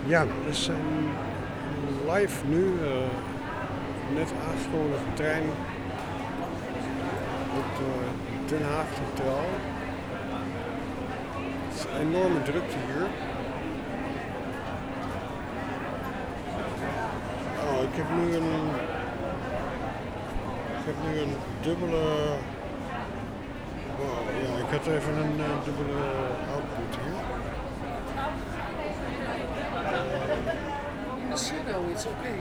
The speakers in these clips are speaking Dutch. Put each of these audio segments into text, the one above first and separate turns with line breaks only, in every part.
Ja, we zijn live nu, net aangekomen op de trein op Den Haag Centraal. Het is een enorme drukte hier. Oh, ik heb nu een dubbele... Wow, ja, ik had even een dubbele output hier.
It's okay.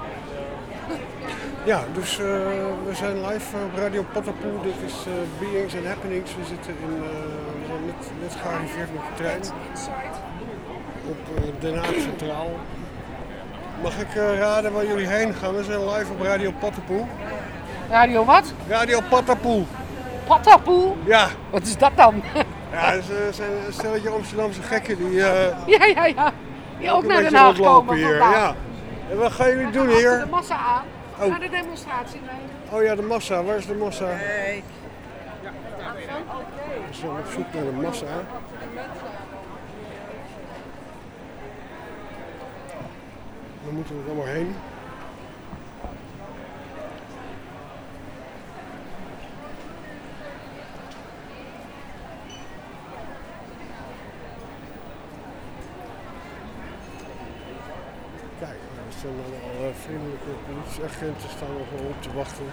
Ja, dus we zijn live op Radio Patapoe. Dit is Beings and Happenings. We zitten we zijn net gearriveerd met de trein op Den Haag Centraal. Mag ik raden waar jullie heen gaan? We zijn live op Radio Patapoe.
Radio wat?
Radio Patapoe.
Patapoe?
Ja.
Wat is dat dan?
Ja, ze zijn een stelletje Amsterdamse gekken die
Ja. Die ook
een
naar Den
beetje
Haag
rondlopen
komen
hier.
vandaag.
Ja. En wat gaan jullie doen
Achter
hier?
de massa aan.
Oh.
Naar de demonstratie. Nee.
Oh ja, de massa. Waar is de massa?
Kijk.
We zijn op zoek naar de massa. We moeten er allemaal heen. Kijk, er staan al vriendelijke politieagenten staan nog wel op te wachten.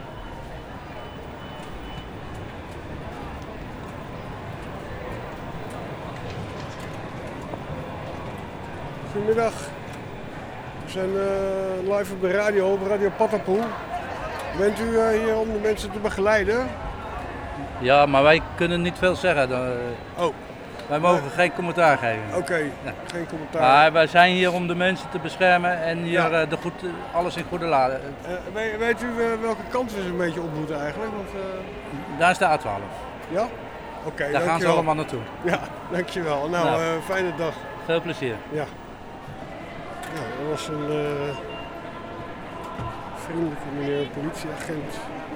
Goedemiddag. We zijn live op de radio, op Radio Patapoe. Bent u hier om de mensen te begeleiden?
Ja, maar wij kunnen niet veel zeggen.
Oh,
Wij mogen geen commentaar geven.
oké. Geen commentaar.
Maar wij zijn hier om de mensen te beschermen en hier
Ja.
alles in goede lade.
Weet u welke kant we een beetje op moeten eigenlijk? Want,
Daar is de A12.
ja? Oké,
Daar gaan ze
dankjewel.
allemaal naartoe.
Ja, dankjewel. Nou,
Nou.
fijne dag.
Veel plezier.
Ja. Nou, dat was een vriendelijke meneer politieagent.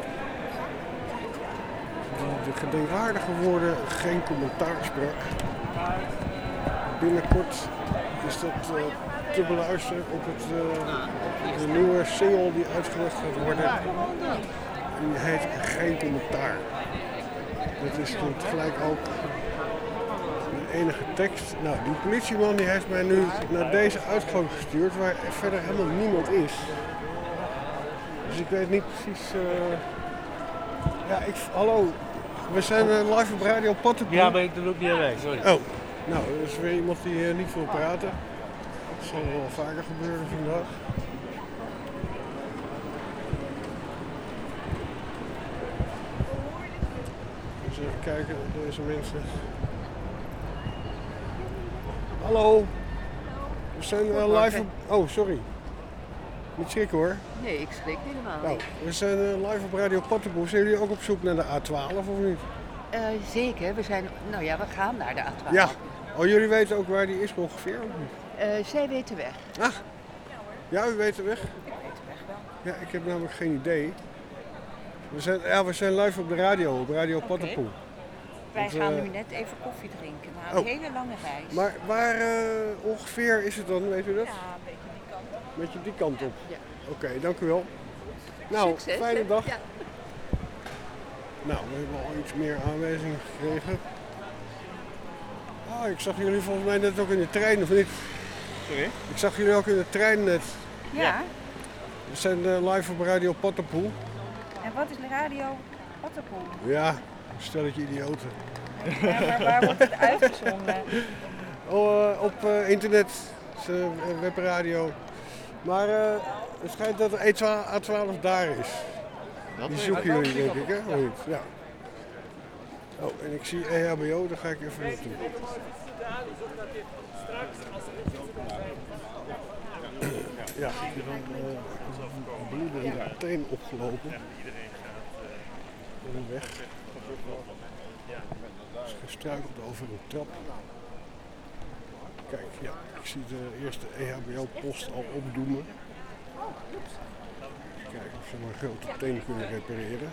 Die de gedenkwaardige woorden geen commentaar sprak. Binnenkort is dat te beluisteren op de nieuwe single die uitgebracht gaat worden. En die heet Geen Commentaar. Dat is dan tegelijk ook de enige tekst. Nou, die politieman die heeft mij nu naar deze uitgang gestuurd waar verder helemaal niemand is. Dus ik weet niet precies... Ja, hallo. We zijn live op Radio Patapoe.
Ja, maar ik doe ook niet weg. Sorry.
Oh, nou, er is weer iemand die niet wil praten. Dat zal wel vaker gebeuren vandaag. Dus even kijken naar deze mensen. Hallo. We zijn live op... Oh, sorry. Niet schrikken hoor.
Nee, ik schrik helemaal
Nou,
niet.
we zijn live op Radio Patapoe. Zijn jullie ook op zoek naar de A12 of niet?
Zeker, we gaan naar de A12.
Ja. Oh, jullie weten ook waar die is ongeveer? Of niet?
Zij weten weg.
Ach, ja, u weet de weg?
Ik weet de weg wel.
Ja, ik heb namelijk geen idee. We zijn live op de radio, op Radio Patapoe.
Wij
Want,
gaan nu net even koffie drinken na een hele lange reis.
Maar waar ongeveer is het dan, weet u dat?
Ja, een beetje die kant op.
Met je die kant op?
Ja.
Oké, dank u wel. Nou,
Succes,
fijne
hè?
dag.
Ja.
Nou, we hebben al iets meer aanwijzingen gekregen. Ah, ik zag jullie volgens mij net ook in de trein, of niet?
Sorry?
Ik zag jullie ook in de trein net.
Ja.
We zijn live op Radio Patapoe.
En wat is de radio? Patapoe.
Ja, een stelletje idioten.
Ja, maar waar wordt het uitgezonden?
Op internet, webradio. Maar het schijnt dat de A12 daar is. Die zoeken jullie denk ik, hè? Of niet? Ja. Oh, en ik zie EHBO, daar ga ik even naartoe. Ja, ik heb een bloedende teen opgelopen. En weg. Is gestruikeld over een trap. Kijk, ja, ik zie de eerste EHBO-post al opdoemen. Kijken of ze mijn grote teen kunnen repareren.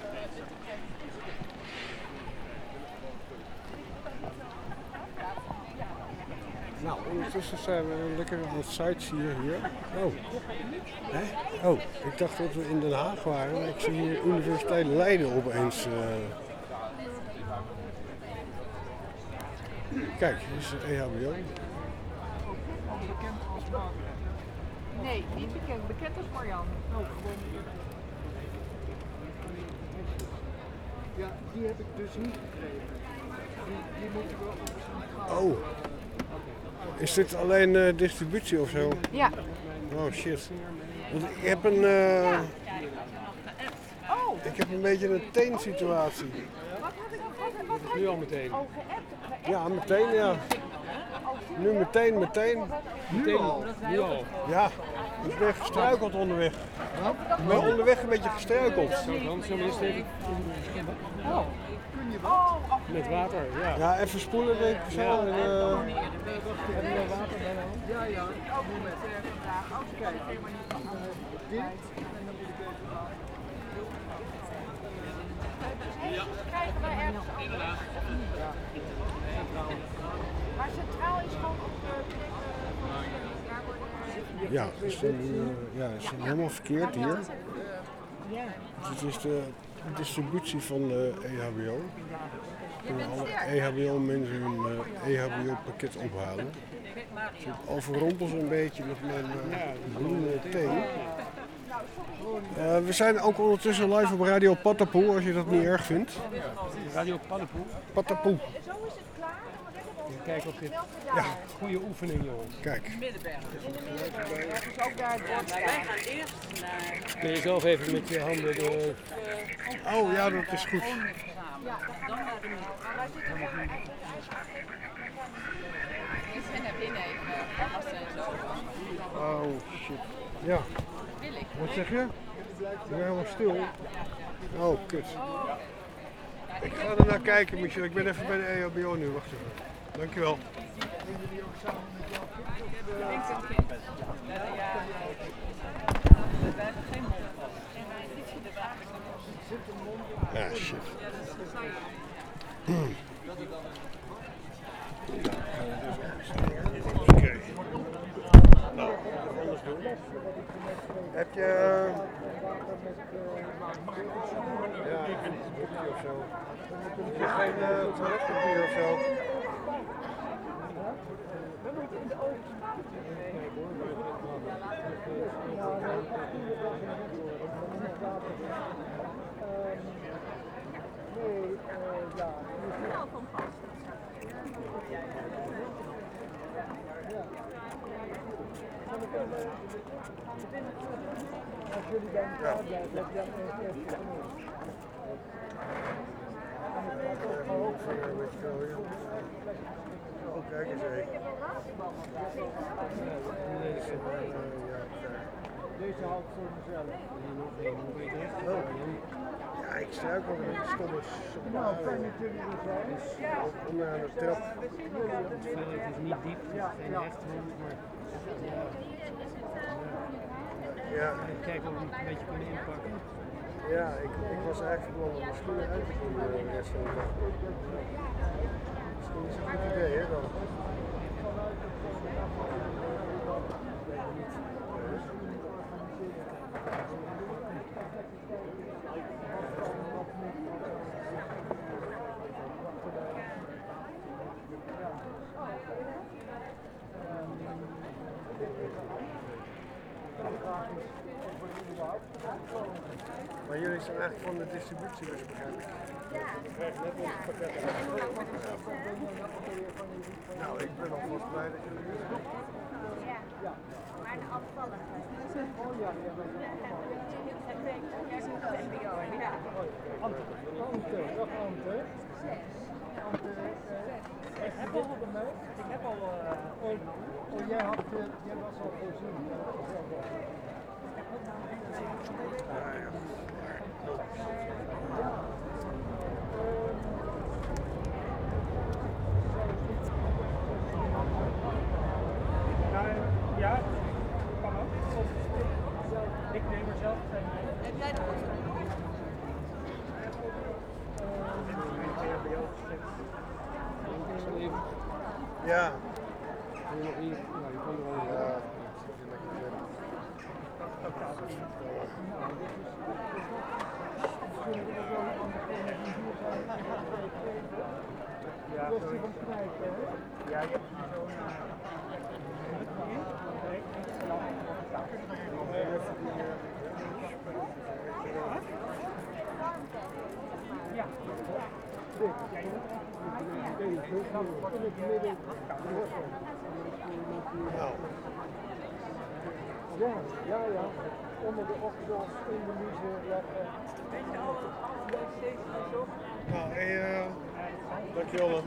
Nou, ondertussen zijn we lekker aan het sightseeën hier. Oh. Hè? Oh, ik dacht dat we in Den Haag waren. Ik zie hier Universiteit Leiden opeens. Kijk, hier is de EHBO.
Nee, niet bekend. Bekend als Marjan.
Ja, die heb ik dus niet gekregen. Die moet ik wel
Oh. Is dit alleen distributie of zo?
Ja.
Oh shit. Want ik heb een... Ik heb een beetje een teensituatie.
nu al meteen.
Ja, meteen ja. Nu meteen.
Nu al.
Ja, ik ben gestruikeld onderweg. Ik ben onderweg een beetje gestruikeld.
Dan zullen we eerst even met water, ja.
Ja, even spoelen denk ik zo. En,
Hebben we water bij de hand? Ja, ja. Kijk, dit en dan moet ik even
Krijgen wij ergens anders? Maar centraal is gewoon op de plek
ja, is dan helemaal verkeerd hier. Dit is de distributie van de EHBO. Kunnen alle EHBO-mensen hun EHBO-pakket ophalen. Dus ik overrompel ze een beetje met mijn groene thee. We zijn ook ondertussen live op Radio Patapoe, als je dat niet erg vindt.
Radio Paddenpoel.
Patapoe.
Even kijken of dit
Ja,
goede oefening, jongens.
kijk.
Kun je zelf even met je handen de...
Oh ja, dat is goed.
En naar binnen even afwassen en zo.
Oh shit. Ja. Wat zeg je? Ik ben helemaal stil. Oh, kut. Ik ga er naar kijken, Michel. Ik ben even bij de EHBO nu. Wacht even. Dankjewel. Ja, shit. Oké. Nou, anders doen. Heb je... Ja, een boekje of zo. Heb je geen toiletpapier of zo?
Als jullie dan klaar blijven, heb je dan eerst
Oh, kijk eens even.
Deze houdt voor mezelf.
Oh. Ja, ik struikel met een stomme
Nou, fijn dat jullie er zijn.
onder aan de trap.
Het is niet diep, geen hechtgrond, maar
Ja,
kijk of we het een beetje kunnen inpakken.
ja ik was eigenlijk van plan om mijn schoenen uit te doen de rest van de dag. Misschien is het een goed idee, hè dan? Maar jullie zijn eigenlijk van de distributie, dus begrijp ik. Ik krijg net ons pakket. Nou, ik ben alvast blij dat jullie er zijn.
Ja, maar de afvallige. Oh ja, ja, ja.
Ante, dag Ante. Ik heb al wat mee. Ik heb al. Oh, jij was al voorzien. Ja, kan ook. Ik neem er zelf geen mee.
Heb jij de auto?
Ja, je nog in? Ja, je kan er wel. Ja, het zit hier lekker in.
Ja, je hebt zo'n... Ja. Ja. Onder de oksels, in de muze leggen.
Nou, hey, dankjewel dan.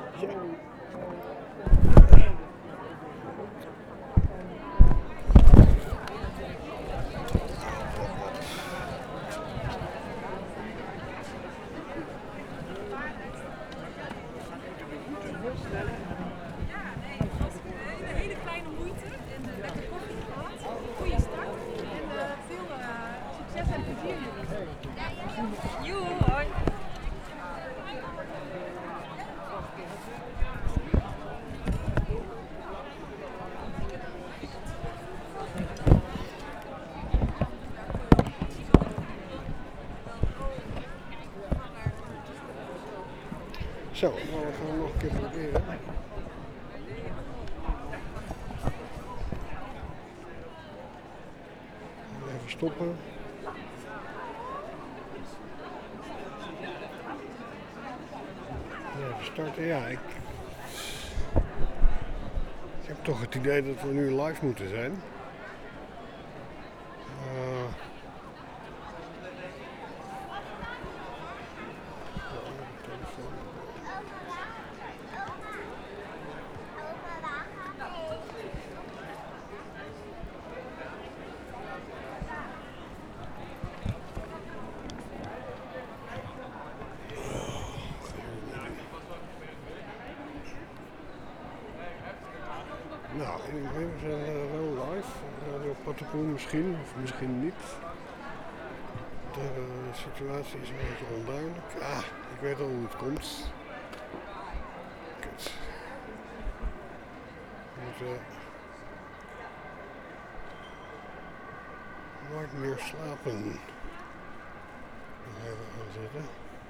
Een hele kleine moeite en lekker koffie gehad. Goeie start en veel succes en plezier jullie. Joe, hoi.
Zo, nou, we gaan nog een keer proberen. Even stoppen. Even starten, ja. Ik heb toch het idee dat we nu live moeten zijn. Nou, we zijn wel live. Radio Pattenpoel misschien, of misschien niet. De situatie is een beetje onduidelijk. Ah, ik weet al hoe het komt. Kut. We moeten nooit meer slapen. Nog even aanzetten.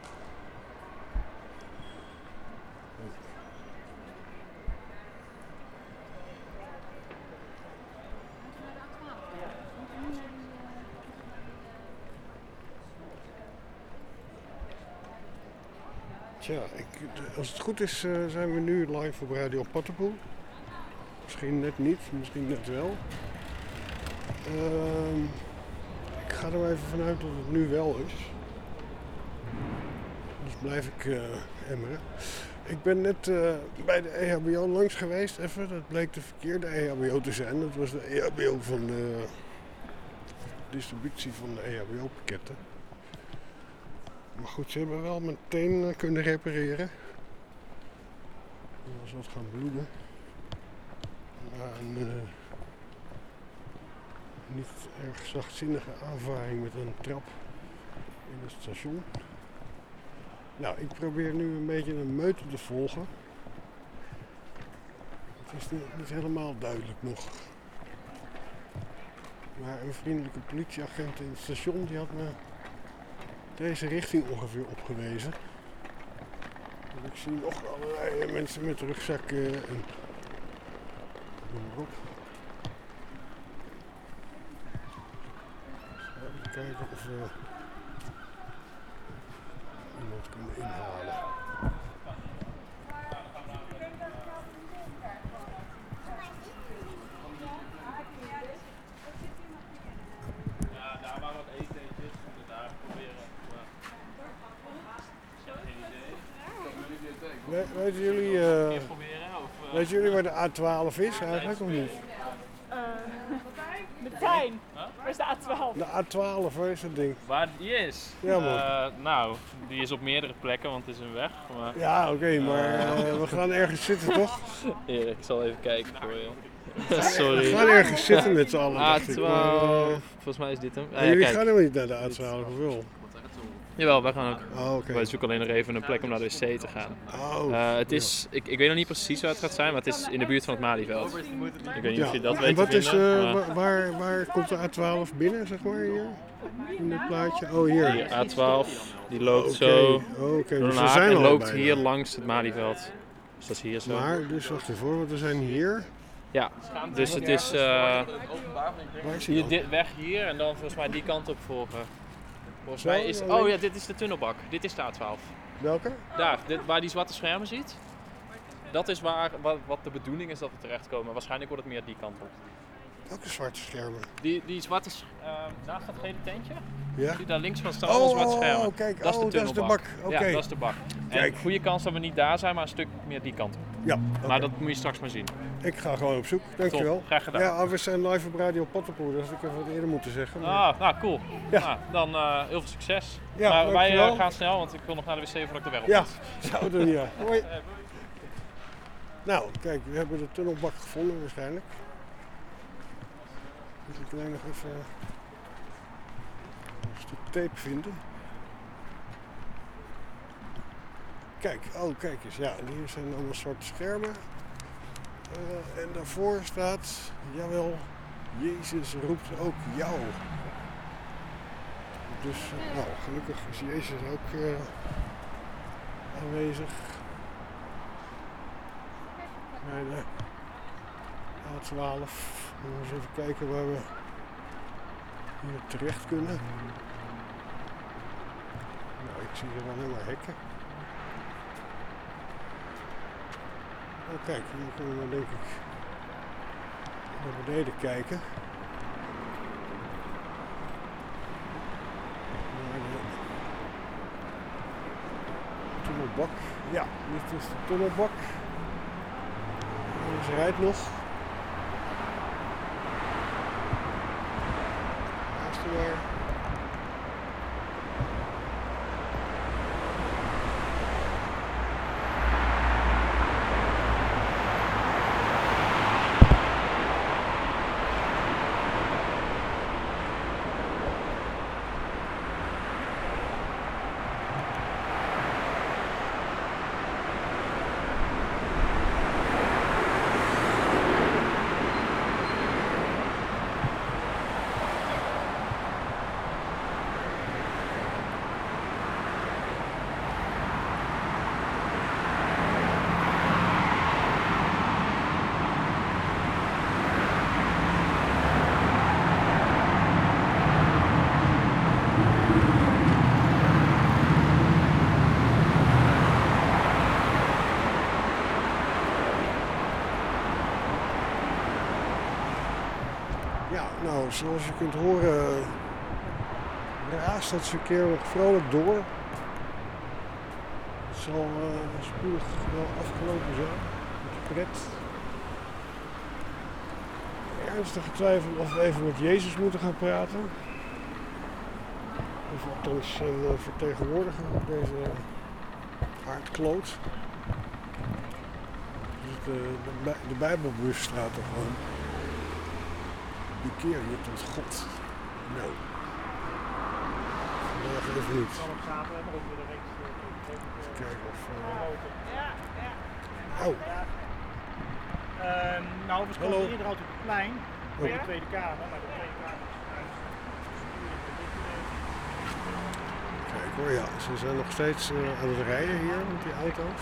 Tja, als het goed is zijn we nu live op Radio Pattenpoel. Misschien net niet, misschien net wel. Ik ga er even vanuit dat het nu wel is. Dus blijf ik emmeren. Ik ben net bij de EHBO langs geweest, even. Dat bleek de verkeerde EHBO te zijn. Dat was de EHBO van de distributie van de EHBO-pakketten. Maar goed, ze hebben wel meteen kunnen repareren. Er was wat gaan bloeden. Na een niet erg zachtzinnige aanvaring met een trap in het station. Nou, ik probeer nu een beetje een meute te volgen. Het is niet helemaal duidelijk nog. Maar een vriendelijke politieagent in het station die had me deze richting ongeveer opgewezen. En ik zie nog allerlei mensen met rugzakken en noem maar op. Even kijken of we iemand kunnen inhalen.
Ja, daar waren wat eetentjes. We daar proberen.
Weten jullie waar de A12 is eigenlijk of niet?
De trein. Waar is de A12?
De A12, waar is dat ding?
Waar die is?
Ja, man.
Nou, die is op meerdere plekken, want het is een weg. Maar...
Ja, oké, maar we gaan ergens zitten, toch?
Ja, ik zal even kijken voor je. Sorry.
We gaan ergens zitten met z'n allen, dacht ik.
A12.
Maar,
Volgens mij is dit hem.
jullie gaan helemaal niet naar de A12, of wel?
Jawel, wij gaan ook.
Oh, oké.
Wij zoeken alleen nog even een plek om naar de wc te gaan.
Oh,
Het is, ik weet nog niet precies waar het gaat zijn, maar het is in de buurt van het Malieveld. Ik weet niet of je dat weet
en
te
wat is,
vinden.
waar komt de A12 binnen, zeg maar, hier? In dit plaatje? Oh, hier.
Die A12, die loopt
Oké,
zo
oké,
door
dus
Den
we
Haag
zijn
en
al
loopt
bijna.
hier langs het Malieveld. Dus dat is hier zo.
Maar, dus wacht even, want we zijn hier.
Ja, dus het is
Waar is die
hier,
dan?
dit weg hier en dan volgens mij die kant op volgen. Volgens
Zo,
mij is,
dan
oh ja, dit is de tunnelbak. Dit is de A12.
Welke?
Daar, waar die zwarte schermen ziet. Dat is wat de bedoeling is dat we terechtkomen. Waarschijnlijk wordt het meer die kant op.
Welke zwarte schermen?
Die zwarte, naast dat gele tentje,
Ja?
die daar links van staan, allemaal zwarte schermen.
Kijk,
dat is de
dat is de
tunnelbak.
bak. Oké.
Ja, dat is de bak.
Kijk.
En goede kans dat we niet daar zijn, maar een stuk meer die kant op.
Ja, oké.
Maar dat moet je straks maar zien.
Ik ga gewoon op zoek, dankjewel.
Top, graag gedaan.
Ja, we zijn live op Radio Pattenpoel, dat had ik even wat eerder moeten zeggen. Maar...
Ah, nou cool.
Ja.
Nou, dan heel veel succes.
Ja,
maar wij
dankjewel.
gaan snel, want ik wil nog naar de wc voordat ik de weg op
Ja,
moet.
zou doen, ja. Hoi. Nou, kijk, we hebben de tunnelbak gevonden waarschijnlijk. Moet ik alleen nog even een stuk tape vinden. Kijk, oh kijk eens, ja, en hier zijn allemaal zwarte schermen. En daarvoor staat, jawel, Jezus roept ook jou. Dus, nou, gelukkig is Jezus ook aanwezig. Bij de A12. We gaan eens even kijken waar we hier terecht kunnen. Nou, ik zie hier alleen maar hekken. Oh kijk, hier kunnen we denk ik naar beneden kijken. Naar de tunnelbak. Ja, dit is de tunnelbak. Ze rijdt nog. Naast er maar. Ja, nou, zoals je kunt horen, raast het verkeer nog vrolijk door. Het zal spoedig wel afgelopen zijn met de pret. Ernstige twijfel of we even met Jezus moeten gaan praten. Of althans een vertegenwoordiger op deze aardkloot. Dus de Bijbelbus staat er gewoon. Bekeer je tot God. Nou. Vandaag even niet. Even kijken of... Oh.
Nou, we
Hallo.
stonden inderdaad op het plein bij
Oh.
de Tweede Kamer, maar de Tweede Kamer
Kijk hoor, ja. Ze zijn nog steeds aan het rijden hier met die auto's.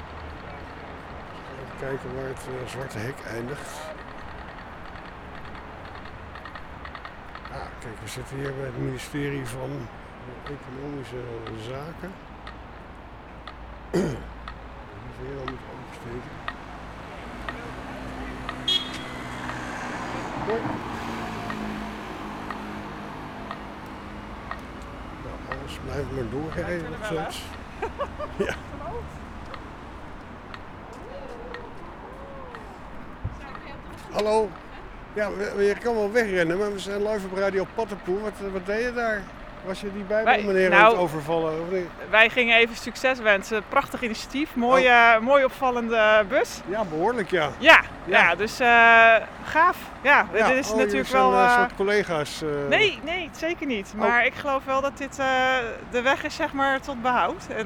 Even kijken waar het zwarte hek eindigt. Ah, kijk, we zitten hier bij het ministerie van Economische Zaken. Die is hier al niet opgesteken. Hoi. Nou, alles blijft maar doorrijden nog steeds. Ja. Hallo. Ja, je kan wel wegrennen, maar we zijn live op Radio Pattenpoel. Wat deed je daar? Was je die Bijbelmeneer aan het overvallen? Of niet?
Wij gingen even succes wensen. Prachtig initiatief. Mooi opvallende bus.
Ja, behoorlijk ja.
Ja, dus gaaf. Ja, dit is natuurlijk wel...
een soort collega's.
Nee, zeker niet. Maar ik geloof wel dat dit de weg is, zeg maar, tot behoud. En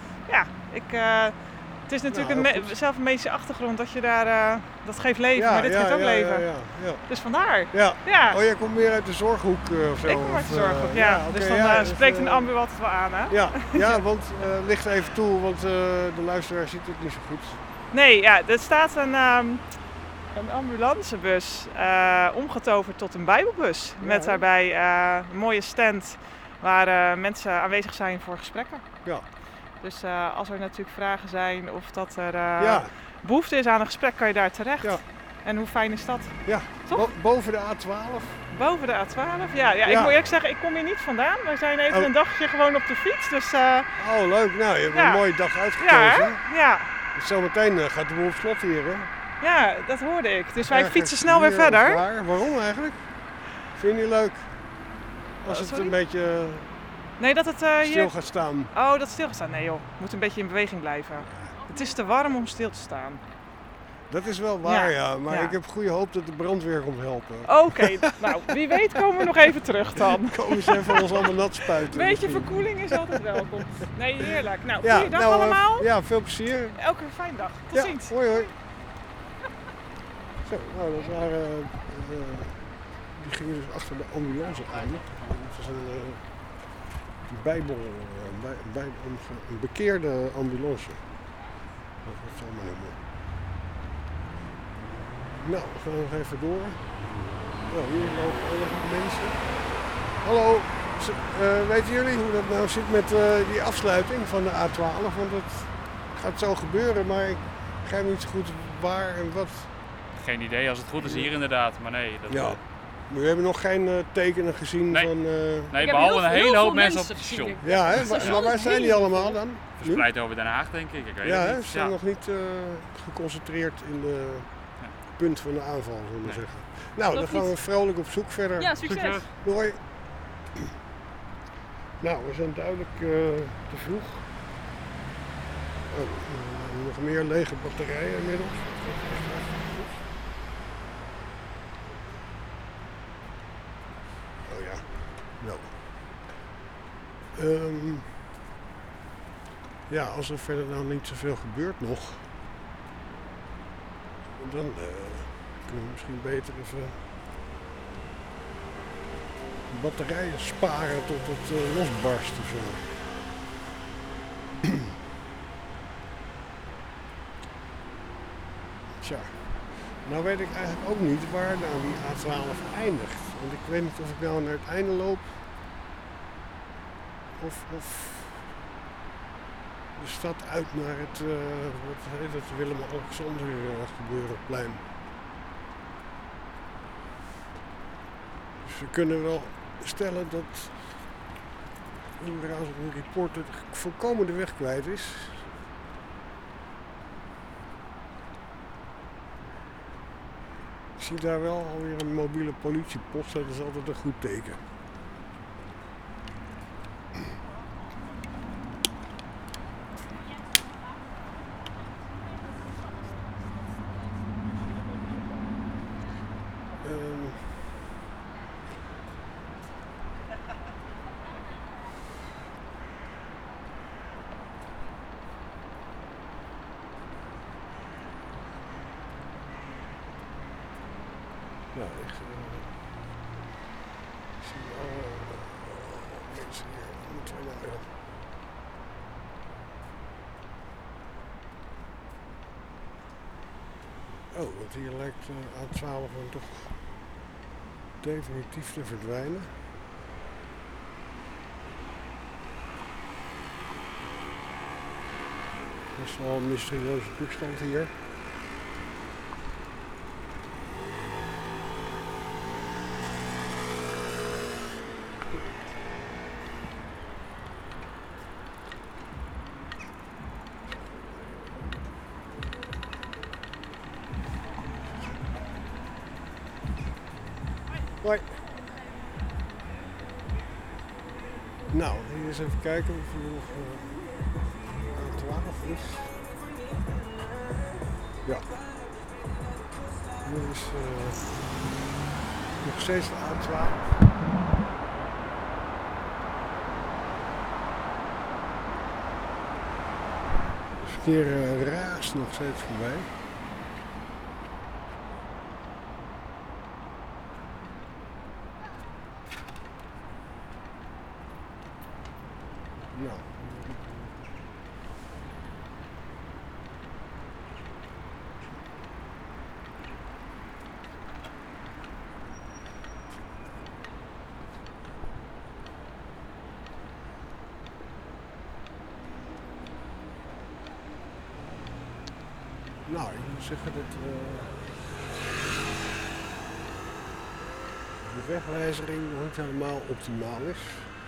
het is natuurlijk zelf een medische achtergrond dat je daar... dat geeft leven, maar dit geeft ook leven. Ja. Dus vandaar.
Ja. Oh, jij komt meer uit de zorghoek of zo?
Ik kom uit de zorghoek, ja. Dus dan spreekt een ambu altijd wel aan, hè?
Ja, want licht even toe, want de luisteraar ziet het niet zo goed.
Nee, er staat een ambulancebus omgetoverd tot een bijbelbus. Met daarbij een mooie stand waar mensen aanwezig zijn voor gesprekken.
Ja.
Dus als er natuurlijk vragen zijn of dat er behoefte is aan een gesprek, kan je daar terecht. Ja. En hoe fijn is dat?
Ja,
toch?
Boven de A12?
Boven de A12, ja. Ik moet eerlijk zeggen, ik kom hier niet vandaan. We zijn even een dagje gewoon op de fiets. Dus,
oh, leuk. Nou, je hebt een mooie dag uitgekozen.
Ja.
Dus zometeen gaat de boel op slot hier, hè?
Ja, dat hoorde ik. Dus wij fietsen snel weer verder.
Waarom eigenlijk? Vind je niet leuk? Als het een beetje...
Nee, dat het
stil gaat staan.
Oh, dat het stil gaat staan. Nee joh, het moet een beetje in beweging blijven. Het is te warm om stil te staan.
Dat is wel waar, maar ik heb goede hoop dat de brandweer komt helpen.
Oké, nou, wie weet komen we nog even terug dan.
Komen ze even ons allemaal nat spuiten.
Een beetje verkoeling is altijd welkom. Nee, heerlijk. Nou, goeie dag allemaal.
Ja, veel plezier.
Elke fijne dag. Tot ziens.
Hoi. Zo, nou, dat waren... die gingen dus achter de ambulance aan. Dat is een een bekeerde ambulance. Dat is allemaal helemaal. Nou, we gaan nog even door. Nou, hier lopen allerlei mensen. Hallo, weten jullie hoe dat nou zit met die afsluiting van de A12? Want het gaat zo gebeuren, maar ik begrijp niet zo goed waar en wat.
Geen idee, als het goed is hier inderdaad, maar nee. Dat,
we hebben nog geen tekenen gezien van...
Nee, behalve een hele hoop mensen op het station.
Ja, hè? Maar waar zijn die allemaal dan?
Verspreid over Den Haag, denk ik. Ik weet
het
niet.
Ze zijn nog niet geconcentreerd in de punt van de aanval, zullen we zeggen. Nou, dan gaan we vrolijk op zoek verder.
Ja, succes!
Doei! Nou, we zijn duidelijk te vroeg. Nog meer lege batterijen inmiddels. Oh ja, wel. Ja, als er verder nou niet zoveel gebeurt nog, dan kunnen we misschien beter even batterijen sparen tot het losbarst of zo. Tja, nou weet ik eigenlijk ook niet waar nou die A12 eindigt. Want ik weet niet of ik nou naar het einde loop of de stad uit naar het, wat heet het, Willem-Alexander gebeurenplein. Dus we kunnen wel stellen dat een reporter volkomen de weg kwijt is. Ik zie daar wel alweer een mobiele politiepost, dat is altijd een goed teken. Ja, ik zie al mensen hier. Moeten we nou weer. Oh, want hier lijkt A12 dan toch definitief te verdwijnen. Dat is wel een mysterieuze toestand hier. Hoi. Nou, hier eens even kijken of er nog A12 is. Ja. Hier is nog steeds de A12. Het verkeer raast nog steeds voorbij. Nou. Nou, ik moet zeggen dat de wegwijzering nog niet helemaal optimaal is.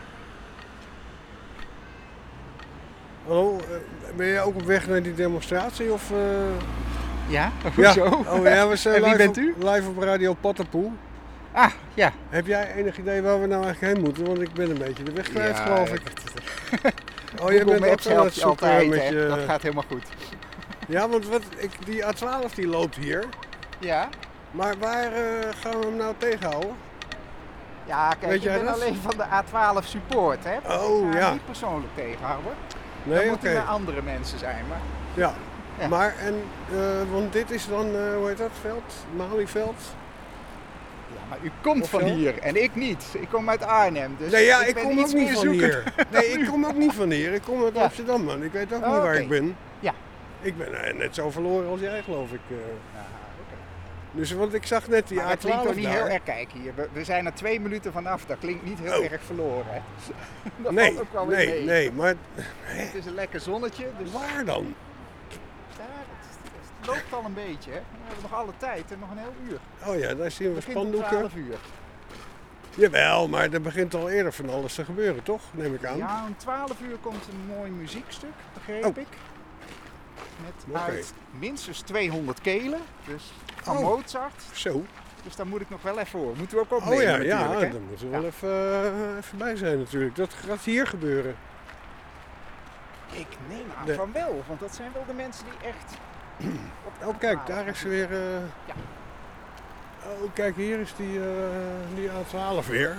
Hallo, ben jij ook op weg naar die demonstratie? Of,
Ja,
ja.
hoezo?
Oh ja, we zijn
En wie
live,
bent u?
Live op Radio Pattenpoel.
Ah, ja.
Heb jij enig idee waar we nou eigenlijk heen moeten? Want ik ben een beetje de weg kwijt,
Ja,
geloof ik. Oh,
Google Maps
aan
helpt
het
je
zoeken
altijd,
met
hè?
je...
Dat gaat helemaal goed.
Ja, want die A12 die loopt hier.
Ja?
Maar waar gaan we hem nou tegenhouden?
Ja, kijk,
Weet
ik
jij
ben
dat?
alleen van de A12 support, hè?
Oh,
Ik ga
ja.
hem niet persoonlijk tegenhouden.
Nee,
Dan
oké.
moeten er andere mensen zijn, maar...
Ja.
Ja.
Maar, want dit is dan, hoe heet dat veld? Malieveld?
Ja, maar u komt
Of
van
wel?
hier en ik niet. Ik kom uit Arnhem, dus
Nee, ja, ik
ben
kom
iets
ook niet
meer
van
zoekend
hier. Nee, ik kom ook niet van hier. Ik kom uit
Ja.
Amsterdam, man. Ik weet ook niet
Oh,
waar
oké.
ik ben.
Ja.
Ik ben net zo verloren als jij, geloof ik.
Aha, oké.
Dus, want ik zag net die
Maar dat
A12
klinkt toch niet
daar.
heel erg, kijk hier, we zijn er 2 minuten vanaf, dat klinkt niet heel
Oh.
erg verloren. Hè? Dat
Nee,
valt ook wel weer mee.
nee, maar
Het is een lekker zonnetje, dus
waar dan?
ja, het loopt al een beetje. Hè? We hebben nog alle tijd en nog een heel uur.
Oh ja, daar zien we
Het begint om
spandoeken.
12 uur.
Jawel, maar er begint al eerder van alles te gebeuren, toch? Neem ik aan.
Ja, om 12 uur komt een mooi muziekstuk, begreep
Oh.
ik. Met
Oké.
uit minstens 200 kelen, dus van
Oh.
Mozart.
Zo.
Dus daar moet ik nog wel even voor. Moeten we ook opnemen
Oh ja,
natuurlijk,
ja,
hè?
daar moeten we wel even bij zijn natuurlijk. Dat gaat hier gebeuren.
Ik neem aan
De-
van wel, want dat zijn wel de mensen die echt... op de
Oh kijk,
A12
daar is
gaan
weer...
Ja.
Oh kijk, hier is die A12 weer.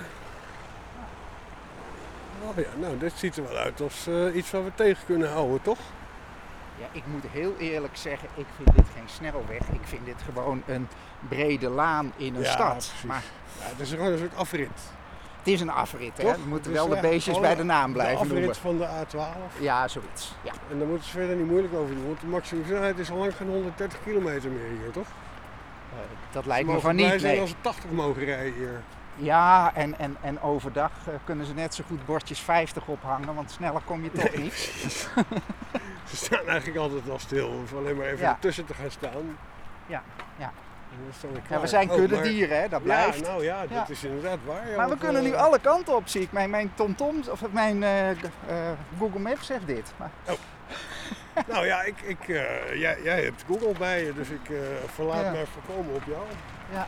Oh ja, nou dit ziet er wel uit als iets wat we tegen kunnen houden, toch?
Ja, ik moet heel eerlijk zeggen, ik vind dit geen snelweg. Ik vind dit gewoon een brede laan in een
Ja,
stad.
precies.
Maar
Ja, het is gewoon een soort afrit.
het is een afrit, hè?
Toch?
We moeten
Dus,
wel de beestjes bij de naam blijven
de afrit
noemen.
van de A12.
Ja, zoiets. Ja.
En daar moeten ze verder niet moeilijk over doen, want de maximum snelheid is al lang geen 130 kilometer meer hier, toch?
Dat lijkt
Ze
me
mogen
van
blij
niet,
zijn
nee.
als ze 80 mogen rijden hier.
Ja, en overdag kunnen ze net zo goed bordjes 50 ophangen, want sneller kom je toch niet.
Ze staan eigenlijk altijd al stil, we hoeven alleen maar even
Ja.
ertussen te gaan staan.
Ja, ja.
En dan staan we
Ja,
klaar.
we zijn
Oh,
kuddedieren, hè, dat blijft.
Ja, nou ja,
Ja.
dat is inderdaad waar. Ja,
Maar we
want,
kunnen nu alle kanten op, zie ik. Mijn TomTom, of mijn Google Maps zegt dit. Maar...
Nou ja, jij hebt Google bij je, dus ik verlaat
Ja.
mij voorkomen op jou.
Ja.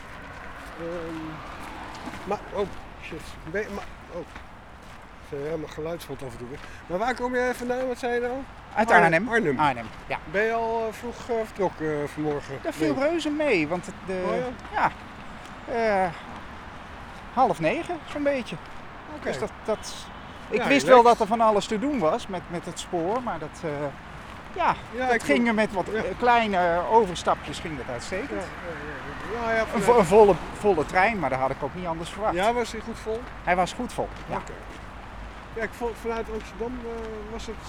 Maar, oh shit. Oh. Mijn geluidsvalt af en toe weg. Maar waar kom jij vandaan? Wat zei je nou?
Uit Arnhem.
Arnhem.
Arnhem, ja.
Ben je al vroeg vertrokken vanmorgen?
Dat viel reuze mee, want
Oh ja?
ja, 8:30 zo'n beetje.
Oké.
Dus ik
Ja,
wist
relaxed.
wel dat er van alles te doen was met het spoor, maar dat,
Ja,
dat
ik
ging er met wat kleine overstapjes ging dat uitstekend. Een volle trein, maar dat had ik ook niet anders verwacht.
Ja, was hij goed vol?
Hij was goed vol, ja.
Oké. Ja, ik vond vanuit Amsterdam was het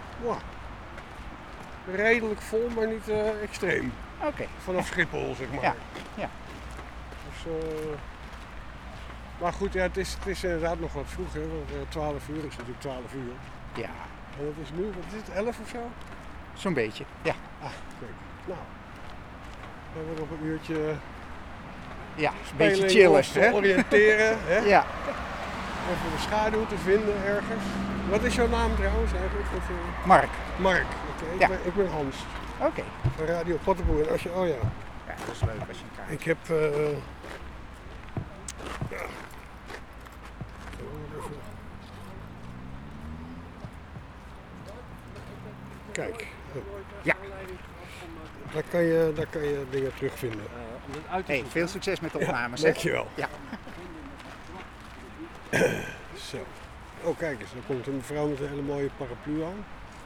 redelijk vol, maar niet extreem.
Oké.
Vanaf Schiphol, zeg maar.
Ja, ja.
Dus, maar goed, ja, het is inderdaad nog wat vroeg, hè, want 12 uur is natuurlijk 12 uur.
Ja.
En dat is nu, wat is het, 11 of zo?
Zo'n beetje, ja.
Ah, kijk. Nou, we hebben nog een uurtje
Ja, een
spelen
beetje
in
chillen,
ons te
hè?
oriënteren. Hè?
Ja.
Even de schaduw te vinden ergens. Wat is jouw naam trouwens eigenlijk?
Mark.
Mark, oké.
Ja.
Ik ben Hans.
Oké.
Van Radio Pattenpoel. En als je, oh ja.
Ja, dat is leuk als je een kaart.
Ik heb... ja. Kijk.
Ja.
Daar kan je dingen terugvinden.
Hey, veel succes met de opnames.
Ja, dankjewel.
Ja.
Zo. Oh, kijk eens. Dan komt een mevrouw met een hele mooie paraplu aan.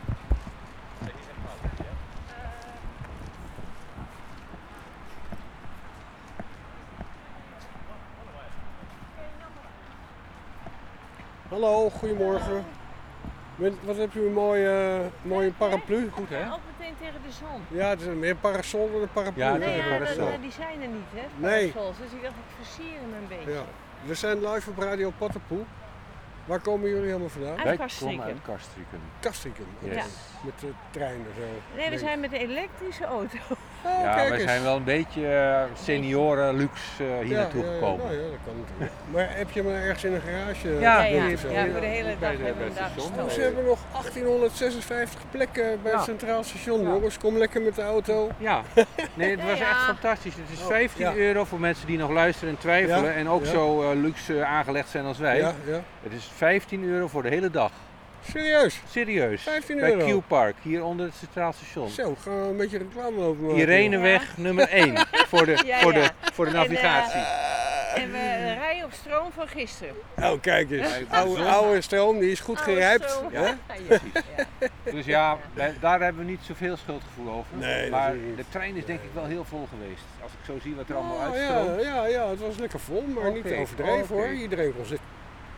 Hallo, goedemorgen. Wat heb u een mooie paraplu?
Goed hè? Ook meteen tegen de zon.
Ja, het is meer parasol dan een paraplu.
Ja, nee, die zijn er niet hè,
nee.
parasols. Dus ik dacht ik versier hem een beetje.
Ja. We zijn live op Radio Pattenpoel. Waar komen jullie helemaal vandaan?
Uit Castricum.
Uit Castricum.
Castricum,
yes.
Met de treinen zo.
Nee, we zijn met de elektrische auto.
Oh,
ja, we zijn wel een beetje senioren luxe hier naartoe gekomen.
Nou ja, dat kan natuurlijk. Maar heb je maar ergens in een garage?
Ja, voor de hele dag hebben we hem daar gestoken.
Ze hebben nog 1856 plekken bij het Centraal Station, jongens. Kom lekker met de auto.
Ja, nee, het was echt fantastisch. Het is 15 euro voor mensen die nog luisteren en twijfelen en ook zo luxe aangelegd zijn als wij.
Ja.
Het is 15 euro voor de hele dag.
Serieus?
Serieus.
15
bij
euro?
Q-Park, hier onder het Centraal Station.
Zo, gaan we een beetje reclame lopen maken.
Ireneweg nummer 1 voor de navigatie.
En we rijden op stroom van gisteren.
Oh, kijk eens. Oude stroom, die is goed gerijpt.
Ja, precies. Dus ja, daar hebben we niet zoveel schuldgevoel over.
Nee,
maar de trein is denk ik wel heel vol geweest. Als ik zo zie wat er allemaal uitstroomt.
Ja, het was lekker vol, maar niet overdreven hoor. Iedereen kon zitten.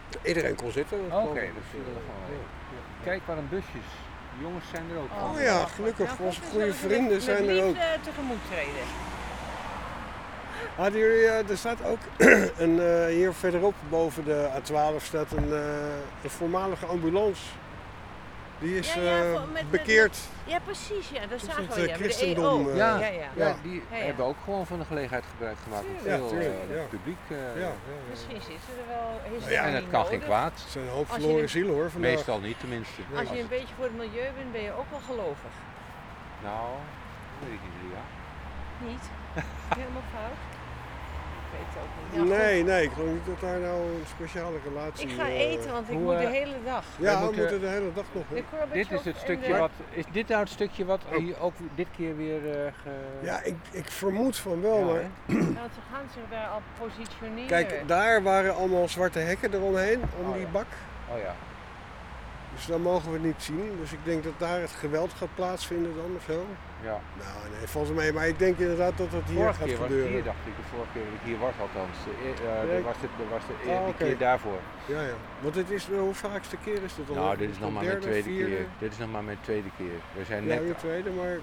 Oké, dat vinden we gewoon. Kijk, waar een busjes. De jongens zijn er ook.
Oh ja, gelukkig. Onze goede vrienden zijn er ook.
Tegemoet treden.
Hadden jullie, er staat ook hier verderop boven de A12 staat een voormalige ambulance. Die is bekeerd.
Ja, precies. Ja, dat zagen we.
Het christendom.
Die hebben ook gewoon van de gelegenheid gebruik gemaakt. Het publiek.
Misschien zitten er wel.
En het kan geen kwaad.
Het zijn een hoop verloren zielen hoor vandaag.
Meestal niet tenminste.
Als je een beetje voor het milieu bent, ben je ook wel gelovig.
Nou, weet ik niet, Ria.
Niet? Helemaal fout? Ik weet het ook niet.
Nee, ik geloof niet dat daar nou een speciale relatie is.
Ik ga eten, want ik moet de hele dag.
Ja, we moeten de hele dag nog.
Dit is het stukje is dit nou het stukje wat hier ook dit keer weer...
Ja, ik vermoed van wel, maar...
Want ze gaan zich daar al positioneren.
Kijk, daar waren allemaal zwarte hekken eromheen, om die bak.
Oh ja.
Dus dat mogen we niet zien. Dus ik denk dat daar het geweld gaat plaatsvinden dan of zo.
Ja.
Nou nee, volgens mij. Maar ik denk inderdaad dat dat hier gaat gebeuren.
Hier dacht ik, de vorige keer dat ik hier was althans. Was de keer daarvoor.
Ja. Want het is, hoe vaakste keer is dit al?
Nou, dit is nog maar mijn tweede keer. Dit is nog maar mijn tweede keer. We zijn net...
je tweede, maar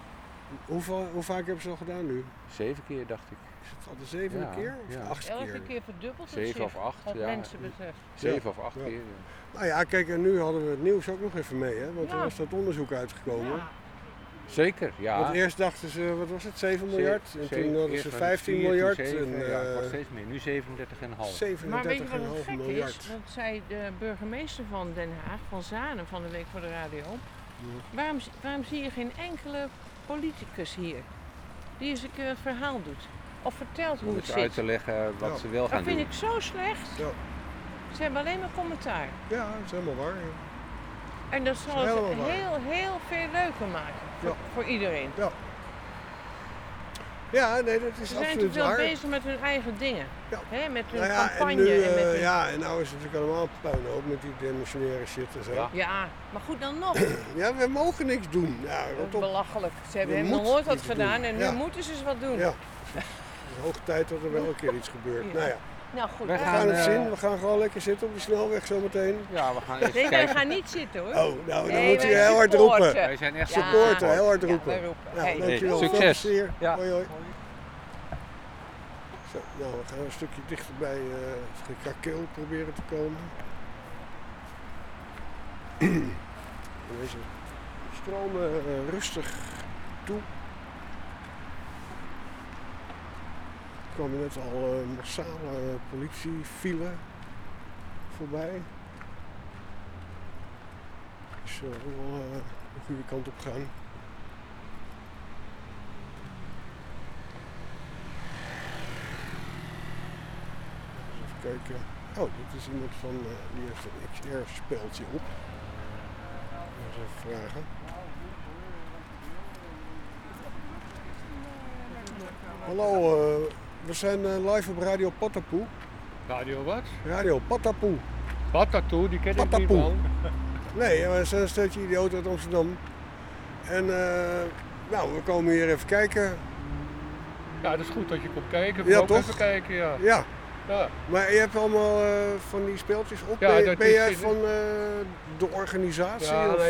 hoe vaak hebben ze al gedaan nu?
7 keer dacht ik.
Is het al de 7e keer? Of 8e keer?
11 keer verdubbeld
7 of 8,
wat mensen betreft.
7 of 8 keer.
Nou ja, kijk, en nu hadden we het nieuws ook nog even mee, hè? Want er was dat onderzoek uitgekomen.
Ja.
Zeker, ja.
Want eerst dachten ze, wat was het, 7 miljard? En toen hadden ze 15 miljard.
7, ja, het wordt steeds meer. Nu 37,5.
Maar weet je wat het gek
miljard.
is? Dat zei de burgemeester van Den Haag, van Zanen, van de week voor de radio. Waarom zie je geen enkele politicus hier die eens een keer het verhaal doet? Of vertelt hoe het zit.
Uit te leggen wat ze wel gaan doen.
Dat vind ik zo slecht.
Ja.
Ze hebben alleen maar commentaar.
Ja, dat is helemaal waar. Ja.
En dat zal het heel veel leuker maken voor iedereen.
Ja, nee, dat is
ze
absoluut waar.
zijn te veel bezig met hun eigen dingen.
Ja.
Hè, met hun
En
campagne.
nu,
en met hun...
Ja, en nou is het natuurlijk allemaal puinhoop met die demissionaire shit en zo.
Ja, maar goed dan nog.
Ja, we mogen niks doen. Ja,
dat is belachelijk. Ze hebben helemaal nooit wat gedaan en nu moeten ze eens wat doen.
Ja, het is hoog tijd dat er wel een keer iets gebeurt. Nou ja.
Nou goed,
we gaan het zien. We gaan gewoon lekker zitten op die snelweg zometeen.
Ja, we gaan
nee, wij gaan niet zitten hoor.
Oh, nou, dan moet je heel hard roepen.
Wij zijn echt
supporten, heel hard roepen.
Ja, wij roepen.
Nou, dankjewel.
Succes.
Ja. Hoi, hoi. Zo, nou, we gaan een stukje dichter bij het kakeel proberen te komen. Deze stromen rustig toe. Er kwamen net al massale politiefile voorbij. Dus we wel de goede kant op gaan. Even kijken. Oh, dit is iemand van die heeft een XR-speeltje op. Eens even vragen. Hallo, we zijn live op Radio Patapoe.
Radio wat?
Radio Patapoe.
Patapoe, die ken ik niet
Patapoe.
man.
Nee, we zijn een steltje idioten uit Amsterdam. En nou, we komen hier even kijken.
Ja, dat is goed dat je komt kijken.
Ja,
ook
toch?
even kijken, ja.
Ja.
Ja.
Maar je hebt allemaal van die speeltjes op.
Ja,
Ben jij van de organisatie?
Ja,
of,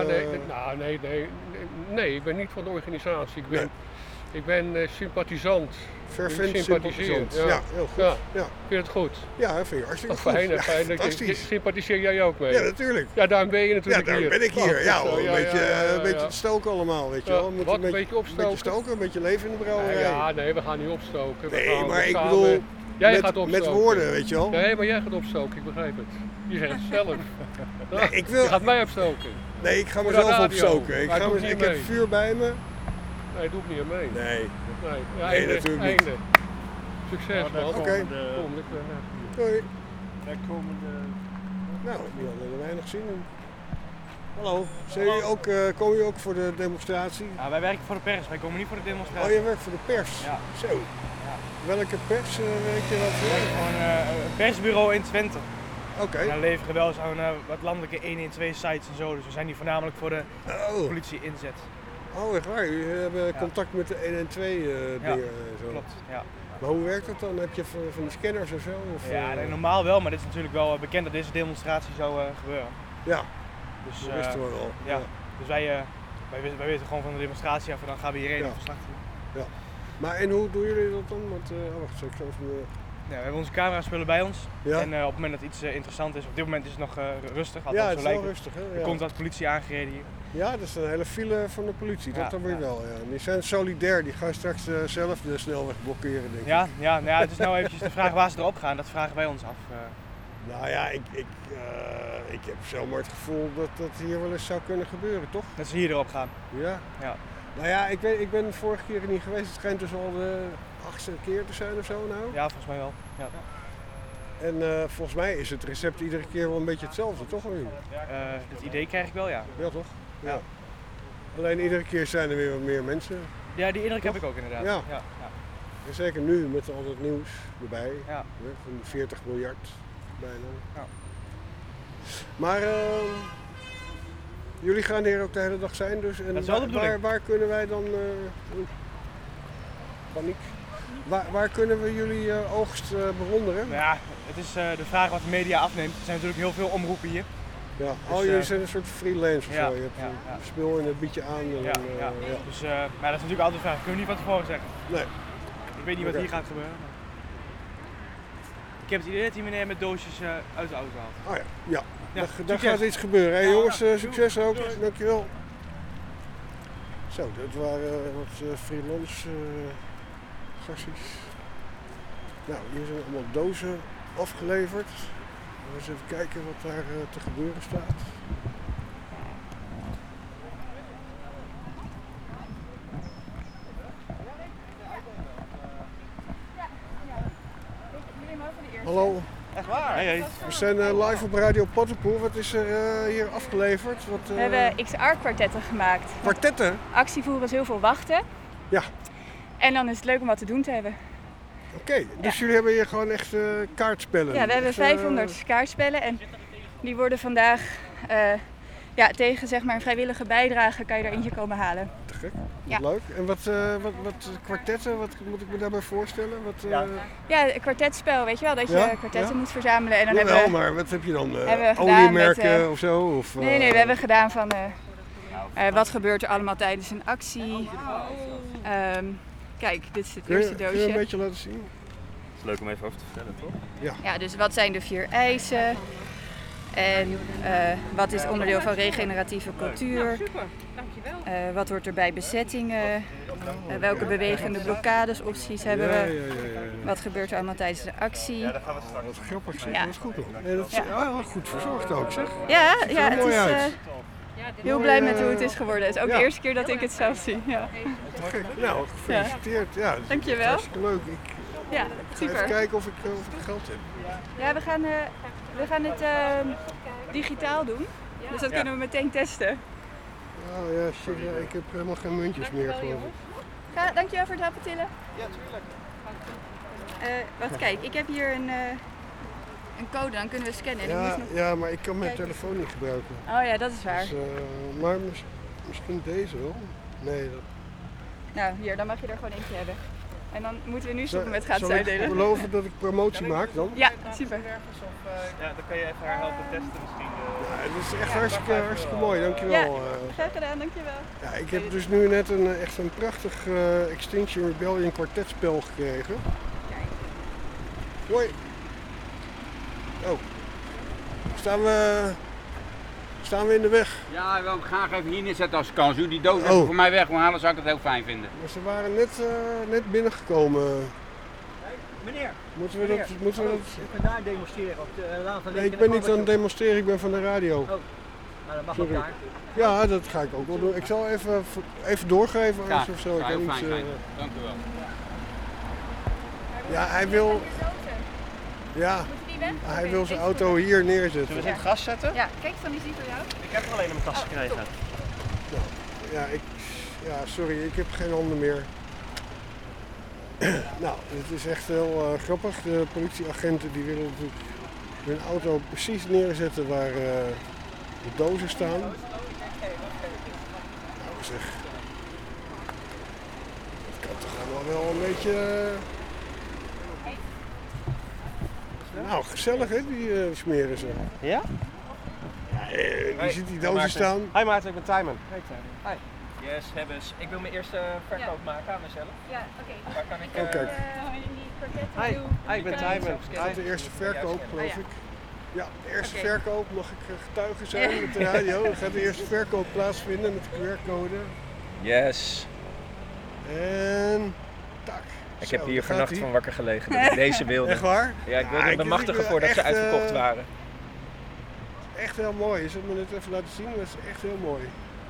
nee, ik ben niet van de organisatie. Ik ben sympathisant.
Fervent sympathisant. Ja, heel goed.
Ja.
Ja.
Vind je het goed?
Ja, dat vind ik hartstikke goed.
Fijn,
Ja,
fijn dat je
fantastisch.
sympathiseer jij ook mee.
Ja, natuurlijk.
Ja, daarom ben je natuurlijk
Ja, daar
hier.
ben ik hier. Ja,
Zo,
een beetje te stoken allemaal, weet je wel. Moet
Wat, een beetje opstoken?
Een beetje stoken, een beetje leven in de brouwerij.
Ja, nee, we gaan niet opstoken.
Nee, maar ik bedoel,
Jij
met,
gaat opstoken.
met woorden, weet je wel.
Nee, maar jij gaat opstoken, ik begrijp het. Je zegt het zelf.
Nee, ik wil...
Je gaat mij opstoken.
Nee, ik ga
Voor de
mezelf
radio.
opstoken. Ik
Maar doe niet
heb
mee.
vuur bij me.
Nee, doe ik niet aan mee.
Nee.
Ja,
Nee,
einde,
natuurlijk niet.
einde. Succes, man.
Oké.
Kom,
Doei.
Daar komen de...
Nou, die hadden er weinig zin in. Hallo, zijn jullie ook, komen jullie ook voor de demonstratie?
Ja, wij werken voor de pers, wij komen niet voor de demonstratie.
Oh, je werkt voor de pers?
Ja.
Zo. Ja. Welke pers werk je dan voor?
We werken voor een persbureau in Twente.
Oké.
En dan leveren we wel eens aan wat landelijke 112 sites en zo, dus we zijn hier voornamelijk voor de politie inzet.
Oh, echt waar? Jullie hebben contact met de 112 dingen en zo?
Klopt, ja.
Maar hoe werkt dat dan? Heb je van die scanners of zo? Of,
Ja, nee, normaal wel, maar dit is natuurlijk wel bekend dat deze demonstratie zou gebeuren.
Ja,
dus,
dat wisten we wel.
Ja. Dus wij weten gewoon van de demonstratie af en dan gaan we hierheen verslag doen.
Ja. Maar en hoe doen jullie dat dan? Want, wacht, ik zal even...
Ja, we hebben onze cameraspullen bij ons
Ja.
en op het moment dat iets interessant is, op dit moment is het nog rustig.
Ja, het
zo
is
lijkt
wel rustig. Hè?
Er komt wat politie aangereden hier.
Ja, dat is een hele file van de politie, dat dan weer wel. Ja. Die zijn solidair, die gaan straks zelf de snelweg blokkeren, denk ik.
Ja, het is nou eventjes de vraag waar ze erop gaan, dat vragen wij ons af.
Nou ja, ik heb zomaar het gevoel dat dat hier wel eens zou kunnen gebeuren, toch?
Dat ze hier erop gaan.
Ja?
Ja.
Nou ja, ik ben de vorige keer er niet geweest, het schijnt dus al de 8e keer te zijn of zo nou.
Ja, volgens mij wel. Ja.
En volgens mij is het recept iedere keer wel een beetje hetzelfde, toch?
Het idee krijg ik wel, ja.
Ja, toch? Ja. Alleen iedere keer zijn er weer wat meer mensen.
Ja, die indruk heb ik ook inderdaad.
Ja.
Ja.
En zeker nu met al dat nieuws erbij.
Ja.
Van die 40 miljard bijna.
Ja.
Maar jullie gaan hier ook de hele dag zijn dus. En
Dat is wel de bedoeling.
waar kunnen wij dan... paniek. Waar kunnen we jullie oogst bewonderen?
Nou ja, het is de vraag wat de media afneemt. Er zijn natuurlijk heel veel omroepen hier.
Ja,
Dus,
jullie zijn een soort freelance of
ja,
zo. Je hebt een spul en het bied je aan. En
Ja. Dus, maar dat is natuurlijk altijd de vraag. Dat kunnen we niet van tevoren zeggen.
Nee.
Ik weet niet wat hier gaat gebeuren. Ik heb het idee dat die meneer met doosjes uit de auto haalt.
Oh ja, daar
succes.
gaat iets gebeuren. Hey, jongens, succes ook. Dankjewel. Zo, dat waren wat freelance gastjes. Nou, hier zijn allemaal dozen afgeleverd. Eens even kijken wat daar te gebeuren staat. Hallo.
Echt waar? Hey.
We zijn live op Radio Patapoe. Wat is er hier afgeleverd?
We hebben XR-kwartetten gemaakt.
Kwartetten?
Actievoeren is heel veel wachten.
Ja.
En dan is het leuk om wat te doen te hebben.
Oké, dus jullie hebben hier gewoon echt kaartspellen?
Ja, we hebben 500 kaartspellen en die worden vandaag tegen zeg maar, een vrijwillige bijdrage kan je er eentje komen halen.
Te gek,
Ja.
leuk. En wat kwartetten, wat moet ik me daarbij voorstellen?
Ja, een kwartetspel, weet je wel, dat je kwartetten moet verzamelen. En dan
Jawel,
hebben we,
maar wat heb je dan?
hebben we gedaan
Oliemerken
met,
of zo? Of,
nee, we hebben gedaan van wat gebeurt er allemaal tijdens een actie. Kijk, dit is het eerste doosje.
Kun je een beetje laten zien?
Het is leuk om even over te vertellen, toch?
Ja.
Ja, dus wat zijn de 4 eisen? En wat is onderdeel van regeneratieve cultuur?
Super, dankjewel.
Wat hoort er bij bezettingen? Welke bewegende blokkadesopties hebben we? Wat gebeurt er allemaal tijdens de actie?
Ja, dat gaan we straks. Wat grappig zeg,
Ja.
dat is goed hoor. Nee, dat is wel goed verzorgd ook zeg.
Ja,
Ziet er
ja, het
mooi
is
uit.
heel blij met hoe het is geworden. Het is ook
ja.
de eerste keer dat ik het zelf zie. Ja.
Gek. Nou, gefeliciteerd. Ja, dat is
Dankjewel.
hartstikke leuk.
Ja,
Ik ga
super.
even kijken of ik geld heb.
Ja, we gaan het digitaal doen. Dus dat kunnen we meteen testen.
Oh ja, shit, ja, ik heb helemaal geen muntjes meer geloof ik.
Dankjewel voor het helpen tillen.
Ja, tuurlijk.
Wacht, kijk, ik heb hier een code, dan kunnen we scannen.
Ja, maar ik kan mijn telefoon niet gebruiken.
Oh ja, dat is waar.
Dus, maar misschien deze wel? Nee.
Nou, hier, dan mag je er gewoon eentje hebben. En dan moeten we nu stoppen met gratis uitdelen.
Zal ik beloven dat ik promotie maak dan?
Ja, super.
Ja, dan kan je even haar helpen testen misschien.
Ja, het is echt hartstikke mooi, dankjewel.
Ja, graag gedaan, dankjewel.
Ja, ik heb dus nu net echt een prachtig Extinction Rebellion kwartetspel gekregen. Hoi. Oh. Staan we in de weg?
Ja, ik wil graag even hier neerzetten als kans. U die doos even voor mij weg wil halen, zou ik het heel fijn vinden.
Maar ze waren net binnengekomen.
Meneer.
Moeten we dat?
Ik ben daar demonstreren op de Laan van
Nee, ik ben niet aan het demonstreren, ik ben van de radio.
Oh, nou dat mag ook daar.
Ja, dat ga ik ook wel doen. Ik zal even doorgeven
Ja,
of zo.
heel fijn. Dank u wel.
Ja, hij wil... Ja, hij wil zijn auto hier neerzetten.
Zullen we ze in het gas zetten?
Ja, kijk, dan is die voor jou.
Ik heb er alleen in mijn tas gekregen.
Ja, sorry, ik heb geen handen meer. Nou, het is echt heel grappig. De politieagenten die willen natuurlijk hun auto precies neerzetten waar de dozen staan. Nou zeg, dat kan toch allemaal wel een beetje... Nou, gezellig hè, die smeren ze.
Ja?
Je ziet die dozen staan.
Hi Maarten, ik ben Tijmen.
Hey Tijmen.
Hi. Yes, Hebbes. Ik wil mijn eerste verkoop maken aan mezelf.
Ja, oké.
Waar kan ik...
Oh, kijk.
Hi, ik ben Tijmen.
Dat is de eerste verkoop, geloof ik. Ja, de eerste verkoop, mag ik getuige zijn met de radio. Dan gaat de eerste verkoop plaatsvinden met de QR-code.
Yes.
En... tak.
Ik heb hier vannacht van wakker gelegen dat ik deze wilde.
Echt waar?
Ja, ik wilde hem bemachtigen voordat ze uitverkocht waren.
Echt heel mooi. Je zult me dit even laten zien, dat is echt heel mooi.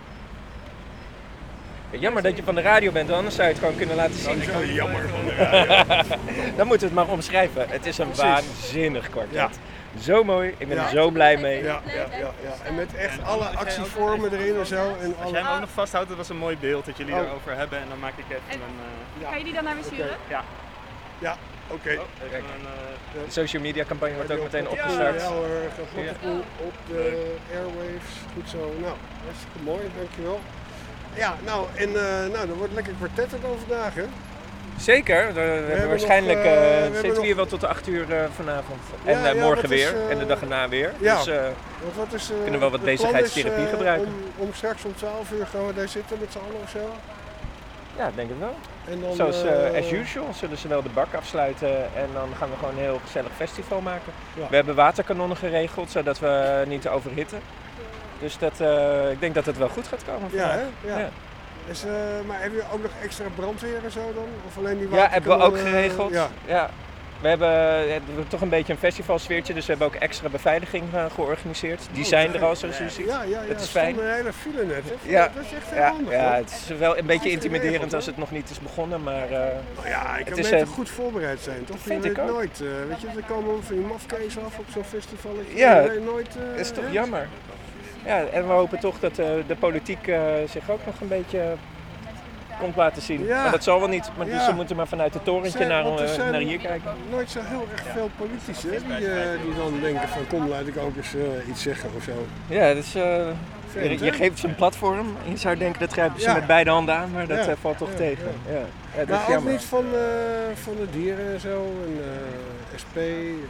Jammer dat je van de radio bent, anders zou je het gewoon kunnen laten zien.
Dat is wel jammer van de radio.
Dan moeten we het maar omschrijven. Het is een waanzinnig kwartet.
Ja.
Zo mooi, ik ben er zo blij mee.
Ja. En met echt alle actievormen erin en zo. En
Als jij hem ook nog vasthoudt, dat was een mooi beeld dat jullie erover hebben en dan maak ik even een...
Kan je die dan naar me sturen?
Ja, oké.
De social media campagne wordt ook meteen opgestart.
Ja hoor, op de airwaves. Goed zo. Nou, hartstikke mooi, dankjewel. Ja, nou, er wordt lekker kwartetten dan vandaag, hè?
Zeker, we hebben waarschijnlijk zitten we hier wel tot de 8 uur vanavond. En morgen weer en de dag erna weer.
Ja,
Dus kunnen wel wat bezigheidstherapie gebruiken.
Om straks om 12 uur gaan we daar zitten met z'n allen of zo?
Ja, denk het wel.
En dan,
Zoals as usual zullen ze wel de bak afsluiten en dan gaan we gewoon een heel gezellig festival maken.
Ja.
We hebben waterkanonnen geregeld zodat we niet overhitten. Dus ik denk dat het wel goed gaat komen vandaag.
Ja. Dus, maar hebben jullie ook nog extra brandweer en zo dan? Of alleen die
Ja, hebben we ook geregeld.
Ja.
We hebben toch een beetje een festivalsfeertje, dus we hebben ook extra beveiliging georganiseerd. Die zijn er al, zoals u ziet.
Ja,
dat is fijn.
een hele file net, hè?
Ja.
Dat is echt heel handig.
Ja, het is wel een beetje intimiderend als het nog niet is begonnen, maar...
ik kan beter goed voorbereid zijn, toch?
Vind ik ook.
Nooit, weet je, er komen van die mafkees af op zo'n festival.
Ja,
nooit,
dat is toch jammer. Ja, en we hopen toch dat de politiek zich ook nog een beetje komt laten zien.
Ja.
Maar dat zal wel niet, maar ze moeten maar vanuit het torentje naar hier kijken.
Nooit zo heel erg veel politici die dan denken van kom laat ik ook eens iets zeggen of zo.
Ja, dus je geeft ze een platform en je zou denken dat grijpen ze met beide handen aan, maar dat valt toch tegen. Ja, dat
maar
is
ook
jammer.
niet van de dieren en zo, en SP...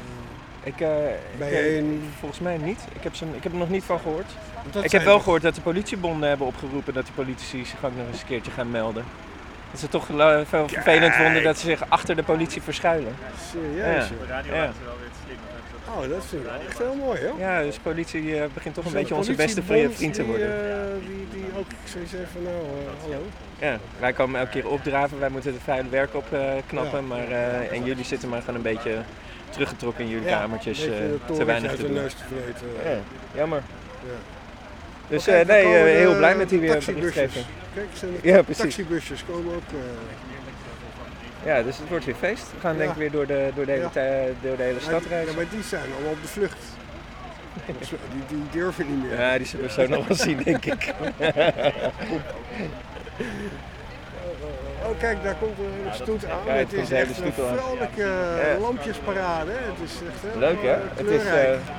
volgens mij niet. Ik heb er nog niet van gehoord.
Dat
ik heb wel gehoord dat de politiebonden hebben opgeroepen dat de politici zich ook nog eens een keertje gaan melden. Dat ze toch veel vervelend vonden dat ze zich achter de politie verschuilen.
Serieus?
De radio waren ze wel weer te slim.
Oh, dat vind ik wel echt heel mooi, hoor.
Ja, dus de politie begint toch een beetje onze beste vriend te worden.
Die ook zoiets zeggen van hallo.
Ja, wij komen elke keer opdraven, wij moeten het vuile werk opknappen, maar en jullie zitten maar gewoon een beetje teruggetrokken in jullie kamertjes, te weinig te doen. Ja, jammer.
Ja.
Dus heel blij met die berichtgeving.
Kijk, taxibusjes komen ook.
Ja, dus het wordt weer feest. We gaan denk ik weer door de hele stad reizen.
Ja, maar die zijn allemaal op de vlucht. Die durven niet meer.
Ja, die zullen we zo nog wel zien, denk ik.
Oh kijk, daar komt een hele stoet aan.
Ja,
het is echt een
stoet aan.
vrolijke lampjesparade. Hè? Het is echt
Leuk hè? Het is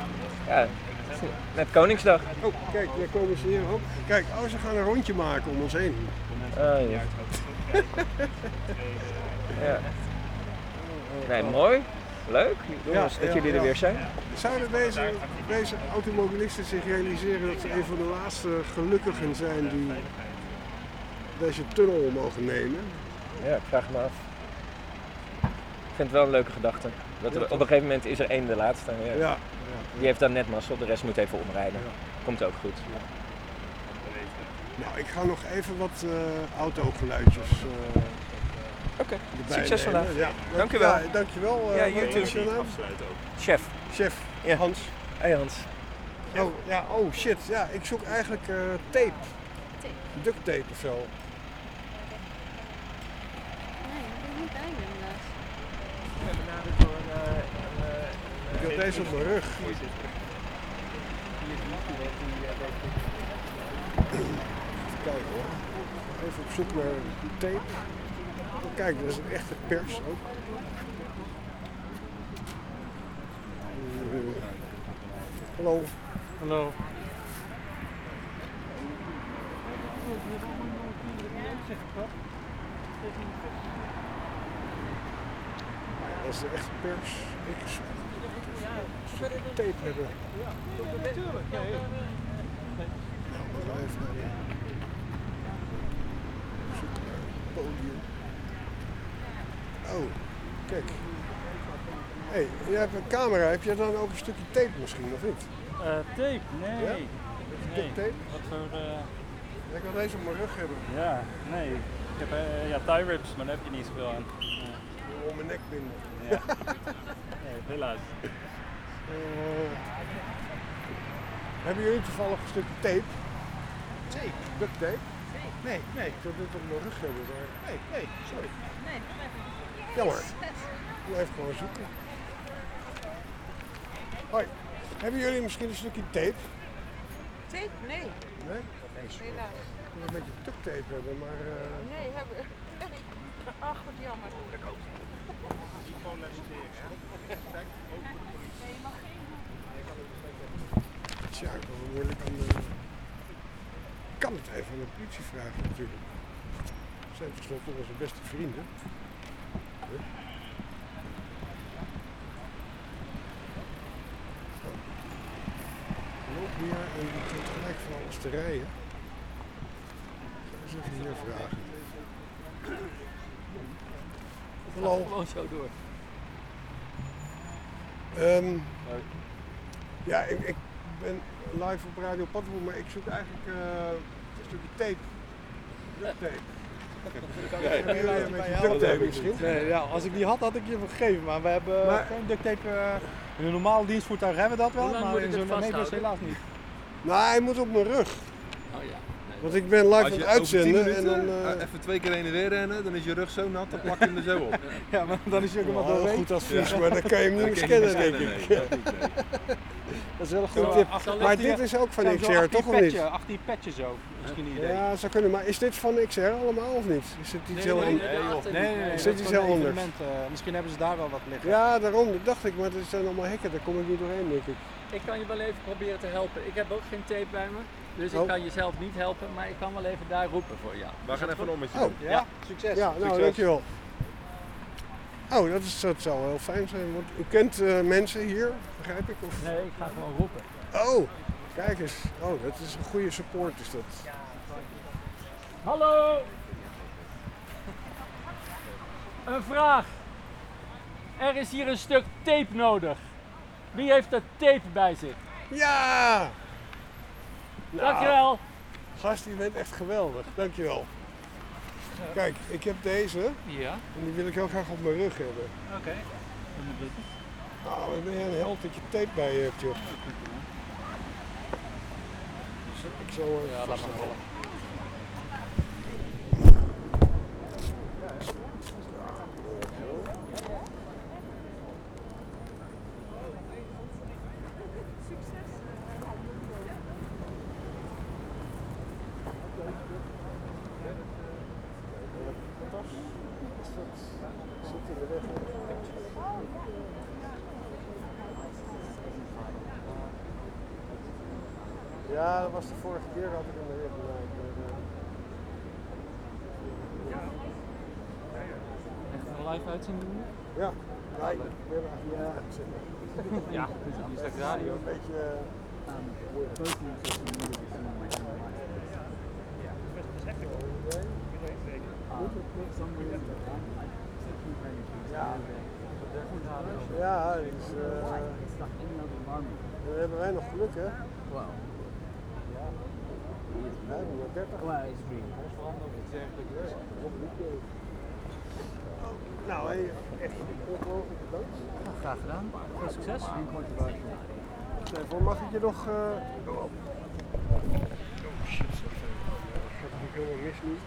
net Koningsdag.
Oh, kijk, daar komen ze hier ook. Kijk, ze gaan een rondje maken om ons heen.
Ja. Ja. Nee, mooi. Leuk. Jongens, dat jullie er weer zijn.
Zouden deze automobilisten zich realiseren dat ze een van de laatste gelukkigen zijn die deze tunnel mogen nemen?
Ja, ik vraag me af. Ik vind het wel een leuke gedachte. Dat er, op een gegeven moment is er één de laatste. Ja. Die heeft dan net mazzel, de rest moet even omrijden. Komt ook goed.
Nou, ik ga nog even wat autogeluidjes
Oké, succes vandaag.
Ja.
Dank u wel.
Ja, dankjewel.
Ja, jullie
wat is je naam?
Chef.
Chef,
Ja.
Hans.
Hey Hans.
Oh, ja, oh shit. Ja, ik zoek eigenlijk tape. Duct tape of zo. Ik wil deze op mijn rug. Even kijken hoor. Even op zoek naar tape. Kijk, dat is een echte pers ook. Hallo.
Hallo.
Dat is de echte pers. Ik zoek tape hebben.
Ja, natuurlijk.
Nou, even naar podium. Oh, kijk. Hé, je hebt een camera. Heb je dan ook een stukje tape misschien, of niet?
Tape? Nee.
Ja?
Nee.
Tape?
Wat voor...
Ik wil deze op mijn rug hebben.
Ja, nee. Ik heb tie rips, maar daar heb je niet zoveel aan.
Om mijn nek binden.
Ja. Nee, helaas.
Hebben jullie toevallig een stukje tape?
Tape?
Duct tape?
Nee.
Ik wil dit op mijn rug hebben, maar...
Nee, sorry.
Nee,
jammer. Blijf gewoon zoeken. Hoi. Hebben jullie misschien een stukje tape?
Tape? Nee.
Nee?
Helaas.
Ik wil een beetje duct tape hebben, maar...
Nee, hebben we. Nee. Ach, wat jammer.
Gewoon registreren, hè?
Nee, je mag geen.
Tja, ik wil moeilijk aan de... Ik kan het even aan de politie vragen natuurlijk. Ze zijn tenslotte onze beste vrienden. Huh? Ik loop hier en die gaat gelijk van alles te rijden. Ik ga eens even hier vragen. Hallo.
Gewoon zo door.
Ja, ik ben live op Radio Padboel, maar ik zoek eigenlijk een stukje tape. Duct tape. Hebben jullie een beetje duct tape misschien?
Nee, ja, als ik die had ik je vergeven, maar we hebben geen duct tape. In een normaal dienstvoertuig hebben we dat wel, maar in zo'n nebus helaas niet.
Nou, hij moet op mijn rug.
Oh ja.
Want ik ben live aan het uitzenden en dan...
even 2 keer heen en weer rennen, dan is je rug zo nat, dan plak je hem er zo op.
Ja, maar dan is je ook nog wel doorheen.
Goed advies, maar dan kan je hem niet meer scannen, denk ik. Dat is wel een goed tip. Maar dit is ook van XR, toch of niet?
Achter die petje zo, misschien een idee.
Ja, zou kunnen. Maar is dit van XR allemaal of niet? Is dit iets heel anders?
Nee,
is dit iets heel anders?
Misschien hebben ze daar wel wat liggen.
Ja, daarom. Dat dacht ik. Maar het zijn allemaal hekken. Daar kom ik niet doorheen, denk ik.
Ik kan je wel even proberen te helpen. Ik heb ook geen tape bij me. Dus ik kan jezelf niet helpen, maar ik kan wel even daar roepen voor jou.
We gaan even een ommetje
doen.
Ja,
succes.
Ja, nou,
succes.
dankjewel. Oh, dat zou heel fijn zijn. Want u kent mensen hier, begrijp ik? Of?
Nee, ik ga gewoon roepen.
Oh, kijk eens. Oh, dat is een goede support, is dat.
Hallo! Een vraag. Er is hier een stuk tape nodig. Wie heeft er tape bij zich?
Ja! Nou,
Dankjewel.
Gast, je bent echt geweldig. Dankjewel. Kijk, ik heb deze.
Ja.
En die wil ik heel graag op mijn rug hebben.
Oké.
Nou, dan ben je een held dat je tape bij je hebt, joh. Ik zal
ja, laat maar vallen.
in de weg. Ja, dat was de vorige keer had ik hem weer bereikt.
Echt een live uitzending doen?
Ja, ja, ik ben er uitzending.
Ja, die is de radio.
Een beetje... Ja, dus, dan hebben wij nog geluk, hè? Wauw. Ja, nummer 30. Nou, hey, echt ongelooflijk bedankt.
Graag gedaan. Veel succes.
Mag ik je nog... Oh shit, dat gaat natuurlijk helemaal mis nu.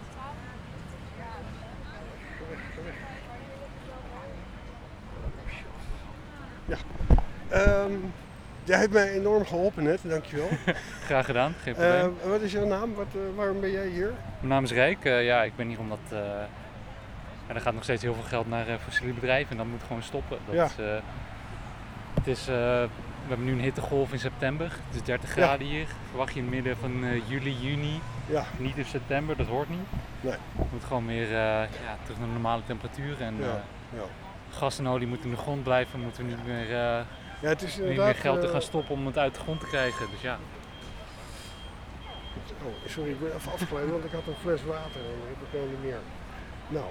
Ja. Jij hebt mij enorm geholpen net, dankjewel.
Graag gedaan, geen probleem.
Wat is jouw naam? Waarom ben jij hier?
Mijn naam is Rijk. Ja, ik ben hier omdat er gaat nog steeds heel veel geld naar fossiele bedrijven en dat moet gewoon stoppen. Dat is, we hebben nu een hittegolf in september. Het is 30 graden hier. Verwacht je in het midden van juli, juni.
Ja.
Niet in september, dat hoort niet.
Nee.
Het moet gewoon weer terug naar normale temperaturen. En gas en olie moeten in de grond blijven. Moeten we niet meer, niet meer geld te gaan stoppen om het uit de grond te krijgen. Dus ja.
Oh, sorry, ik ben even afgeleid, want ik had een fles water en dat heb ik nou niet meer. Nou,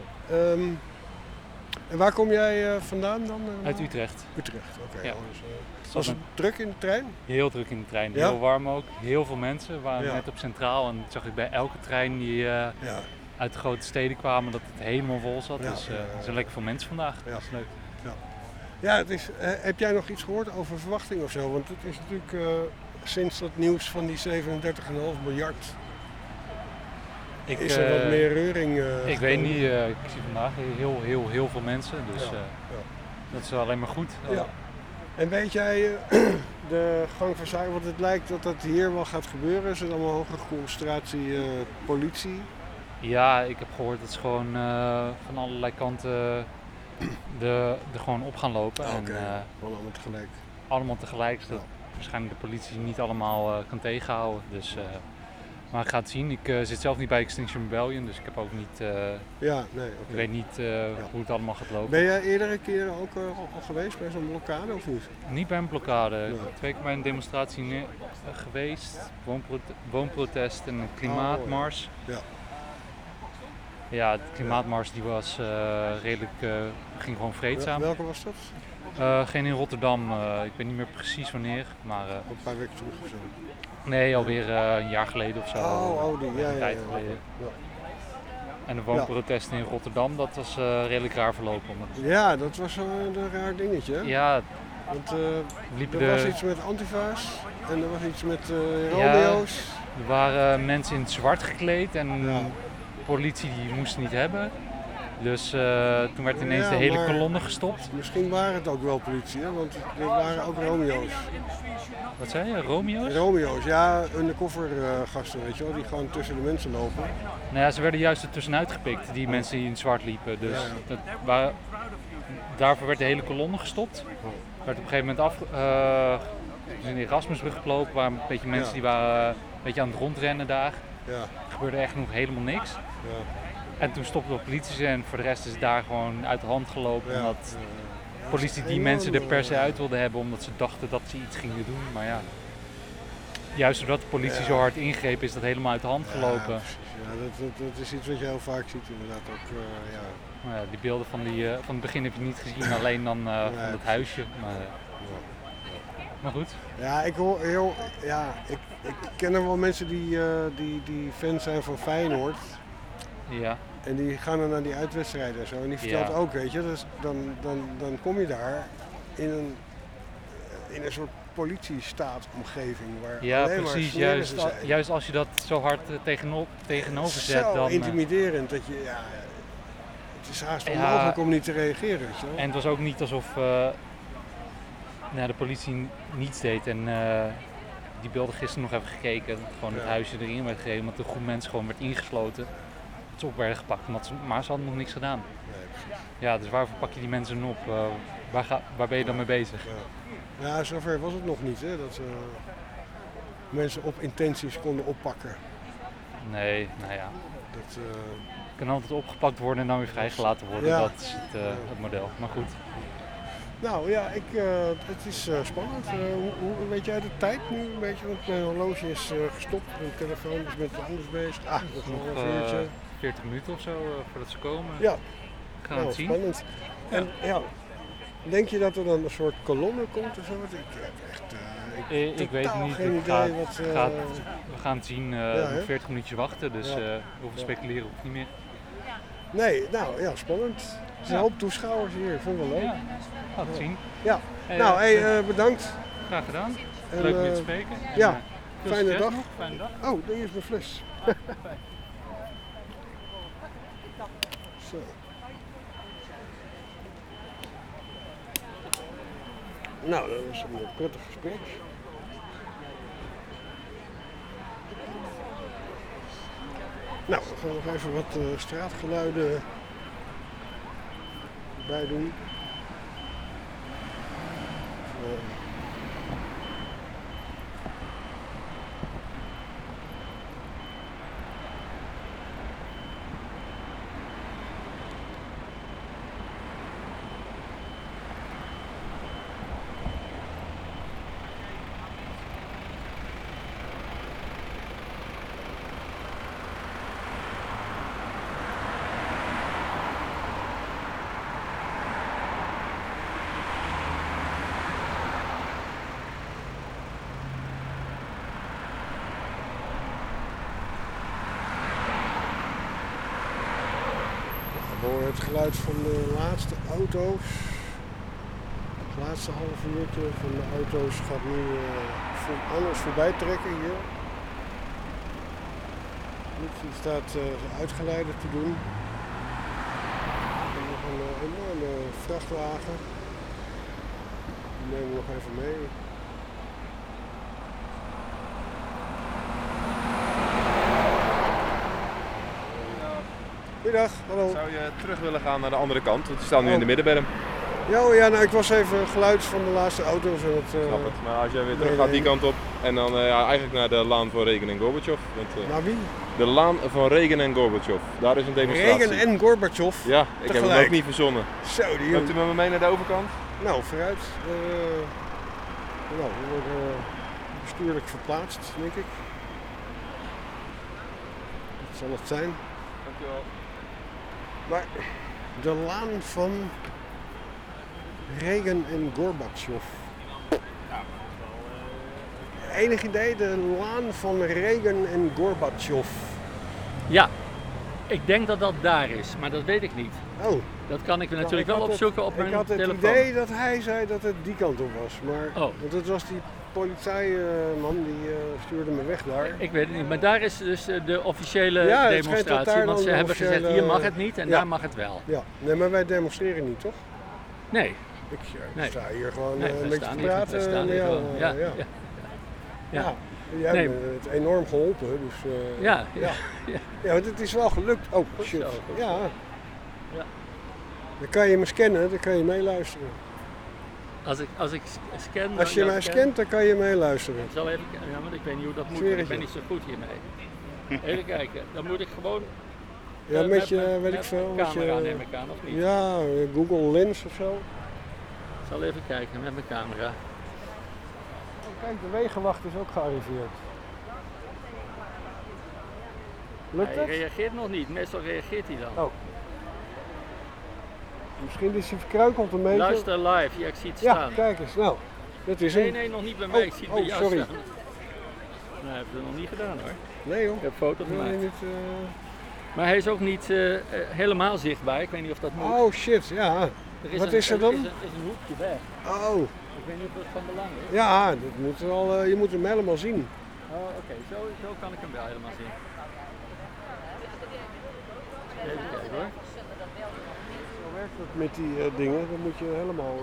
en waar kom jij vandaan dan?
Uit Utrecht.
Utrecht, oké.
Ja.
Was het druk in de trein?
Heel druk in de trein, heel warm ook. Heel veel mensen. We waren net op Centraal en dat zag ik bij elke trein die uit de grote steden kwamen dat het helemaal vol zat. Dus er zijn lekker veel mensen vandaag. Dat is leuk.
Ja, het is, heb jij nog iets gehoord over verwachting of zo? Want het is natuurlijk sinds dat nieuws van die 37,5 miljard is er wat meer reuring.
Ik weet niet, ik zie vandaag heel veel mensen, dus dat is alleen maar goed.
Ja. En weet jij de gang van zaken, want het lijkt dat dat hier wel gaat gebeuren, is het allemaal hogere concentratie politie?
Ja, ik heb gehoord dat ze gewoon van allerlei kanten er gewoon op gaan lopen.
Oké, allemaal tegelijk.
Allemaal tegelijk, zodat waarschijnlijk de politie niet allemaal kan tegenhouden. Dus, maar ik ga het zien. Ik zit zelf niet bij Extinction Rebellion, dus ik heb ook niet. Ik weet niet hoe het allemaal gaat lopen.
Ben jij eerdere keren ook al geweest bij zo'n blokkade of niet?
Niet bij een blokkade. Ik ben 2 keer bij een demonstratie geweest, woonprotest en een klimaatmars. Ja, de klimaatmars die was redelijk, ging gewoon vreedzaam.
Welke was dat?
Geen in Rotterdam, ik weet niet meer precies wanneer, maar...
een paar weken terug of zo?
Nee, alweer een jaar geleden of zo.
Een tijd
geleden. En de woonprotest in Rotterdam, dat was redelijk raar verlopen.
Ja, dat was een raar dingetje.
Ja.
Want er was iets met antifa's en er was iets met Romeo's.
Er waren mensen in het zwart gekleed en de politie die moest het niet hebben. Dus toen werd ineens de hele kolonne gestopt.
Misschien waren het ook wel politie, hè? Want er waren ook Romeo's.
Wat zei je, Romeo's?
Romeo's, ja, undercover gasten, weet je wel, die gewoon tussen de mensen lopen.
Nou ja, ze werden juist er tussenuit gepikt, die mensen die in het zwart liepen. Dus daarvoor werd de hele kolonne gestopt. Werd op een gegeven moment in de Erasmusbrug gelopen, waren een beetje mensen die waren een beetje aan het rondrennen daar. Er gebeurde echt nog helemaal niks. En toen stopte de politie en voor de rest is het daar gewoon uit de hand gelopen. Omdat de politie die mensen er per se uit wilde hebben omdat ze dachten dat ze iets gingen doen. Maar ja, juist doordat de politie zo hard ingreep is dat helemaal uit de hand gelopen.
Dat is iets wat je heel vaak ziet inderdaad ook.
Nou ja, die beelden van het begin heb je niet gezien, alleen dan van het huisje. Maar goed.
Ja, ik ken er wel mensen die fan zijn van Feyenoord.
Ja.
En die gaan dan naar die uitwedstrijden en zo. En die vertelt ook, weet je, dus dan kom je daar in een soort politiestaatomgeving waar alleen
precies.
Maar
juist als je dat zo hard tegenover zet.
Zo
dan
intimiderend dat je, het is haast onmogelijk om niet te reageren, weet je wel.
En het was ook niet alsof de politie niets deed. En die beelden gisteren nog even gekeken. Gewoon het huisje erin werd gereden, omdat de groep mensen gewoon werd ingesloten. Ze op werden gepakt, maar ze hadden nog niks gedaan.
Nee,
Ja, dus waarvoor pak je die mensen op? Waar ben je dan mee bezig?
Ja, zover was het nog niet, hè, dat mensen op intenties konden oppakken.
Nee, nou ja.
Dat
kan altijd opgepakt worden en dan weer vrijgelaten worden.
Ja.
Dat is het model. Maar goed.
Nou ja, het is spannend. Hoe weet jij de tijd nu een beetje? Want mijn horloge is gestopt, mijn telefoon is met wat anders bezig. Nog
nog
een uurtje.
40 minuten of zo voordat ze komen.
Ja.
Gaan we het zien.
Spannend. En denk je dat er dan een soort kolonne komt of zo?
Ik weet het niet.
Geen idee wat,
we gaan het zien. 40 minuutjes wachten, dus hoeven speculeren hoeft niet meer.
Nee, nou ja, spannend. Er zijn een hoop toeschouwers hier, ik vind het wel leuk.
Gaan het zien.
Ja. Bedankt.
Graag gedaan.
En,
leuk om je te spreken.
Ja,
veel
fijne
succes
dag.
nog. Fijne dag.
Oh, daar is mijn fles. Zo. Nou, dat was een prettig gesprek. Nou, we gaan nog even wat straatgeluiden bij doen. Het geluid van de laatste auto's. Het laatste half uurtje van de auto's gaat nu aan ons voorbij trekken hier. Die staat uitgeleider te doen. En nog een enorme vrachtwagen. Die nemen we nog even mee. Goeiedag, hallo.
Zou je terug willen gaan naar de andere kant? Want we staan nu in de middenberm.
Ja, nou, ik was even geluid van de laatste auto's. En het,
Snap het. Maar als jij weer terug gaat die kant op en dan eigenlijk naar de laan van Reagan en Gorbachev.
Naar wie?
De laan van Reagan en Gorbachev. Daar is een demonstratie.
Reagan en Gorbachev?
Ja, ik heb hem ook niet verzonnen.
Zo, die
Loopt u met me mee naar de overkant?
Nou, vooruit. We worden bestuurlijk verplaatst, denk ik. Dat zal het zijn.
Dankjewel.
Maar de laan van Reagan en Gorbachev. Enig idee, de laan van Reagan en Gorbachev.
Ja, ik denk dat dat daar is, maar dat weet ik niet.
Oh.
Dat kan ik natuurlijk wel opzoeken op mijn telefoon.
Ik had het idee dat hij zei dat het die kant op was, maar want het was die politieman die stuurde me weg daar.
Ik weet het niet, maar daar is dus de officiële demonstratie, want ze hebben gezegd hier mag het niet en daar mag het wel.
Ja, nee, maar wij demonstreren niet, toch?
Nee.
Ik sta hier gewoon een beetje te praten.
We staan hier gewoon.
Ja. Jij hebt me het enorm geholpen, dus
ja,
want het is wel gelukt. Oh, shit. Ja. Dan kan je me scannen, dan kan je meeluisteren.
Als ik scan...
Als je mij scant, dan kan je meeluisteren.
Ik zal even kijken, want ik weet niet hoe dat moet, ik ben niet zo goed hiermee. Even kijken, dan moet ik gewoon...
Ja, met je, weet ik veel.
camera neem ik aan, of niet?
Ja, Google Lens of zo.
Ik zal even kijken met mijn camera.
Oh, kijk, de wegenwacht is ook gearriveerd. Lukt het?
Hij reageert nog niet, meestal reageert hij dan.
Oh. Misschien is hij verkreukeld een beetje.
Luister live, ja, ik zie het staan.
Ja, kijk eens, nou. Dat is hem.
Nee, nog niet bij mij, ik zie het bij jou
sorry.
staan. Nou, hij heeft het nog niet gedaan hoor.
Nee joh.
Ik heb foto's
Nee,
gemaakt.
niet,
Maar hij is ook niet helemaal zichtbaar, ik weet niet of dat moet.
Oh shit, ja. Wat is er dan?
Er is een hoekje weg.
Oh.
Ik weet niet of dat van belang is.
Ja, dat moet wel, je moet hem helemaal zien.
Oh, oké, zo kan ik hem wel helemaal zien. Even kijken hoor.
Zo werkt het met die dingen, dan moet je helemaal...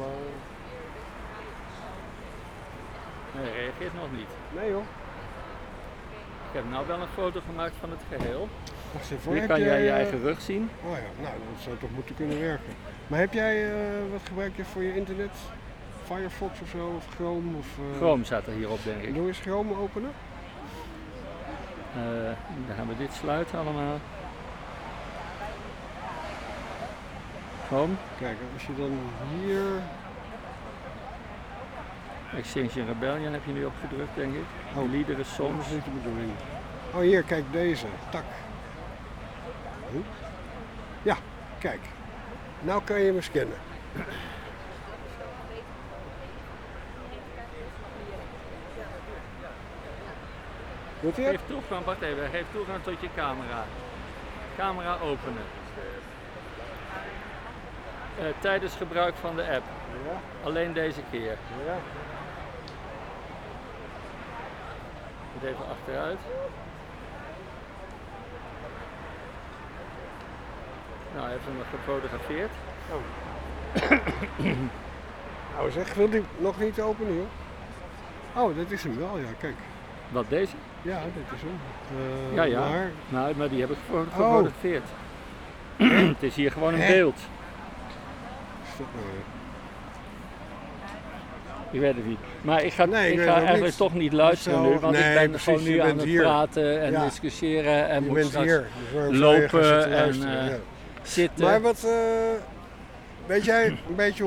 Nee, hij reageert nog niet.
Nee joh.
Ik heb nou wel een foto gemaakt van het geheel.
Wacht even,
Hier
heb
kan jij je
jij,
eigen rug zien.
Oh ja, nou dat zou toch moeten kunnen werken. Maar heb jij, wat gebruik je voor je internet? Firefox of zo, of Chrome? Of,
Chrome staat er hierop, denk ik.
Doe eens Chrome openen.
Dan gaan we dit sluiten allemaal. Chrome.
Kijk, als je dan hier...
Extinction Rebellion heb je nu opgedrukt, denk ik.
Oh,
Liederen soms.
Dat is niet de bedoeling. Oh, hier, kijk deze. Tak. Ja, kijk. Nou kan je me scannen.
Geef toegang, wacht even, geef toegang tot je camera. Camera openen. Tijdens gebruik van de app.
Ja.
Alleen deze keer.
Ja.
Moet even achteruit. Nou, hij heeft hem nog gefotografeerd.
Oh. Nou zeg, wil die nog niet openen, joh? Oh, dat is hem wel, ja, kijk.
Wat, deze?
Ja, dit is hem.
Ja.
Maar...
Nou, maar die heb ik gefotografeerd. Het is hier gewoon een beeld. Ik weet het niet. Maar ik ga eigenlijk niet. Toch niet luisteren nu, want ik ben precies, gewoon nu aan het praten en discussiëren en moet straks lopen en zitten.
Maar wat, weet jij een beetje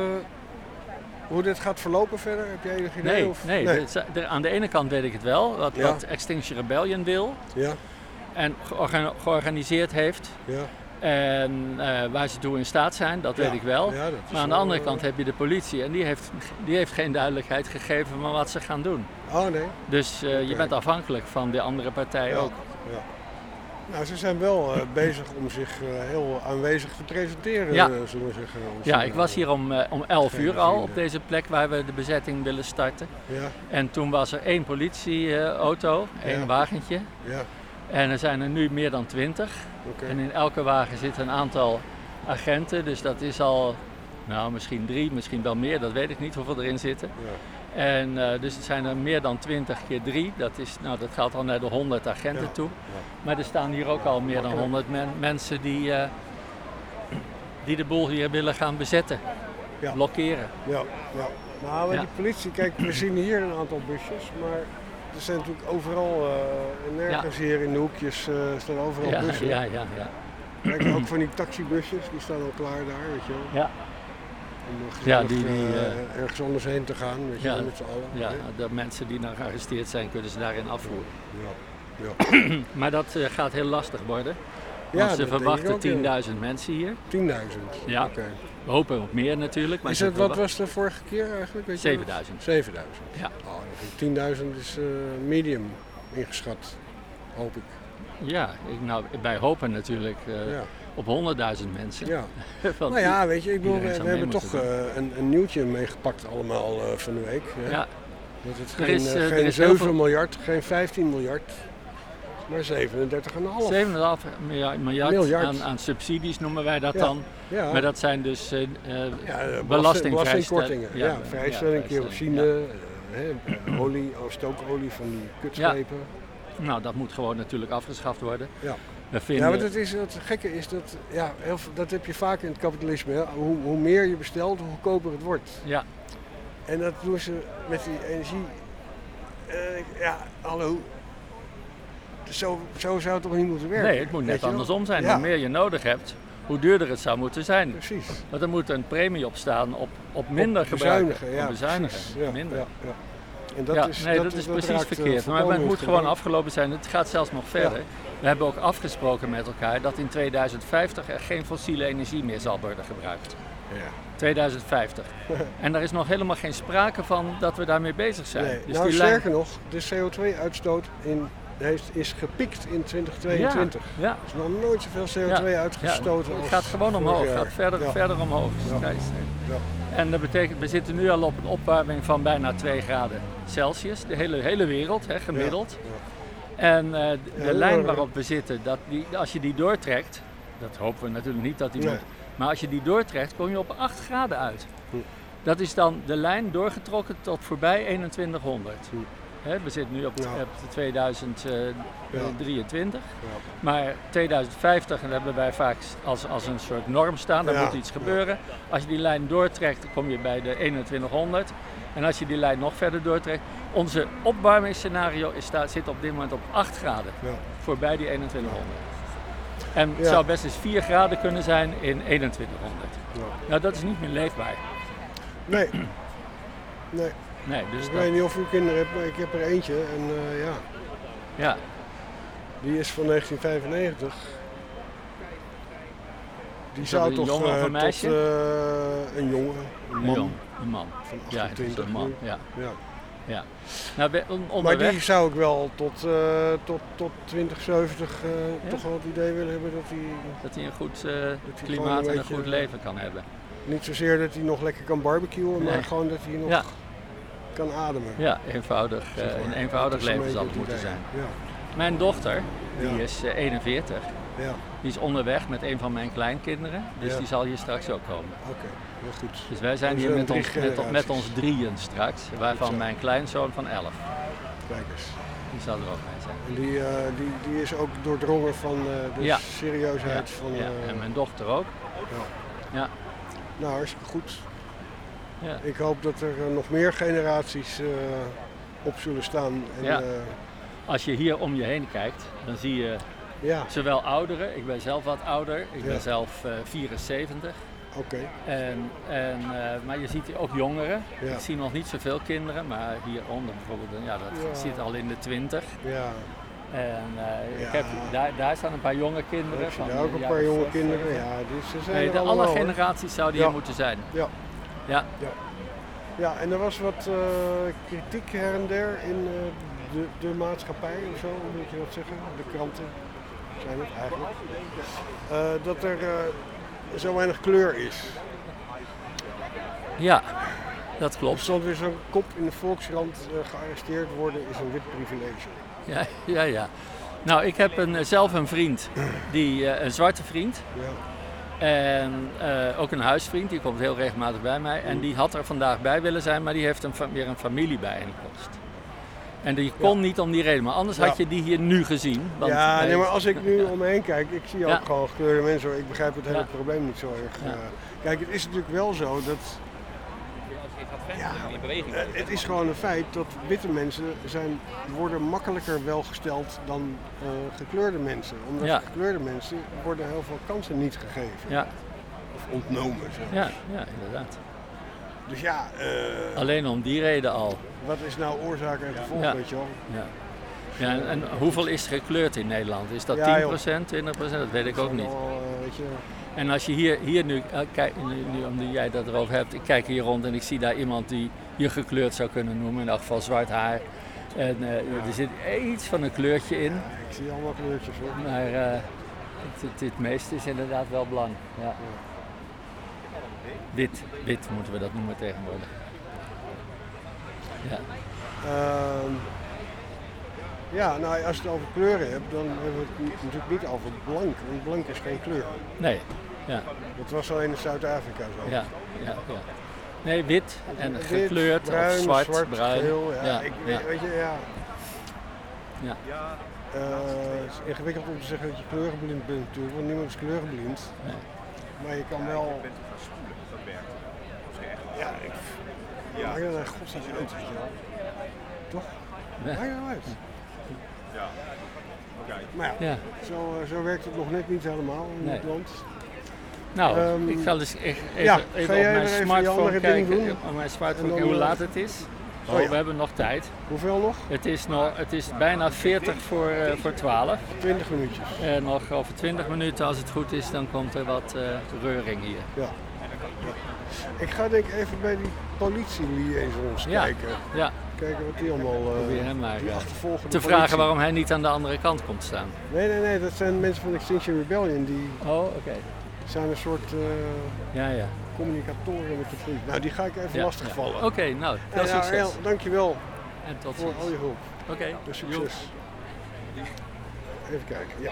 hoe dit gaat verlopen verder? Heb jij enig idee?
Nee. Aan de ene kant weet ik het wel, wat Extinction Rebellion wil en georganiseerd heeft. Ja. En waar ze toe in staat zijn, dat weet ik wel. Ja, maar aan de andere kant heb je de politie en die heeft geen duidelijkheid gegeven van wat ze gaan doen.
Oh nee.
Dus je bent afhankelijk van de andere partij ook.
Ja. Nou, ze zijn wel bezig om zich heel aanwezig te presenteren, zullen we zeggen.
Ja, ik was hier om 11 uur al op deze plek waar we de bezetting willen starten. Ja. En toen was er 1 politieauto, 1 wagentje. Ja. En er zijn er nu meer dan 20. Okay. En in elke wagen zit een aantal agenten, dus dat is al, nou misschien 3, misschien wel meer, dat weet ik niet hoeveel erin zitten. Ja. En dus het zijn er meer dan 20 keer 3, dat gaat al naar de 100 agenten toe. Ja. Maar er staan hier ook al meer dan 100 mensen die de boel hier willen gaan bezetten, blokkeren.
Ja. Nou, die politie, kijk, we zien hier een aantal busjes, maar... Er zijn natuurlijk overal, nergens hier in de hoekjes, staan overal bussen.
Ja.
Kijk, ook van die taxibusjes, die staan al klaar daar, weet je wel. Ja. Om ergens anders heen te gaan, weet je wel, met z'n allen.
Ja, de mensen die nou gearresteerd zijn, kunnen ze daarin afvoeren.
Ja.
Maar dat gaat heel lastig worden. Want ze verwachten 10.000 mensen hier.
10.000?
Ja.
Okay.
We hopen op meer natuurlijk. Maar
wat was de vorige keer eigenlijk?
7.000.
7.000? Ja. Oh, 10.000 is medium ingeschat, hoop ik.
Ja, wij hopen natuurlijk op 100.000 mensen.
Ja. Nou ja, weet je, ik bedoel, we hebben toch een nieuwtje meegepakt allemaal van de week. Ja. Dat het geen 7 miljard, geen 15 miljard. Maar 37,5
miljard aan subsidies noemen wij dat dan. Ja. Maar dat zijn dus
belastingkortingen. Vrijstelling, kerosine, olie, stookolie van die kutschepen.
Ja. Nou, dat moet gewoon natuurlijk afgeschaft worden.
Ja. Maar het gekke is dat, dat heb je vaak in het kapitalisme. Hè? Hoe meer je bestelt, hoe goedkoper het wordt.
Ja.
En dat doen ze met die energie. Hallo. Zo zou het toch niet moeten werken?
Nee, het moet net andersom zijn. Hoe meer je nodig hebt, hoe duurder het zou moeten zijn.
Precies.
Want er moet een premie op staan op minder gebruiken.
Bezuinigen.
Minder.
Ja. En dat
is precies verkeerd. Maar het moet gewoon afgelopen zijn. Het gaat zelfs nog verder. We hebben ook afgesproken met elkaar dat in 2050 er geen fossiele energie meer zal worden gebruikt. Ja. 2050. En er is nog helemaal geen sprake van dat we daarmee bezig zijn.
Nee. Dus sterker nog, de CO2-uitstoot is gepiekt in 2022.
Ja.
Er is nog nooit zoveel CO2 uitgestoten.
Het gaat gewoon omhoog, het gaat verder omhoog. Ja. En dat betekent, we zitten nu al op een opwarming van bijna 2 graden Celsius, de hele wereld, gemiddeld. Ja. En de lijn waarop we zitten, als je die doortrekt, dat hopen we natuurlijk niet dat die moet, maar als je die doortrekt, kom je op 8 graden uit. Dat is dan de lijn doorgetrokken tot voorbij 2100. We zitten nu op 2023. Maar 2050, en dat hebben wij vaak als een soort norm staan, daar moet iets gebeuren. Als je die lijn doortrekt, dan kom je bij de 2100. En als je die lijn nog verder doortrekt, onze opwarmingsscenario zit op dit moment op 8 graden. Voorbij die 2100. En het zou best eens 4 graden kunnen zijn in 2100. Nou, dat is niet meer leefbaar.
Nee.
Dus
ik weet niet of u kinderen hebt, maar ik heb er eentje. En
ja.
Die is van 1995. Die
is
zou
dat een
toch
jongen of een meisje?
Een jongen, een man.
Een man.
Van
Ja,
28
het is een man.
nu.
Ja. Nou,
maar die zou ik wel tot 2070 toch wel het idee willen hebben
dat hij een goed klimaat en een goed leven kan hebben.
Niet zozeer dat hij nog lekker kan barbecuen, maar gewoon dat hij nog kan ademen.
Ja, een eenvoudig leven zal het moeten zijn. Ja. Mijn dochter, die is 41. Ja. Die is onderweg met een van mijn kleinkinderen, dus die zal hier straks ook komen.
Oké, heel goed.
Dus wij zijn hier met ons drieën straks, waarvan mijn kleinzoon van 11.
Kijk eens.
Die zal er ook bij zijn.
En die is ook doordrongen van de serieusheid van...
en mijn dochter ook. Ja.
Nou, hartstikke goed. Ja. Ik hoop dat er nog meer generaties op zullen staan. En,
als je hier om je heen kijkt, dan zie je zowel ouderen, ik ben zelf wat ouder, ik ben zelf 74.
Oké.
Maar je ziet ook jongeren. Ik zie nog niet zoveel kinderen, maar hieronder bijvoorbeeld, dat zit al in de 20.
Ja.
En daar staan een paar jonge kinderen.
Ik zie daar ook een paar jonge kinderen. Ja, dus ze zijn
alle generaties zouden hier moeten zijn.
Ja, en er was wat kritiek her en der in de maatschappij of zo, moet je dat zeggen? De kranten zijn het eigenlijk. Dat er zo weinig kleur is.
Ja, dat klopt.
Er stond weer zo'n kop in de Volkskrant, gearresteerd worden is een wit privilege.
Ja. Nou, ik heb zelf een vriend, een zwarte vriend. Ja. En ook een huisvriend, die komt heel regelmatig bij mij. En die had er vandaag bij willen zijn, maar die heeft weer een familiebijeenkomst. En die kon niet om die reden, maar anders had je die hier nu gezien. Want
maar als ik nu om me heen kijk, ik zie ook gewoon gekleurde mensen. Ik begrijp het hele probleem niet zo erg. Kijk, het is natuurlijk wel zo dat... het is gewoon een feit dat witte mensen worden makkelijker welgesteld dan gekleurde mensen. Omdat gekleurde mensen worden heel veel kansen niet gegeven. Ja. Of ontnomen.
Ja, inderdaad.
Dus
alleen om die reden al.
Wat is nou oorzaak en gevolg, weet je wel?
Ja, en hoeveel is er gekleurd in Nederland? Is dat 10%, 20%? Dat weet ik ook niet.
Weet je.
En als je hier nu, kijk, nu omdat jij dat erover hebt, ik kijk hier rond en ik zie daar iemand die je gekleurd zou kunnen noemen, in elk geval zwart haar. En er zit iets van een kleurtje in.
Ik zie allemaal kleurtjes hoor.
Maar het meeste is inderdaad wel blank. Ja. Wit moeten we dat noemen tegenwoordig. Ja.
Nou als je het over kleuren hebt, dan hebben we het natuurlijk niet over blank, want blank is geen kleur.
Nee, ja.
Dat was al in Zuid-Afrika zo.
Ja. Nee, wit en gekleurd, bruin, of zwart, bruin.
Geel,
Weet
je, het is ingewikkeld om te zeggen dat je kleurenblind bent natuurlijk, want niemand is kleurenblind. Nee. Maar je kan wel... maakt dat een godsdienst uit, weet je wel. Toch? Maakt dat uit. Maar zo werkt het nog net niet helemaal in het land.
Nou, ik ga dus even op mijn smartphone kijken, op mijn smartphone hoe laat het is. We hebben nog tijd.
Hoeveel nog?
Het is bijna 40 voor 12.
20 minuutjes.
En nog over 20 minuten, als het goed is, dan komt er wat reuring hier.
Ja. Ik ga denk ik even bij die politie-liaisons kijken.
Ja.
Kijken wat die allemaal
probeer hem maar
die achtervolgende
te vragen waarom hij niet aan de andere kant komt staan.
Nee, dat zijn mensen van Extinction Rebellion die zijn een soort communicatoren met de politie. Nou, die ga ik even lastigvallen.
Oké, nou, veel succes.
Dankjewel
en tot
voor al je hulp.
Oké.
Succes. Even kijken, ja.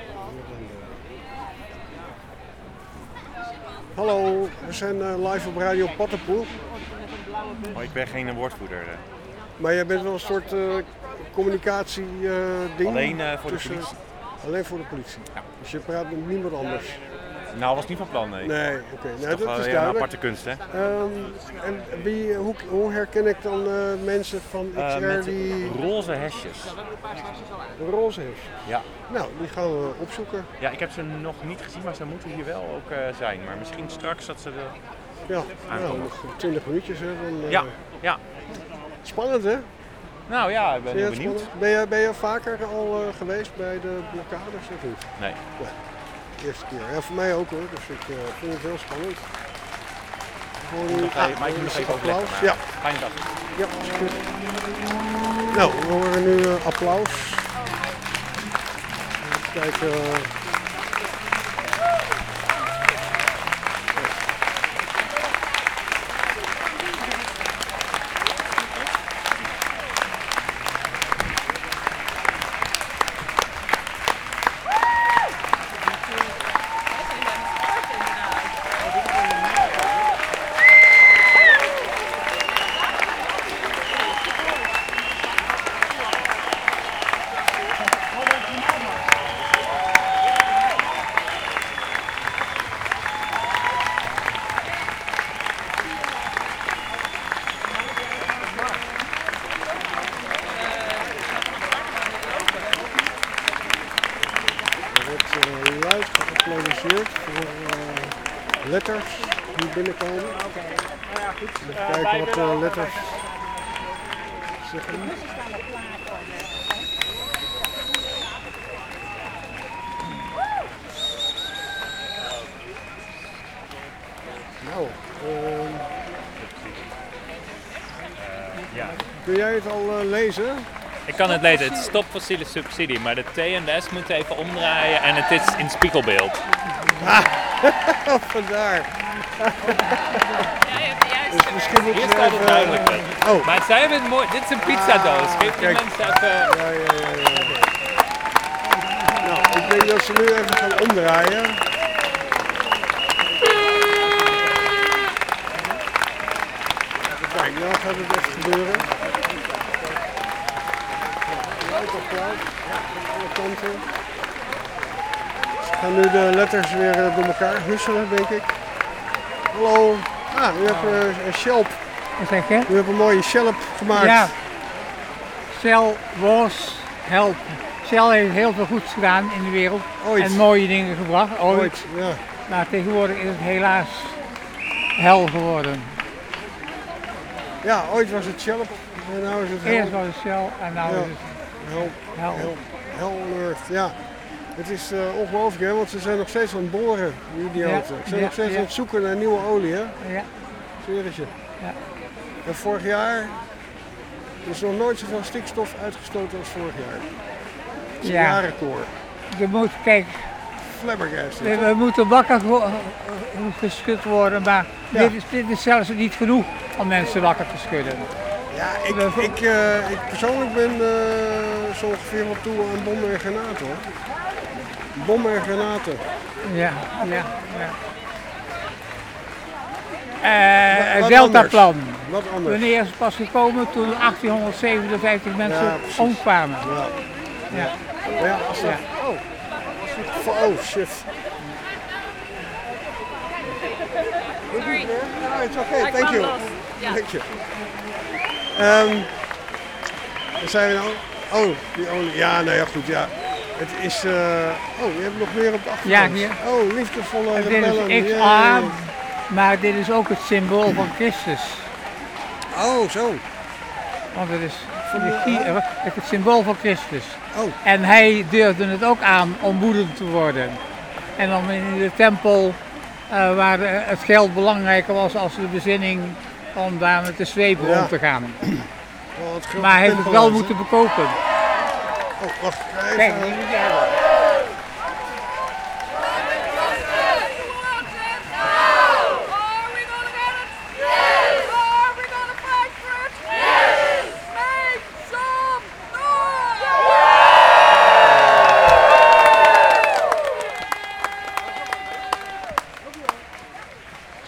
Hallo, we zijn live op Radio Pattenpoel.
Ik ben geen woordvoerder.
Maar jij bent wel een soort communicatie-ding?
Alleen voor de politie.
Alleen voor de politie? Ja. Dus je praat met niemand anders?
Nou, was niet van plan, nee.
Nee, oké.
Dat is
Nou,
toch
dat is
een
duidelijk.
aparte kunst, hè?
En hoe herken ik dan mensen van XR
met
die...
roze hesjes.
Roze hesjes?
Ja.
Nou, die gaan we opzoeken.
Ja, ik heb ze nog niet gezien, maar ze moeten hier wel ook zijn. Maar misschien straks dat ze
Ja,
aankomen.
nog 20 minuutjes, hè. Dan,
Ja, ja.
Spannend, hè?
Nou ja, ik ben
Vind je
heel
het
benieuwd.
spannend? Ben je vaker al geweest bij de blokkades of niet?
Nee.
Eerste keer. Ja, voor mij ook hoor, dus ik vind het heel spannend.
Maar ik moet nog even
applaus.
overleggen.
Ja.
Fijne dag.
Ja, is goed. Nou, we horen nu applaus. Even kijken. Luid geapplaudiseerd voor letters die binnenkomen. Even kijken wat de letters zeggen. Nou,
Ja.
kun jij het al lezen?
Ik kan het lezen. Het is stop fossiele subsidie, maar de T en de S moeten even omdraaien en het is in spiegelbeeld.
Vandaar. Dus misschien moet je
Hier staat het duidelijker.
Oh.
Maar zij hebben het mooi. Dit is een pizzadoos. Geef die
kijk.
mensen even.
Ja. Nou, ik denk dat ze nu even gaan omdraaien. Kijk, nou gaat het echt gebeuren. Luid applaus aan alle kanten. We gaan nu de letters weer door elkaar husselen, denk ik. Hallo. U hebt een schelp.
Wat zeg je?
U hebt een mooie schelp gemaakt.
Ja. Shell was help. Shell heeft heel veel goeds gedaan in de wereld.
Ooit.
En mooie dingen gebracht. Ooit.
Ja.
Maar tegenwoordig is het helaas hel geworden.
Ja, ooit was het schelp en nu is het hel.
Eerst was het Shell en nu is het
Hell on Earth, ja. Het is ongelooflijk, hè, want ze zijn nog steeds aan het boren, die idioten. Ze zijn nog steeds aan het zoeken naar nieuwe olie, hè?
Ja.
Zweer het je.
Ja.
En vorig jaar is nog nooit zoveel stikstof uitgestoten als vorig jaar. Het is een jaarrecord.
Je moet, kijk,
Flabbergasted.
we moeten wakker geschud worden, maar dit is zelfs niet genoeg om mensen wakker te schudden.
Ja, ik persoonlijk ben zo ongeveer wel toe aan bommen en granaten, hoor. Bommen en granaten.
Ja.
Wat
Deltaplan.
Wat anders?
Wanneer is het pas gekomen? Toen 1857 mensen omkwamen.
Ja. Als dat... Oh, shit.
Sorry.
No, it's okay.
I
Thank you.
kwam los. Ja.
Thank you. Wat zijn we nou? Oh, die olie. Ja, nou ja, goed, ja. Het is... je hebt nog meer op de achtergrond.
Ja, hier.
Oh, liefdevolle
Dit
rebellen.
is XA, maar dit is ook het symbool van Christus.
Oh, zo.
Want het is het symbool van Christus.
Oh.
En hij durfde het ook aan om woedend te worden. En dan in de tempel, waar het geld belangrijker was als de bezinning, om daar met de zweep rond te gaan. Maar hij heeft het wel moeten bekopen.
Oh, wacht.
Kijk, die moet je hebben.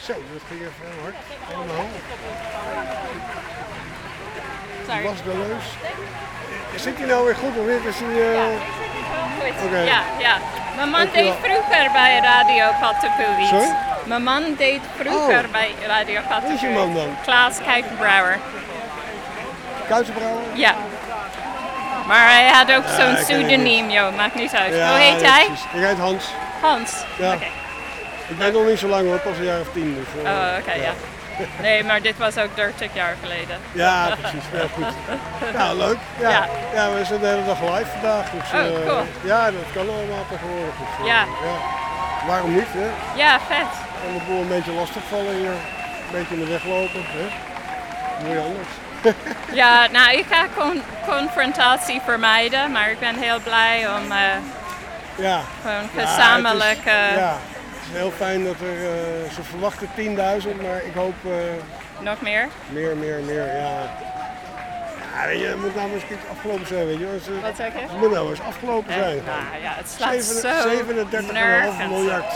Zo, dat ging even hard. Allemaal.
Sorry.
Bas Deleuze. Zit hij nou weer goed of niet? Is hij,
Goed.
Oké.
Ja. Mijn man deed vroeger bij Radio Kattenpoel iets.
Sorry?
Mijn man deed vroeger bij Radio Kattenpoel.
Wie is je man dan?
Klaas Kuikenbrouwer.
Kuitenbrouwer?
Ja. Maar hij had ook
Ja,
zo'n
ik ken hem
pseudoniem, joh, maakt niet uit.
Ja,
Hoe heet
ja,
hij?
precies. Ik heet Hans.
Hans.
Ja.
Oké.
Ik ben nog niet zo lang hoor, pas een jaar of 10. Dus,
Oké, ja. Nee, maar dit was ook 30 jaar geleden.
Ja, precies. Heel goed. Nou, leuk. Ja, we zijn de hele dag live vandaag. Dus,
cool.
Ja, dat kan allemaal tegenwoordig. Dus,
Ja.
Waarom niet, hè?
Ja, vet.
En de boel een beetje lastigvallen hier. Een beetje in de weg lopen, hè? Moet je anders.
Ja, nou, ik ga confrontatie vermijden, maar ik ben heel blij om gewoon gezamenlijk...
Het is heel fijn dat er, ze verwachten 10.000, maar ik hoop...
nog meer?
Meer, ja. Ja, weet je, het moet nou eens een keer afgelopen zijn, weet je.
Wat zeg je?
Het moet nou eens afgelopen zijn.
Nou ja, het slaat zo
37,5 miljard.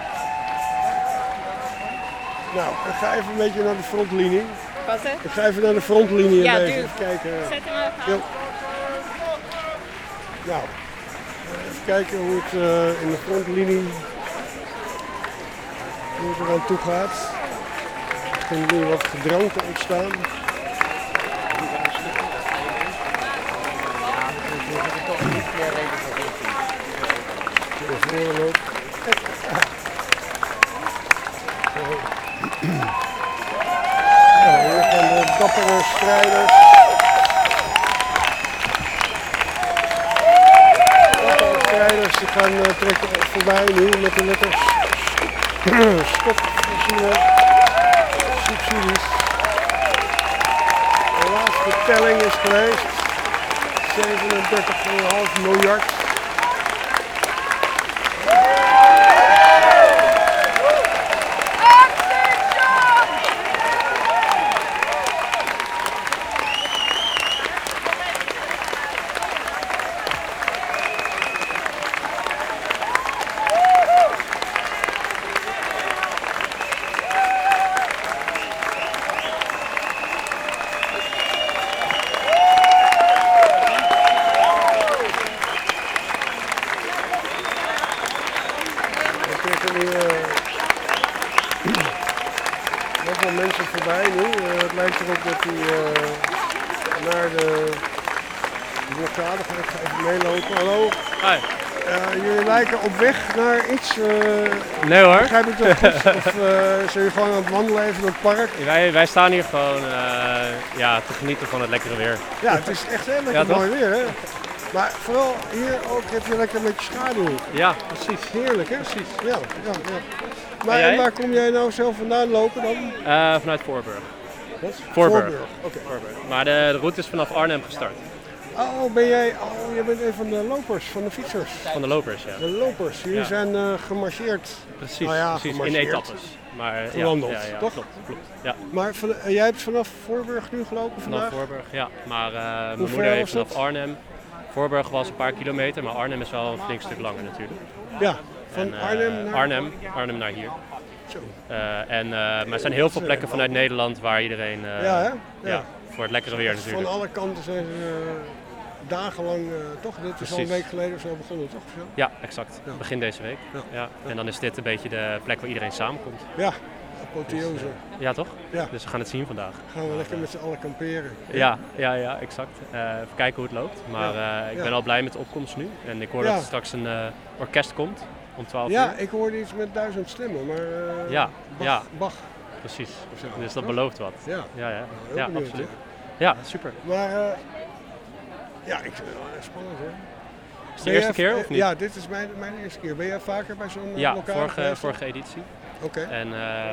Nou, ik ga even een beetje naar de frontlinie.
Wat hè?
Ik ga even naar de frontlinie
Ja,
en
doe.
even kijken.
Zet hem even aan.
Jo. Nou, even kijken hoe het in de frontlinie hoe het eraan toe gaat. Er kunnen nu wat gedroogte ontstaan. Hier gaan de dappere strijders. Dappere strijders die gaan trekken voorbij nu met de letters stop subsidies. De laatste telling is geweest 37,5 miljard. Voorbij nu. Het lijkt erop dat hij naar de blokkade gaat. Ik ga even meelopen. Hallo.
Hi.
Jullie lijken op weg naar iets.
Nee hoor.
Begrijp ik dat goed? Of zijn jullie gewoon aan het wandelen even door het park?
Wij staan hier gewoon te genieten van het lekkere weer.
Ja, het is echt heel lekker mooi weer, hè? Maar vooral hier ook heb je lekker met je schaduw.
Ja, precies.
Heerlijk, hè?
Precies.
Ja. Maar en waar kom jij nou zelf vandaan lopen dan?
Vanuit Voorburg.
Wat?
Voorburg.
Oké.
Voorburg. Maar de route is vanaf Arnhem gestart.
Jij bent een van de lopers, van de fietsers.
Van de lopers, ja.
De lopers, jullie zijn gemarcheerd.
Precies,
precies.
In etappes. Maar
gewandeld, toch?
Klopt. Ja.
Maar jij hebt vanaf Voorburg nu gelopen vandaag?
Vanaf Voorburg, ja. Maar mijn moeder heeft vanaf Arnhem. Voorburg was een paar kilometer, maar Arnhem is wel een flink stuk langer natuurlijk.
Ja, van Arnhem naar...
Arnhem naar hier.
Zo.
Maar er zijn heel veel plekken vanuit Nederland waar iedereen voor het lekkere weer natuurlijk.
Van alle kanten zijn ze dagenlang, toch? Dit is al een week geleden of zo begonnen, toch? Zo?
Ja, exact. Begin deze week. Ja. En dan is dit een beetje de plek waar iedereen samenkomt.
Ja, apotheose.
Dus, ja, toch?
Ja.
Dus we gaan het zien vandaag.
Gaan we lekker met z'n allen kamperen.
Ja, exact. Even kijken hoe het loopt. Maar ik ben al blij met de opkomst nu. En ik hoor dat er straks een orkest komt om 12 uur.
Ja, ik hoorde iets met 1000 stemmen, maar Bach.
Precies. Dus dat belooft wat. Ja,
benieuwd,
absoluut. Ja, super.
Maar ik vind het wel erg spannend, hè.
Is het de eerste keer of niet?
Ja, dit is mijn eerste keer. Ben jij vaker bij zo'n blokkade geweest?
Ja, vorige editie.
Oké.
En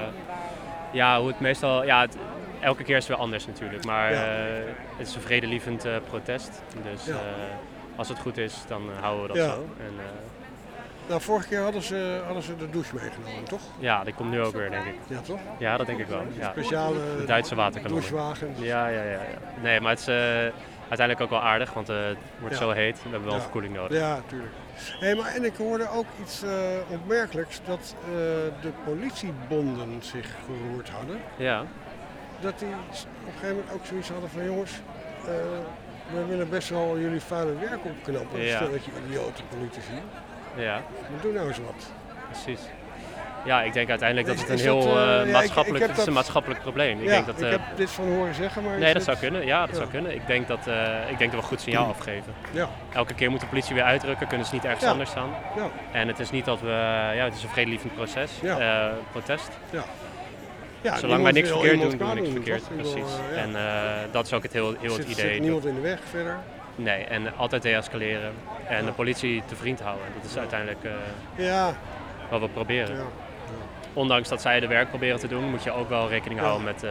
hoe het meestal... elke keer is het weer anders natuurlijk. Maar het is een vredelievend protest. Dus als het goed is, dan houden we dat zo. En,
nou, vorige keer hadden ze de douche meegenomen, toch?
Ja, die komt nu ook weer, denk ik.
Ja, toch?
Ja, dat denk ik wel. Ja.
Speciale
Duitse waterkanonnen.
douchewagens.
Ja. Nee, maar het is uiteindelijk ook wel aardig, want het wordt zo heet. We hebben wel verkoeling nodig.
Ja, tuurlijk. Maar en ik hoorde ook iets opmerkelijks, dat de politiebonden zich geroerd hadden.
Ja.
Dat die op een gegeven moment ook zoiets hadden van jongens, we willen best wel jullie vuile werk opknappen.
Ja.
Stel dat je idiote politici.
Ja.
Maar doe nou eens wat.
Precies. Ja, ik denk uiteindelijk dat het een
Is
heel
dat,
maatschappelijk,
ik
het is een maatschappelijk probleem.
Ik heb dit van horen zeggen, maar...
Nee, dat zou kunnen. Ja, dat zou kunnen. Ik denk dat we een goed signaal afgeven.
Ja.
Elke keer moet de politie weer uitrukken, kunnen ze niet ergens anders staan.
Ja.
En het is niet dat we... het is een vredelievend protest.
Ja. Ja,
zolang wij niks verkeerd doen, doen we
kwaad
niks
doen,
verkeerd.
toch?
Precies.
Ja.
En dat is ook het heel het idee.
Zit niemand in de weg verder?
Nee, en altijd deescaleren. En de politie te vriend houden. Dat is uiteindelijk wat we proberen.
Ja.
Ondanks dat zij de werk proberen te doen, moet je ook wel rekening houden met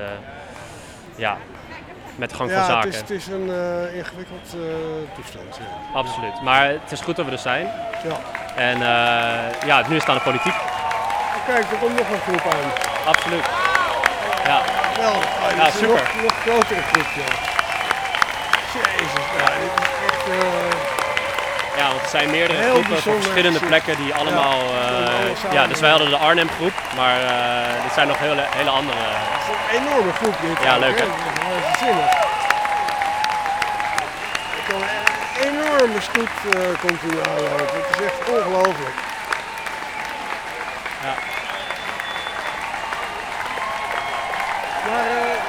de gang van zaken.
Het is een ingewikkeld toestand. Ja.
Absoluut. Maar het is goed dat we er zijn.
Ja.
En nu is het aan de politiek.
Kijk, er komt nog een groep aan.
Absoluut. Ja.
Wel,
super.
Nog grotere groep, ja. Jezus, dit is echt...
Ja, want er zijn meerdere groepen van verschillende plekken die allemaal... dus wij hadden de Arnhem groep, maar dit zijn nog hele andere...
Het is een enorme groep dit.
Ja, leuk hè?
Een enorme stoet komt hier aanlopen. Het is echt ongelooflijk.
Ja.
Maar...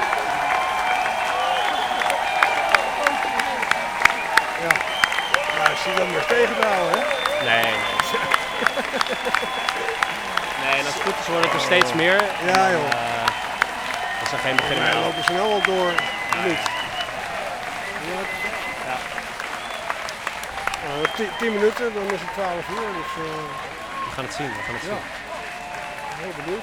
als je dan weer tegen te houden, hè?
Nee. Nee, en als het goed is worden het er steeds meer.
Ja, joh.
Dat is er geen begin
meer. We lopen snel wel door. Niet.
Ja.
10 minuten, dan is het 12 uur. Dus,
we gaan het zien,
Heel benieuwd.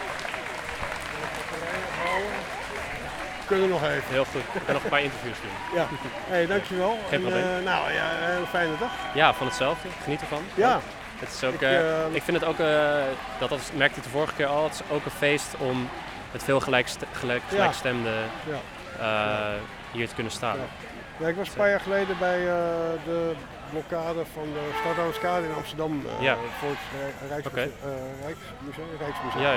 We kunnen nog even.
Heel goed. Ik kan nog een paar interviews doen.
Ja. Hey, dankjewel.
Geen probleem.
Een hele fijne dag.
Ja, van hetzelfde. Geniet ervan.
Ja.
Het is ook, ik vind het ook, dat merkte ik de vorige keer al, het is ook een feest om met veel gelijkstemden hier te kunnen staan.
Ja, ik was een paar jaar geleden bij de blokkade van de Stadhouderskade in Amsterdam voor het Rijksmuseum.
Ja.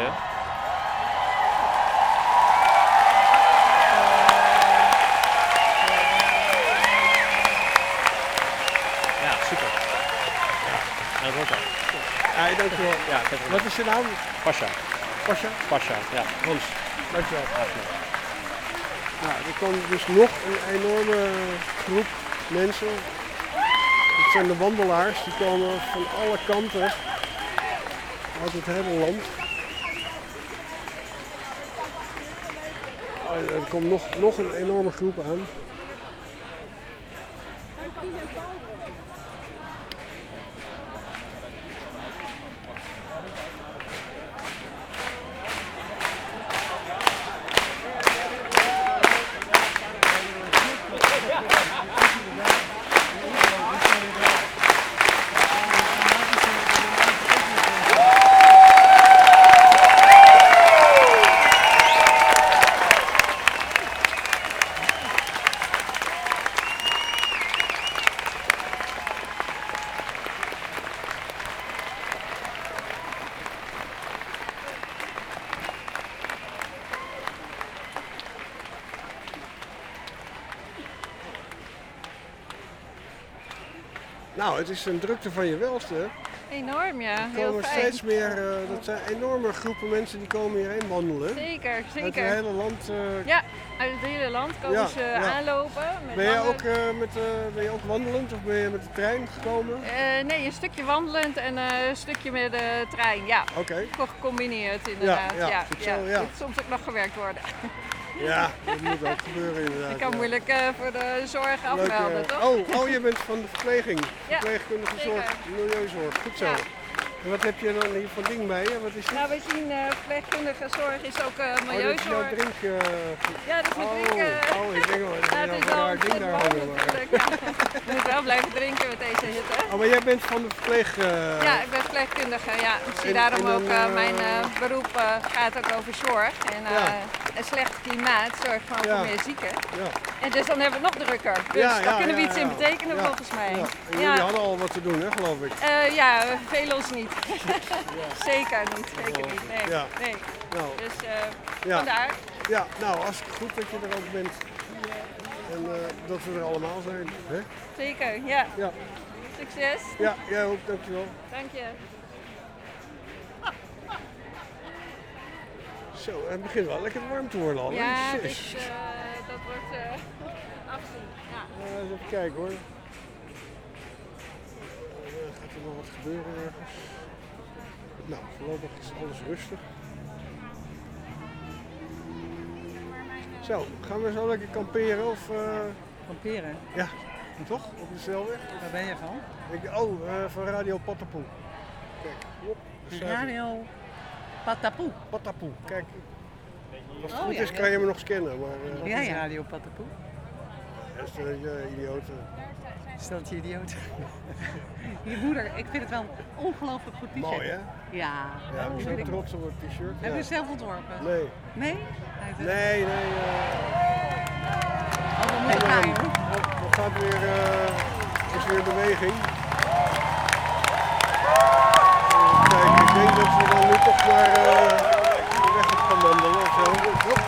Ja, super. Ja, dat wordt al.
Ja, dankjewel.
Ja,
wat is je naam?
Pasha.
Pasha?
Pasha, ja.
Hans, dankjewel. Nou, er komt dus nog een enorme groep mensen. Het zijn de wandelaars, die komen van alle kanten uit het hele land. Er komt nog een enorme groep aan. Nou, het is een drukte van je welste.
Enorm, ja.
Er
Heel
komen
fijn.
steeds meer, dat zijn enorme groepen mensen die komen hierheen wandelen.
Zeker.
Uit het hele land.
Ja, uit het hele land komen ze aanlopen.
Ben je ook wandelend of ben je met de trein gekomen?
Nee, een stukje wandelend en een stukje met de trein. Ja, gecombineerd inderdaad.
Ja.
Moet soms ook nog gewerkt worden.
Ja, dat moet ook gebeuren inderdaad.
Ik kan moeilijk voor de zorg afmelden, toch?
Oh, je bent van de verpleging.
Ja,
verpleegkundige zorg, milieuzorg. Goed zo.
Ja.
En wat heb je dan hier van ding bij je? Wat is dit?
Nou, we zien verpleegkundige zorg is ook milieuzorg.
Oh, dat is jouw drinken.
Ja, dat is mijn drinken.
Ik denk wel,
het is al een ding daar hangen. Je moet wel blijven drinken met deze hitte.
Oh, maar jij bent van de verpleeg...
Ja, ik ben verpleegkundige. Ja. Ik zie daarom ook mijn beroep gaat ook over zorg. En een slecht klimaat zorgt gewoon voor meer zieken.
Ja.
En dus dan hebben we het nog drukker. Dus daar kunnen we iets in betekenen volgens mij.
Ja. En jullie hadden al wat te doen, hè, geloof ik?
Ja, veel ons niet. Zeker niet. Zeker niet. Nee.
Ja.
Nee.
Nou,
Dus
ja.
vandaar.
Ja, nou, hartstikke goed dat je er ook bent. En dat we er allemaal zijn. Hè?
Zeker, ja.
Ja.
Succes.
Ja, jij ook, dankjewel.
Dank je.
Zo, het begint wel lekker warm te worden al.
Ja,
hè?
dus, dat wordt afzien. Ja.
Eens even kijken hoor. Gaat er nog wat gebeuren ergens? Nou, voorlopig is alles rustig. Zo, gaan we zo lekker kamperen of...
Kamperen?
Ja, toch? Op de snelweg?
Waar ben je van?
Van Radio Patapoe. Kijk, hop.
Radio Patapoe?
Patapoe, kijk. Als het
Oh,
goed
ja,
is kan je me nog scannen, maar...
Wat is Radio Patapoe?
Dat is je idioten.
Stelt je idioot. Je moeder, ik vind het wel een ongelooflijk goed t-shirt.
Mooi hè?
Ja.
Ja, we zijn trots op het t-shirt.
Heb je het zelf ontworpen?
Nee.
Nee?
Nee.
Dan moet ik gaan, hoor.
Er gaat weer, is weer beweging. Kijk, ik denk dat we dan nu toch maar de weg op gaan wandelen of zo. Hop.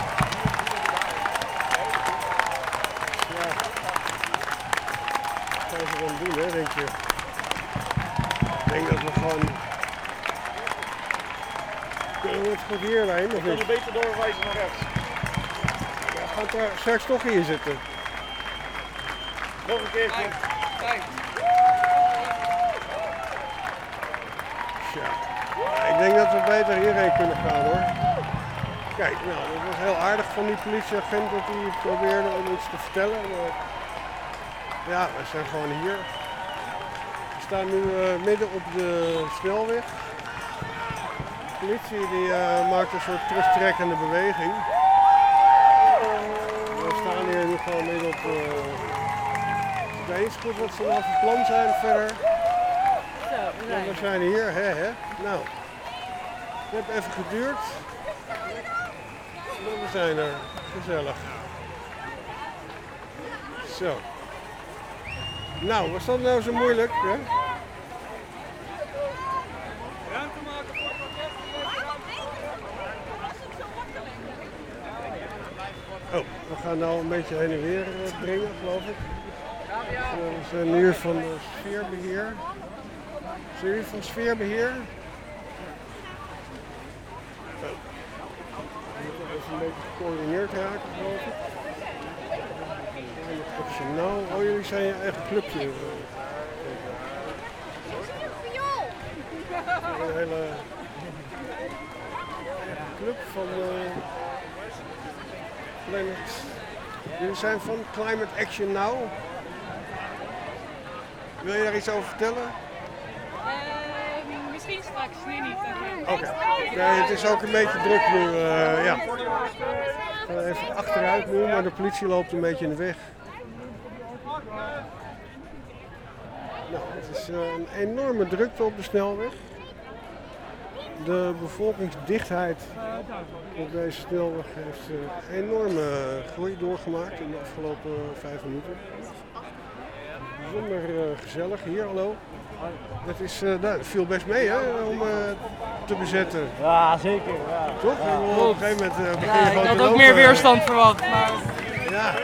Ja. Wat gaan ze dan doen, hè, denk je? Ik denk dat we gewoon... Kunnen we het goed hier heen, of niet?
Kunnen we beter doorwijzen naar rechts?
Ja, gaat er straks toch in zitten.
Nog een keertje. Kijk.
Tja, ik denk dat we beter hierheen kunnen gaan hoor. Kijk, nou, dat was heel aardig van die politieagent dat hij probeerde om iets te vertellen. Maar ja, we zijn gewoon hier. We staan nu midden op de snelweg. De politie die, maakt een soort terugtrekkende beweging. We staan hier nu gewoon midden op... Ik weet niet goed wat ze nou van plan zijn verder. Ja, we zijn hier, hè. Nou, het heeft even geduurd. Maar we zijn er. Gezellig. Zo. Nou, was dat nou zo moeilijk, hè?
Ruimte maken voor
Oh, we gaan nou een beetje heen en weer brengen, geloof ik. We zijn hier van sfeerbeheer. Zijn jullie van sfeerbeheer? Oh. We moeten even een beetje gecoördineerd raken, geloof ik. Optionaal. Oh, jullie zijn je eigen clubje. Een hele club van jullie zijn van Climate Action Now. Wil je daar iets over vertellen?
Misschien straks, nu niet.
Oké. Nee, het is ook een beetje druk nu. Ja. Even achteruit nu, maar de politie loopt een beetje in de weg. Nou, het is een enorme drukte op de snelweg. De bevolkingsdichtheid op deze snelweg heeft een enorme groei doorgemaakt in de afgelopen 5 minuten. Bijzonder gezellig hier, hallo. Het viel best mee hè, om te bezetten.
Ja, zeker. Ja.
Toch?
Ja.
Op een gegeven moment begin je gewoon
ik had
te
ook
lopen.
meer weerstand verwacht. Maar...
Ja.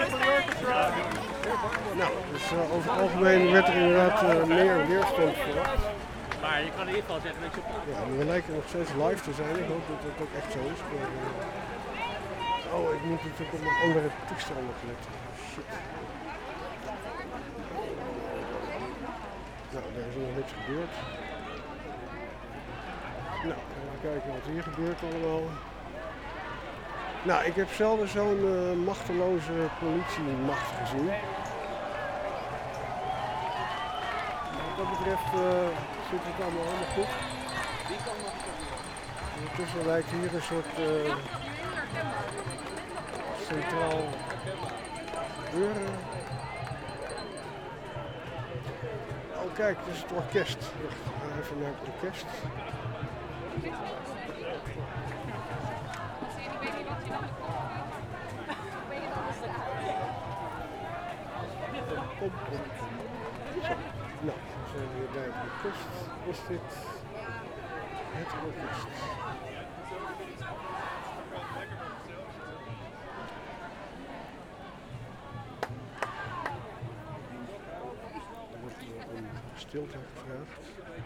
Nou, dus over het algemeen werd er inderdaad meer weerstand verwacht.
Maar je kan in ieder geval zeggen dat je op...
Ja, we lijken nog steeds live te zijn. Ik hoop dat het ook echt zo is. Maar, oh, ik moet natuurlijk op een andere toestel nog letten. Shit. Nou, daar is nog niks gebeurd. Nou, even kijken wat hier gebeurt allemaal. Nou, ik heb zelden zo'n machteloze politiemacht gezien. Wat dat betreft zit het allemaal helemaal goed. Ondertussen lijkt hier een soort centraal gebeuren. Oh kijk, het is het orkest. Wacht, even naar het orkest. Kom. Zo. Nou, we zijn weer bij het orkest. Is dit het orkest? Er wordt om stilte gevraagd.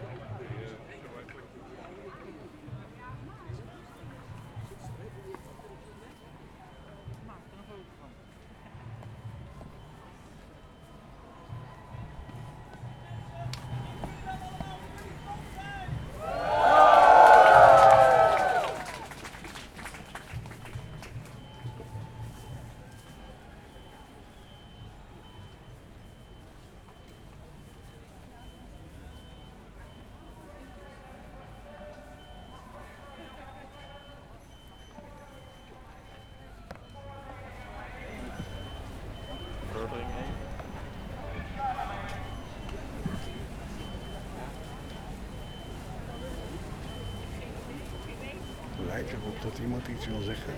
Lijkt erop dat iemand iets wil zeggen.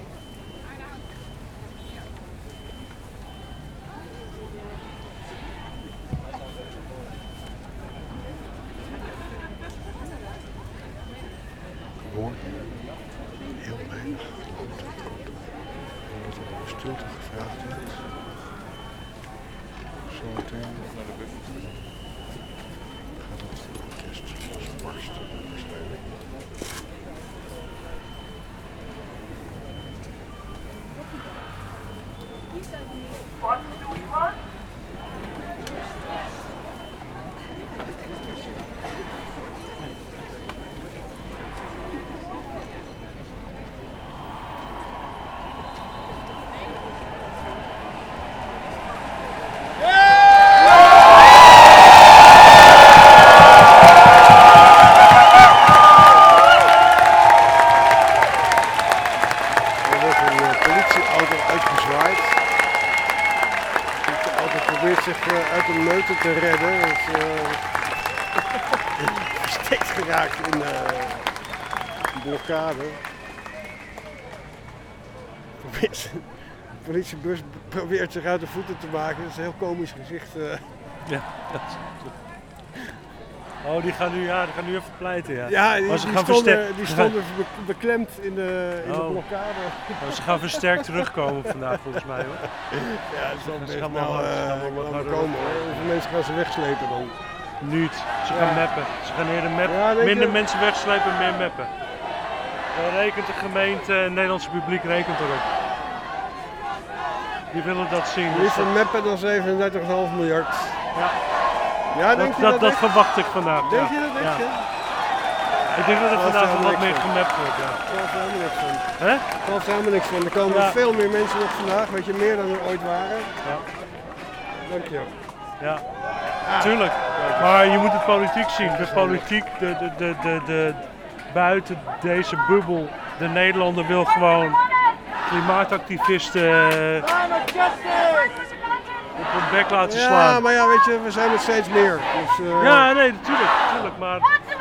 Ik hoor heel weinig geluid. Omdat er om stilte gevraagd wordt. Zometeen gaat het orkest losbarsten waarschijnlijk.
What do we want?
Uit de meute te redden. Is verstikt geraakt in een blokkade. De politiebus probeert zich uit de voeten te maken. Dat is een heel komisch gezicht.
Ja, dat is Oh, die gaan nu even pleiten, ja.
Ja, die stonden beklemd in de blokkade.
Oh, ze gaan versterkt terugkomen vandaag volgens mij, hoor.
Ja, dat zal best wel komen, hoor. Hoeveel mensen gaan ze wegslepen dan?
Niet. Ze gaan meppen. Ze gaan eerder meppen. Ja, minder mensen wegslepen, meer meppen. Rekent de gemeente, het Nederlandse publiek rekent erop. Die willen dat zien.
Liever meppen dan 37,5 miljard.
Ja.
Ja,
dat verwacht ik vandaag.
Denk je dat echt?
Ja. Ik denk dat er vandaag wat meer gemapt wordt. Ja.
Ik geloof er helemaal niks van. Ik geloof er helemaal niks van. Er komen veel meer mensen nog vandaag, weet je, meer dan er ooit waren.
Ja.
Dank je.
Ja, tuurlijk. Maar je moet de politiek zien. De politiek, de buiten deze bubbel, de Nederlander wil gewoon klimaatactivisten op hun bek laten slaan.
Ja, maar ja, weet je, we zijn er steeds meer. Dus,
ja, nee, natuurlijk, maar...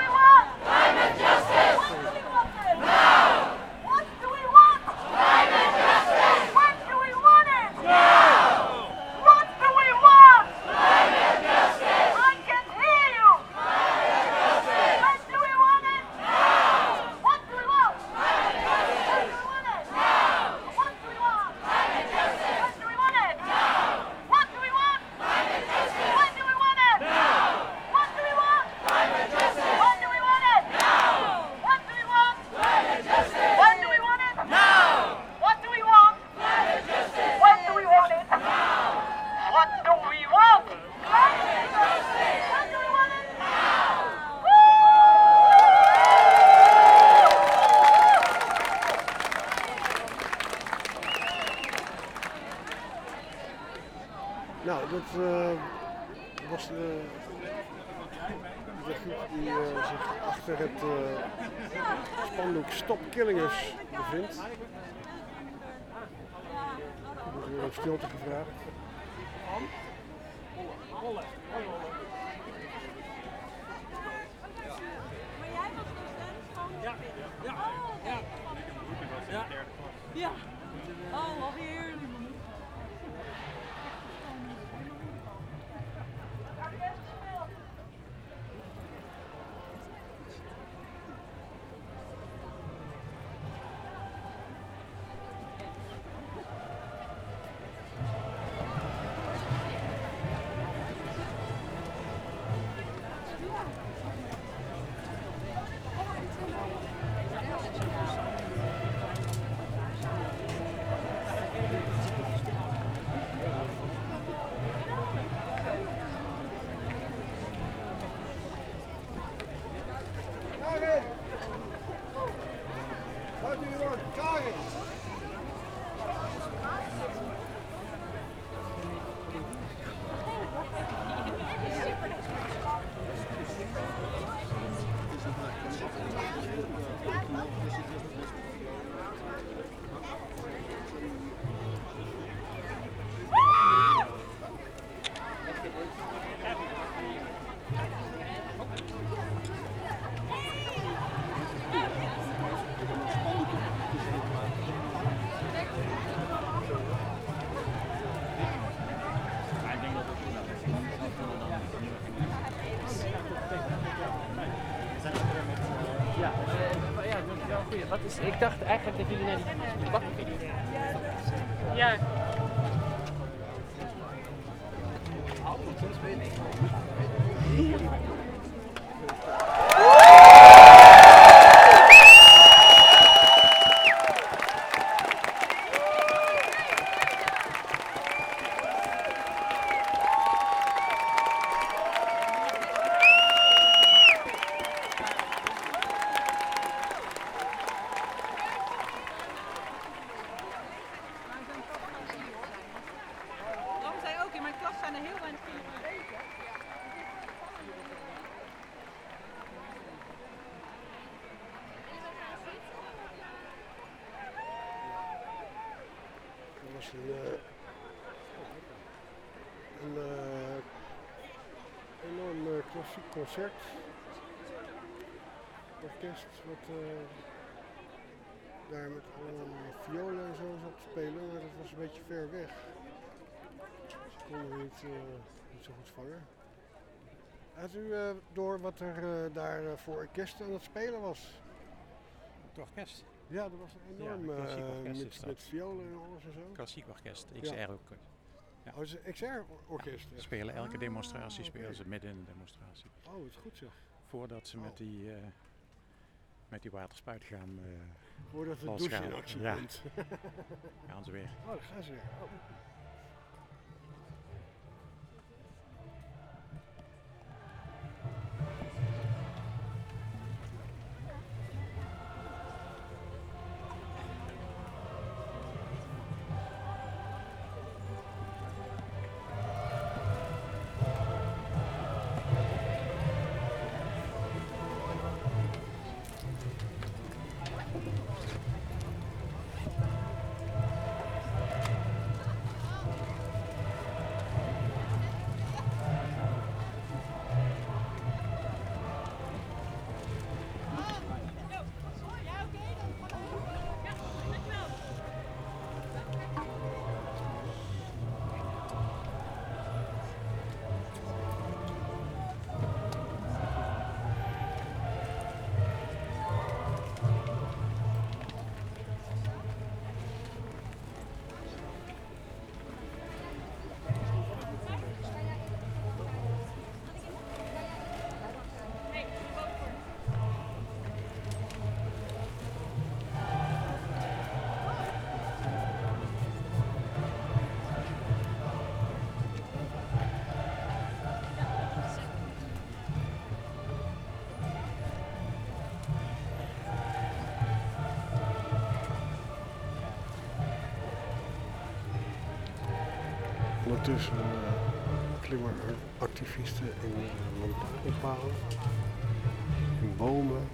Nou, dat was de groep die zich achter het spandoek Stop Killingers bevindt. Er wordt weer om stilte gevraagd.
Ja. Oh, alweer.
Dus ik dacht eigenlijk dat jullie naar die bak gingen.
Ja.
Daarom zei ook, in mijn klas zijn er heel weinig kinderen bezig.
Dat was een enorm klassiek concert. Orkest wat daar met allemaal violen en zo zat te spelen, maar dat was een beetje ver weg. Dus konden we niet zo goed vangen. Had u door wat er daar voor orkest aan het spelen was?
Het orkest?
Ja, dat was een enorm met violen en alles en zo.
Klassiek orkest, XR ook.
Ja. Oh, het is een XR-orkest?
Ze spelen elke demonstratie, spelen ze midden in de demonstratie.
Oh, wat goed zeg.
Voordat ze met die waterspuit gaan.
Voordat de douche in actie komt.
Gaan ze weer.
Oh, daar gaan ze weer. Oh. Ondertussen klimmen er activisten in lantaarnpalen, in bomen.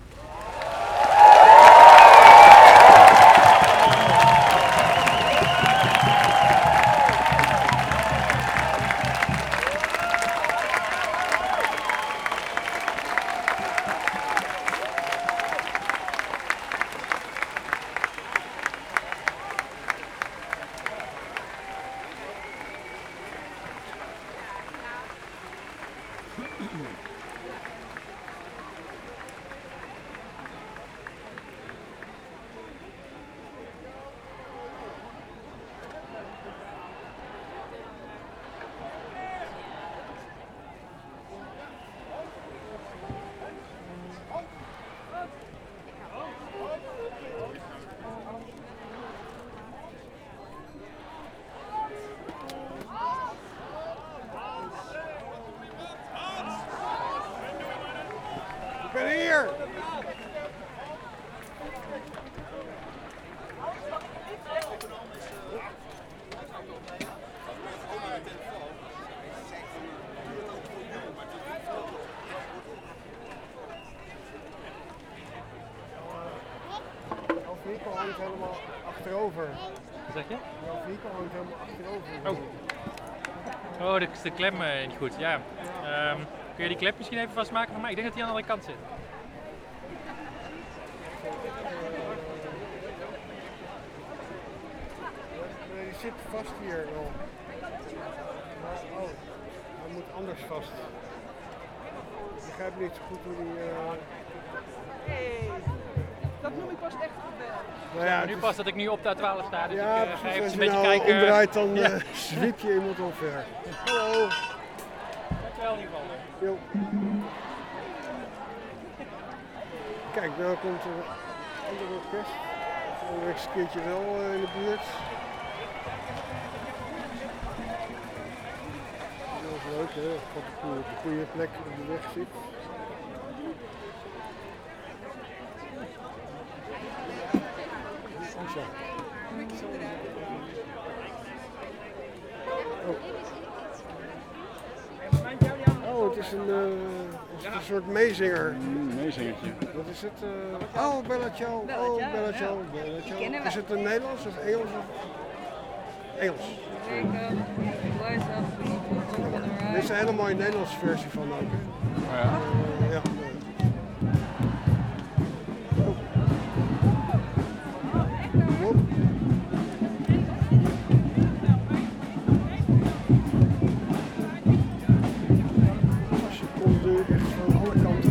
Ik ben hier! Jouw vehikel hangt helemaal achterover.
Wat zeg je?
Jouw vehikel hangt helemaal achterover.
Oh, dat is de klem niet goed. Ja. Kun je die klep misschien even vastmaken van mij? Ik denk dat die aan de andere kant zit.
Nee, die zit vast hier wel. Oh, hij moet anders vast. Ik begrijp niet zo goed hoe die... Hey.
Dat noem ik pas echt gebeld.
Nou ja,
nu pas dat ik nu op de 12 sta, dus
ja,
ik ga even
als
een
je
beetje
nou
kijken.
omdraait, dan zwiep je iemand omver. Hallo.
Dankjewel in ieder geval.
Jo. Kijk, nou komt er een ander orkest. Een keertje wel in de buurt. Dat is leuk, hè? Dat het op de goede plek op de weg zit. Zo. Oh, het is een soort meezinger.
Meezingertje.
Wat is het? Oh, Bella Ciao. Oh, Bella Ciao. Bella Ciao. Is het een Nederlands of Engels? Engels. Dit is een hele mooie Nederlandse versie van ook. Hè?
Ja.
Ja. Als je komt nu echt van alle kanten.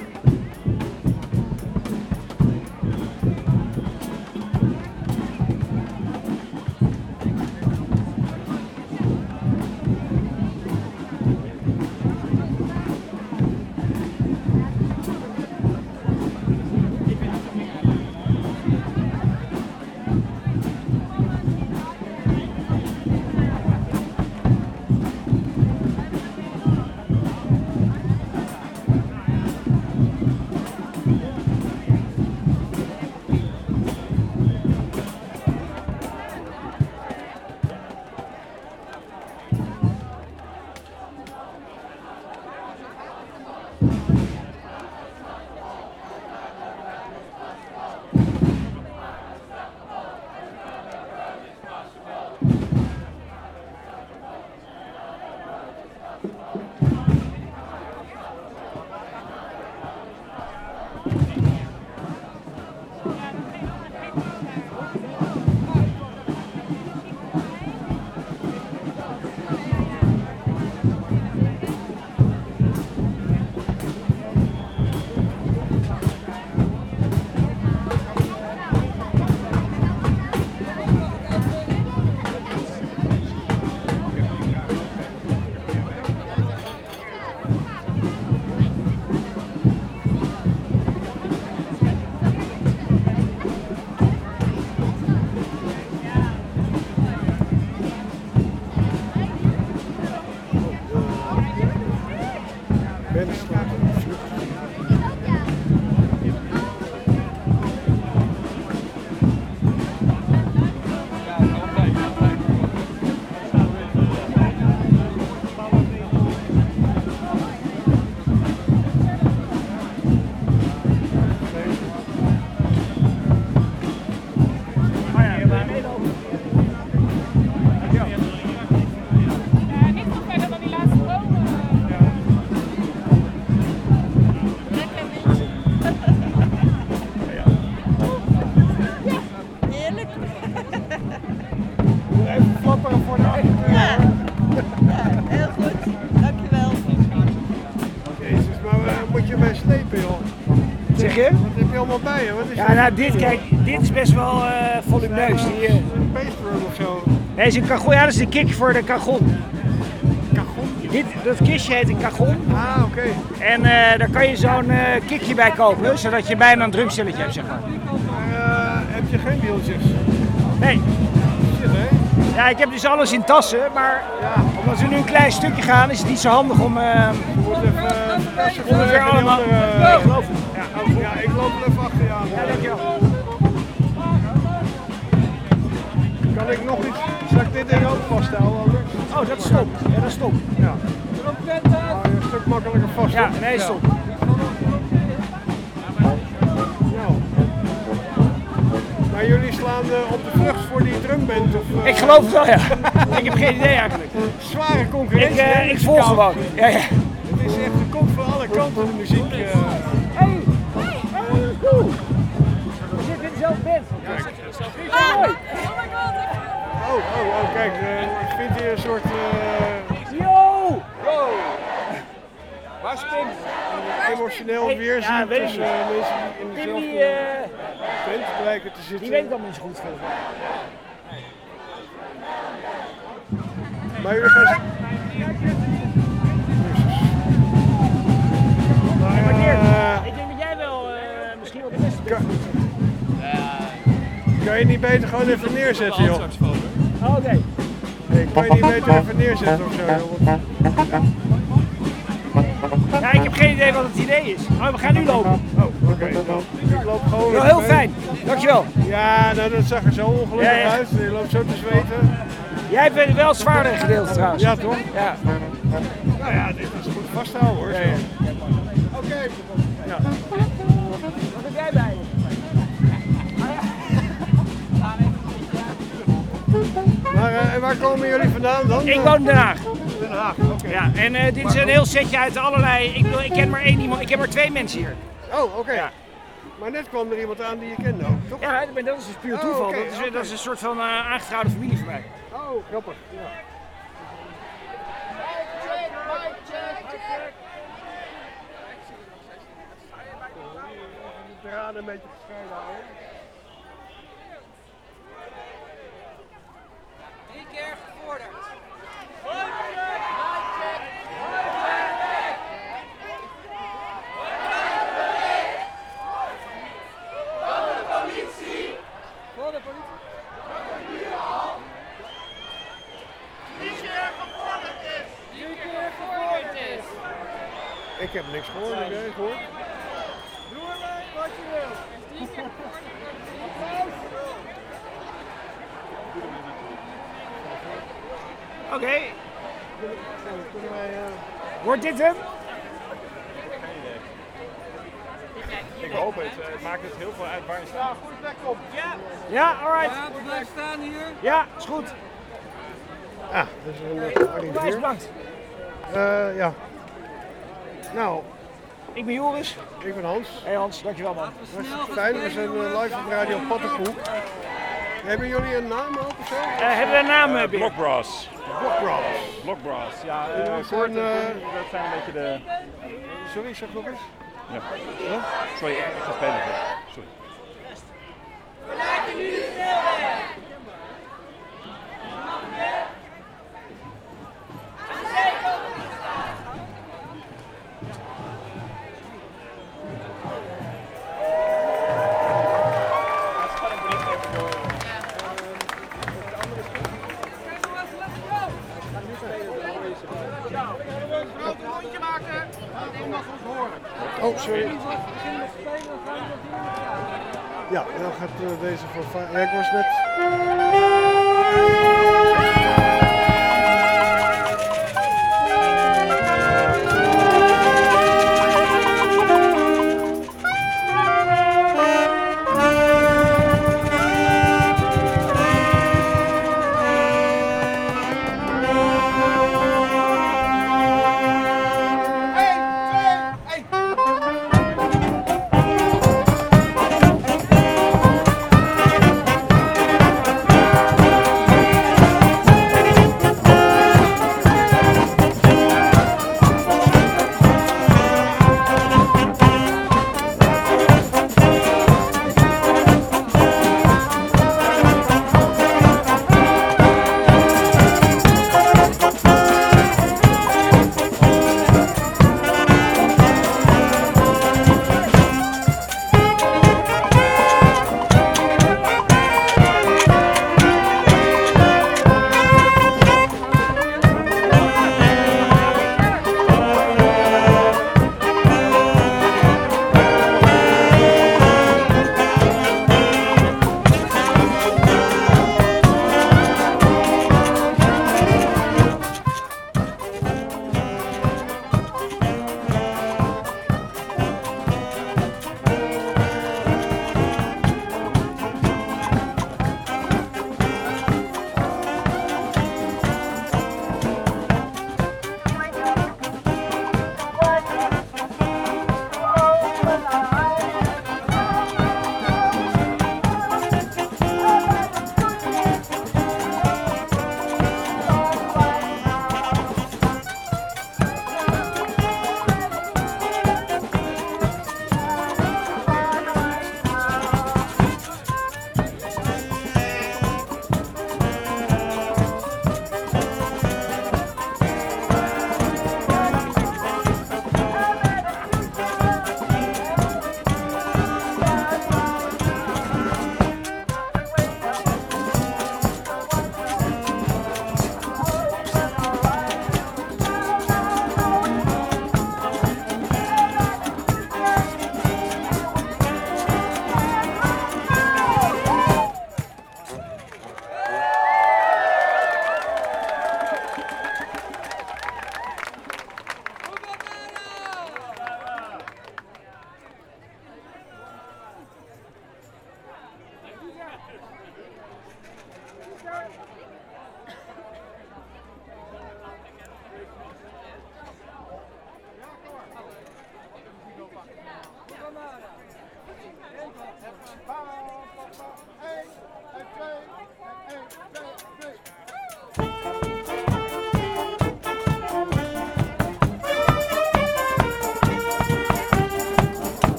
Allemaal bij je? Wat is
ja, nou dit is best wel volumineus.
Een bassdrum of zo?
Nee, is een cajon. Ja, dat is de kick voor de cajon. Dat kistje heet een cajon.
Ah, oké.
En daar kan je zo'n kickje bij kopen, zodat je bijna een drumstilletje hebt, zeg maar.
Maar heb je geen wieltjes?
Nee.
Shit, hè?
Ja, ik heb dus alles in tassen, maar omdat we nu een klein stukje gaan, is het niet zo handig om...
Je moet even
ongeveer allemaal...
Ja, ik loop er even achter je aan.
Ja, dankjewel.
Kan ik nog iets? Zal ik dit ding ook vasthouden?
Oh, dat is top. Ja, dat is top.
Ja. Een stuk makkelijker vast.
Ja, nee, stop.
Maar jullie slaan op de vlucht voor die drumband? Of,
Ik geloof het wel, ja. Ik heb geen idee eigenlijk.
Zware concurrentie.
Ik volg gewoon. Ja, ja.
Het is echt, er komt van alle kanten de muziek.
Hey! Cool! We zitten in dezelfde band. Mooi!
Oh, kijk, ik vind hier een soort...
Yo!
Waar springt? Emotioneel weerzien tussen mensen die in dezelfde... tent blijken te zitten.
Die weet het allemaal niet zo goed volgens mij.
Maar jullie gaan...
Ik denk dat jij wel misschien wel de beste bent.
Kan je niet beter gewoon even neerzetten, joh?
Oh, oké.
Nee, kan je niet beter even neerzetten of zo, joh?
Ja, ik heb geen idee wat het idee is. Maar we gaan nu lopen.
Oh, oké. Ik loop gewoon
wel heel fijn, dankjewel.
Ja, nou dat zag er zo ongelukkig uit. Je loopt zo te zweten.
Jij bent wel het zwaardere gedeelte trouwens.
Ja, toch?
Ja.
Nou ja, dit is goed vasthouden hoor.
Ja.
Oké. Ja.
Wat heb jij bij je?
Maar en waar komen jullie vandaan dan?
Ik woon in Den Haag.
Den Haag, oké.
Ja, en dit is een heel setje uit allerlei. Ik ken maar één iemand. Ik heb maar 2 mensen hier.
Oh, oké.
Ja.
Maar net kwam er iemand aan die je kende ook, toch?
Ja, dat is dus puur toeval.
oké,
Dat is een soort van aangetrouwde familie voor mij.
Oh, grappig. Ja. De draden een beetje gescheiden houden.
3 keer gevorderd.
Voor de politie.
Ik heb niks gehoord, heb jij gehoord?
Doe ermee wat je wil. Oké. Wordt dit hem?
Ik hoop het. Het maakt het heel veel uit waar je staat.
Goede plek op.
Ja, alright.
Ja, we blijven staan hier.
Ja, is goed.
Ah, dat is een
Onwijs bedankt.
ja. Nou.
Ik ben Joris.
Ik ben Hans.
Hey Hans, dankjewel man.
Dat is fijn, we zijn live op Radio Pattenkoek. Hebben jullie een naam ook of zo?
Hebben we een naam, Bill?
Blockbrass.
Blockbrass.
Blockbrass, ja.
Gewoon,
Kort, dat zijn een beetje de...
Sorry, zeg nog eens.
Ja. Sorry, ik ga spelen. Sorry.
We lijken nu de snelweg.
Oh, sorry. Ja, dan gaat deze voor... Ja, ik was net...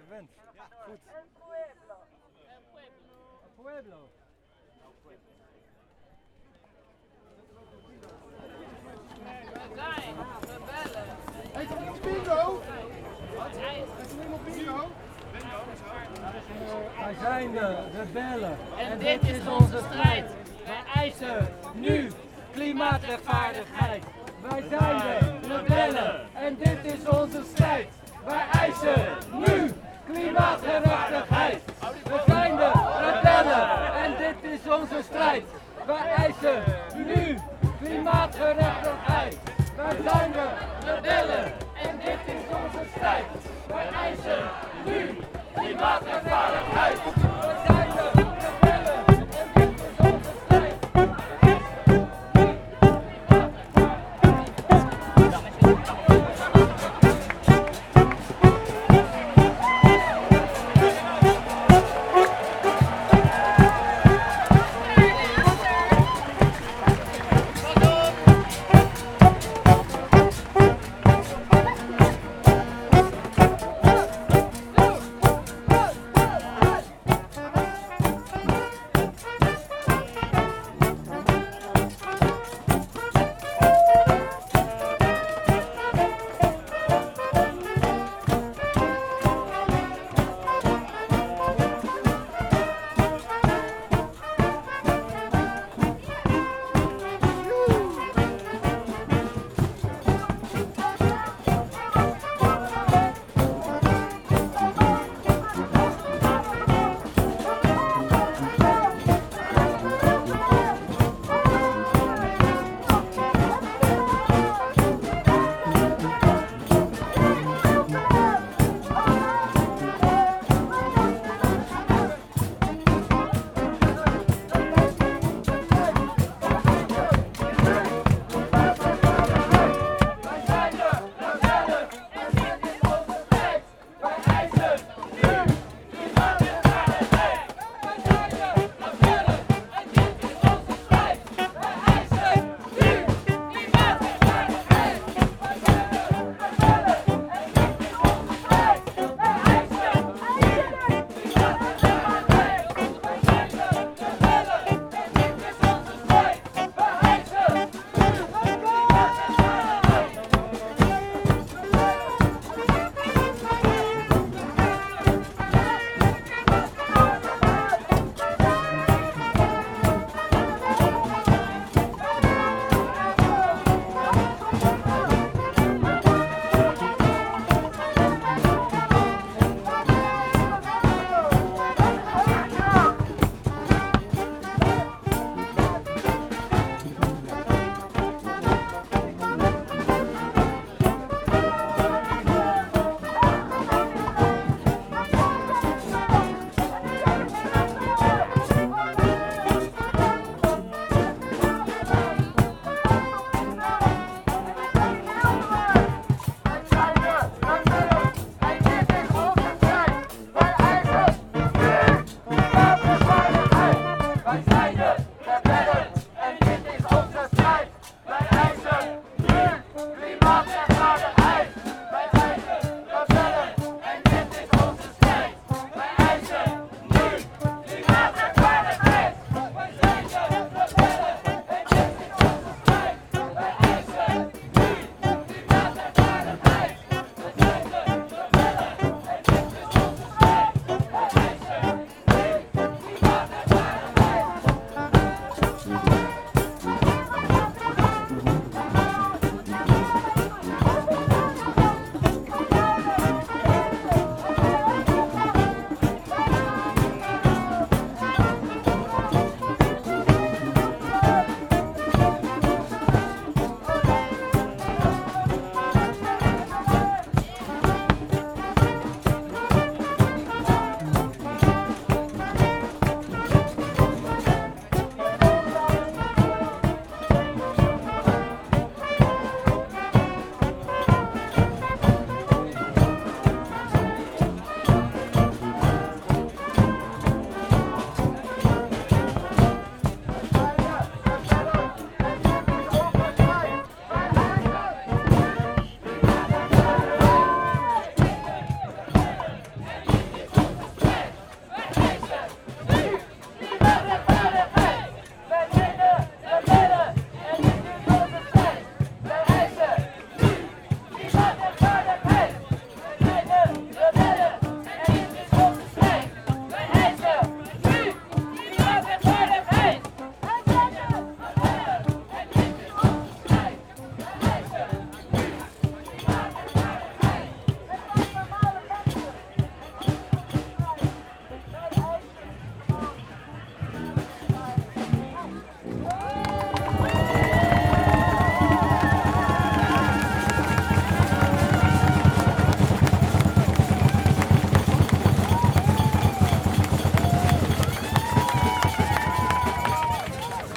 gewend. Goed.
Pueblo.
We zijn rebellen.
Heet dat iemand bingo? Heet dat iemand bingo?
Wij zijn de rebellen. En dit is onze strijd. Wij eisen nu klimaatrechtvaardigheid. Wij zijn de rebellen. En dit is onze strijd. Wij eisen nu klimaatgerechtigheid. We zijn de rebellen en dit is onze strijd. Wij eisen nu klimaatgerechtigheid. Wij zijn de rebellen en dit is onze strijd. Wij eisen nu klimaatrechtvaardigheid. We zijn de rebellen en dit is onze strijd.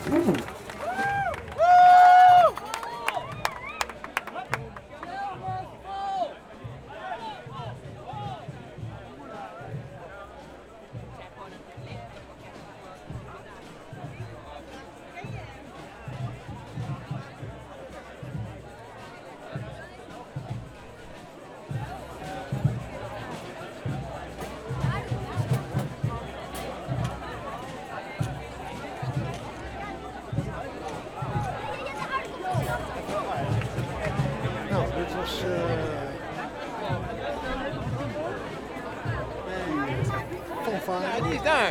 Ja,
die is daar.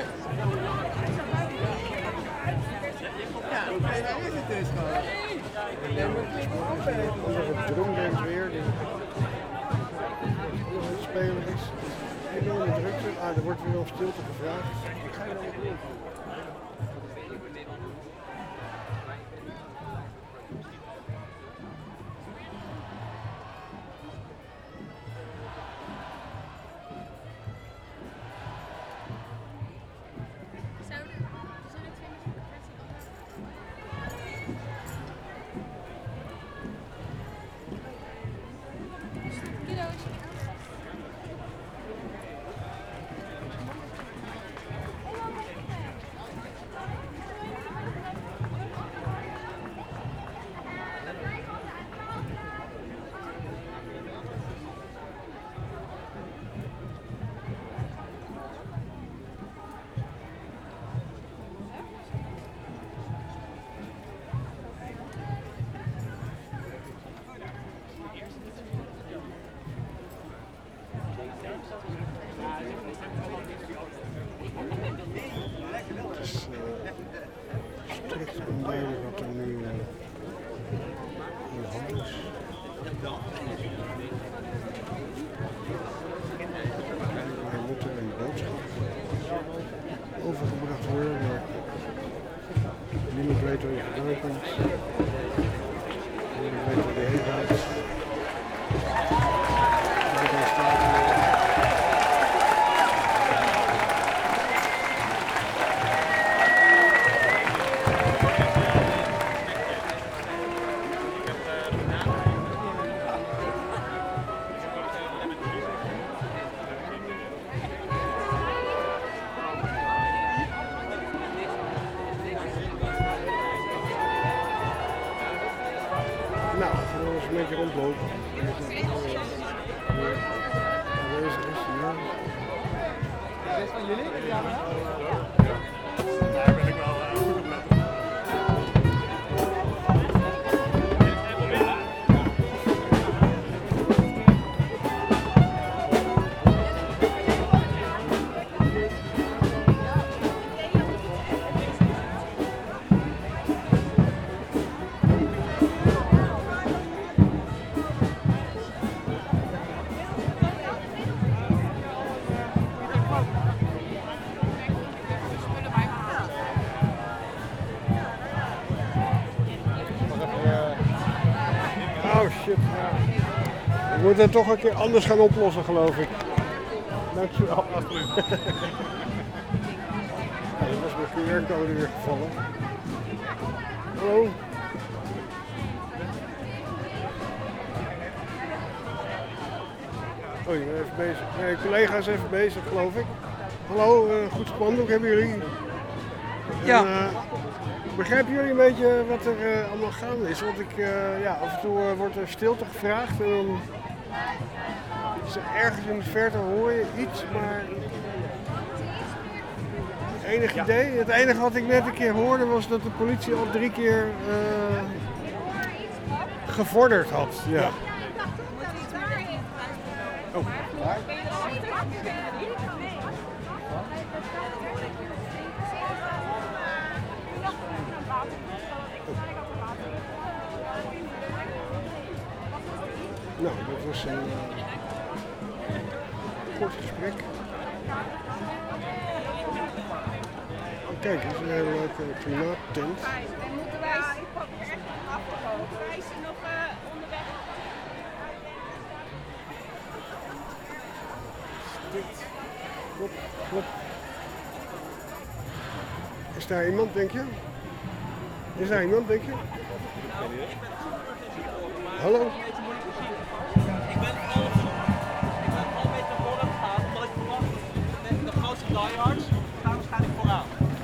Andere drumband weer die aan het spelen is. Enorme drukte. Er wordt weer om stilte gevraagd. Wat ga je dan doen? Strikt onduidelijk wat er nu aan de hand is. Er moet er een boodschap overgebracht worden, maar niemand weet waar je vandaan komt. Niemand weet waar die heen gaat. Nou, we gaan eens een beetje rondlopen. Deze is hier. Is dit van jullie? Ja, daar ben ik wel goed op letten. Oh shit, ja. We moeten het toch een keer anders gaan oplossen, geloof ik. Dankjewel. Alsjeblieft. Ja, dat was mijn QR-code weer gevallen. Hallo. Oh, je bent even bezig. Nee, collega is even bezig, geloof ik. Hallo, goed spandoek hebben jullie?
Ja.
En, begrijpen jullie een beetje wat er allemaal gaande is? Want ik, af en toe wordt er stilte gevraagd en dan is er ergens in de verte hoor je iets, maar enig idee? Het enige wat ik net een keer hoorde was dat de politie al 3 keer gevorderd had. Ja. Oh, daar? Nou, dat was een kort gesprek. Kijk, dit is een hele leuke klimaattent.
Moeten wij echt afkomen? Wij zijn nog onderweg.
Klopt. Is daar iemand, denk je? Is er iemand, denk je? Hallo?
Ik ben al met naar voren gegaan, omdat ik verwacht met de grootste diehards gaan waarschijnlijk vooraan.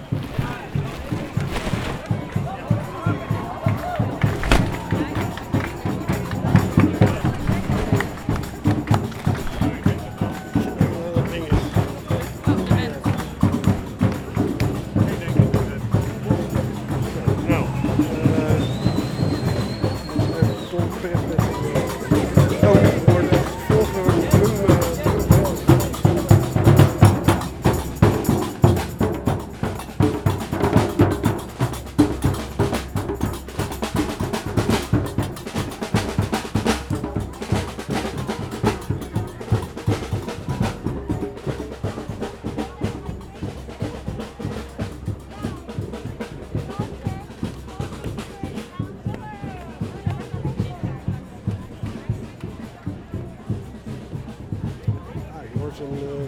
Een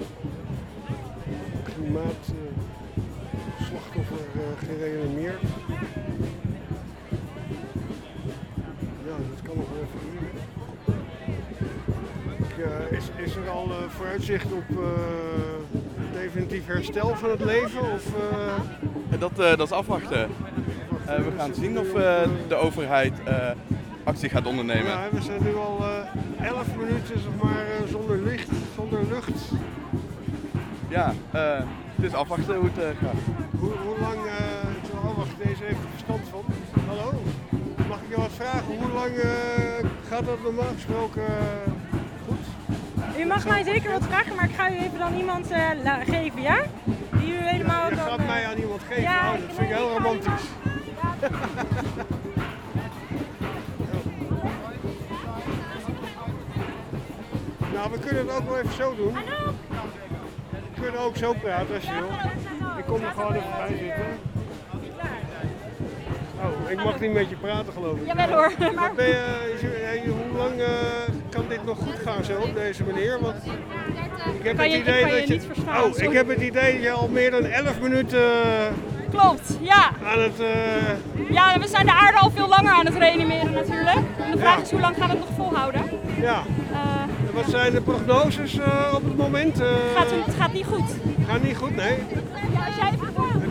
klimaatslachtoffer gereanimeerd. Ja, dat kan nog wel even duren. Is er al vooruitzicht op definitief herstel van het leven? Of,
Dat is afwachten. We gaan zien of de overheid actie gaat ondernemen.
Ja, we zijn nu al 11 minuten zeg maar, zonder lucht. Ja,
het is afwachten hoe het gaat.
Hoe lang, wacht, deze heeft er verstand van. Hallo, mag ik je wat vragen? Hoe lang gaat dat normaal gesproken goed?
U mag mij zeker wat vragen, maar ik ga u even dan iemand geven, ja? Die u helemaal
je gaat mij aan iemand geven, ja, dat vind ik heel romantisch. Nou, we kunnen het ook wel even zo doen. We kunnen ook zo praten als je wil. Ik kom er gewoon even bij zitten. Oh, ik mag niet met je praten geloof ik.
Jawel hoor. Maar...
hoe lang kan dit nog goed gaan zo op deze manier? Want ik heb
kan
het idee
je
dat je...
niet verstaan.
Oh, ik heb het idee dat je al meer dan 11 minuten...
Klopt, ja.
Aan het...
Ja, we zijn de aarde al veel langer aan het reanimeren natuurlijk. En de vraag is hoe lang gaan we het nog volhouden?
Ja. Wat zijn de prognoses op het moment?
Het gaat niet goed.
Gaat niet goed, nee.
Ja, als jij even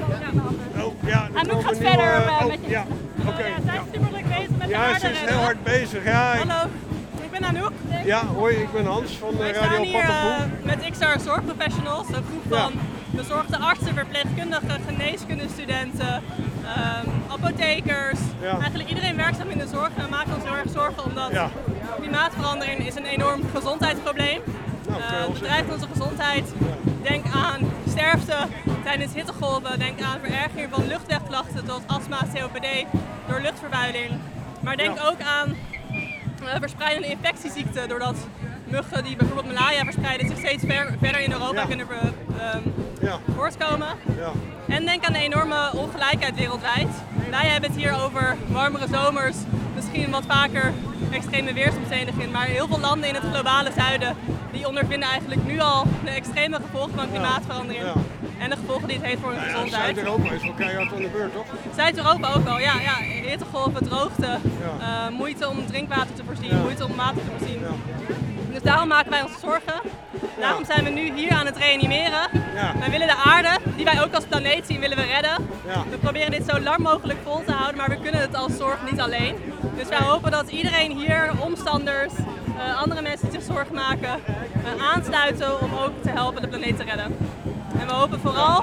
Anouk
gaat verder met je...
Ja, oké.
Zij is super druk bezig met de
aarde. Ja, ze is heel hard bezig. Ja,
Hallo, ik ben Anouk.
Ja, hoi, ik ben Hans van Radio Pattenpoel.
Met XR Zorgprofessionals, een groep van bezorgde artsen, verpleegkundigen, geneeskundestudenten, apothekers. Ja. Eigenlijk iedereen werkzaam in de zorg en we maken ons heel erg zorgen omdat klimaatverandering is een enorm gezondheidsprobleem. Het bedreigt onze gezondheid. Denk aan sterfte tijdens hittegolven, denk aan verergering van luchtwegklachten zoals astma, COPD door luchtvervuiling. Maar denk ook aan verspreidende infectieziekten doordat muggen die bijvoorbeeld malaria verspreiden zich steeds verder in Europa kunnen voortkomen. Ja. En denk aan de enorme ongelijkheid wereldwijd. Wij hebben het hier over warmere zomers, misschien wat vaker extreme weersomstandigheden, maar heel veel landen in het globale zuiden die ondervinden eigenlijk nu al de extreme gevolgen van klimaatverandering en de gevolgen die het heeft voor hun gezondheid.
Zuid-Europa is wel keihard aan de beurt, toch?
Zuid-Europa ook al, ja. Hittegolven, droogte, moeite om drinkwater te voorzien, moeite om water te voorzien. Dus daarom maken wij ons zorgen. Daarom zijn we nu hier aan het reanimeren. Wij willen de aarde, die wij ook als planeet zien, willen we redden. We proberen dit zo lang mogelijk vol te houden, maar we kunnen het als zorg niet alleen. Dus wij hopen dat iedereen hier, omstanders, andere mensen die zich zorgen maken, aansluiten om ook te helpen de planeet te redden. En we hopen vooral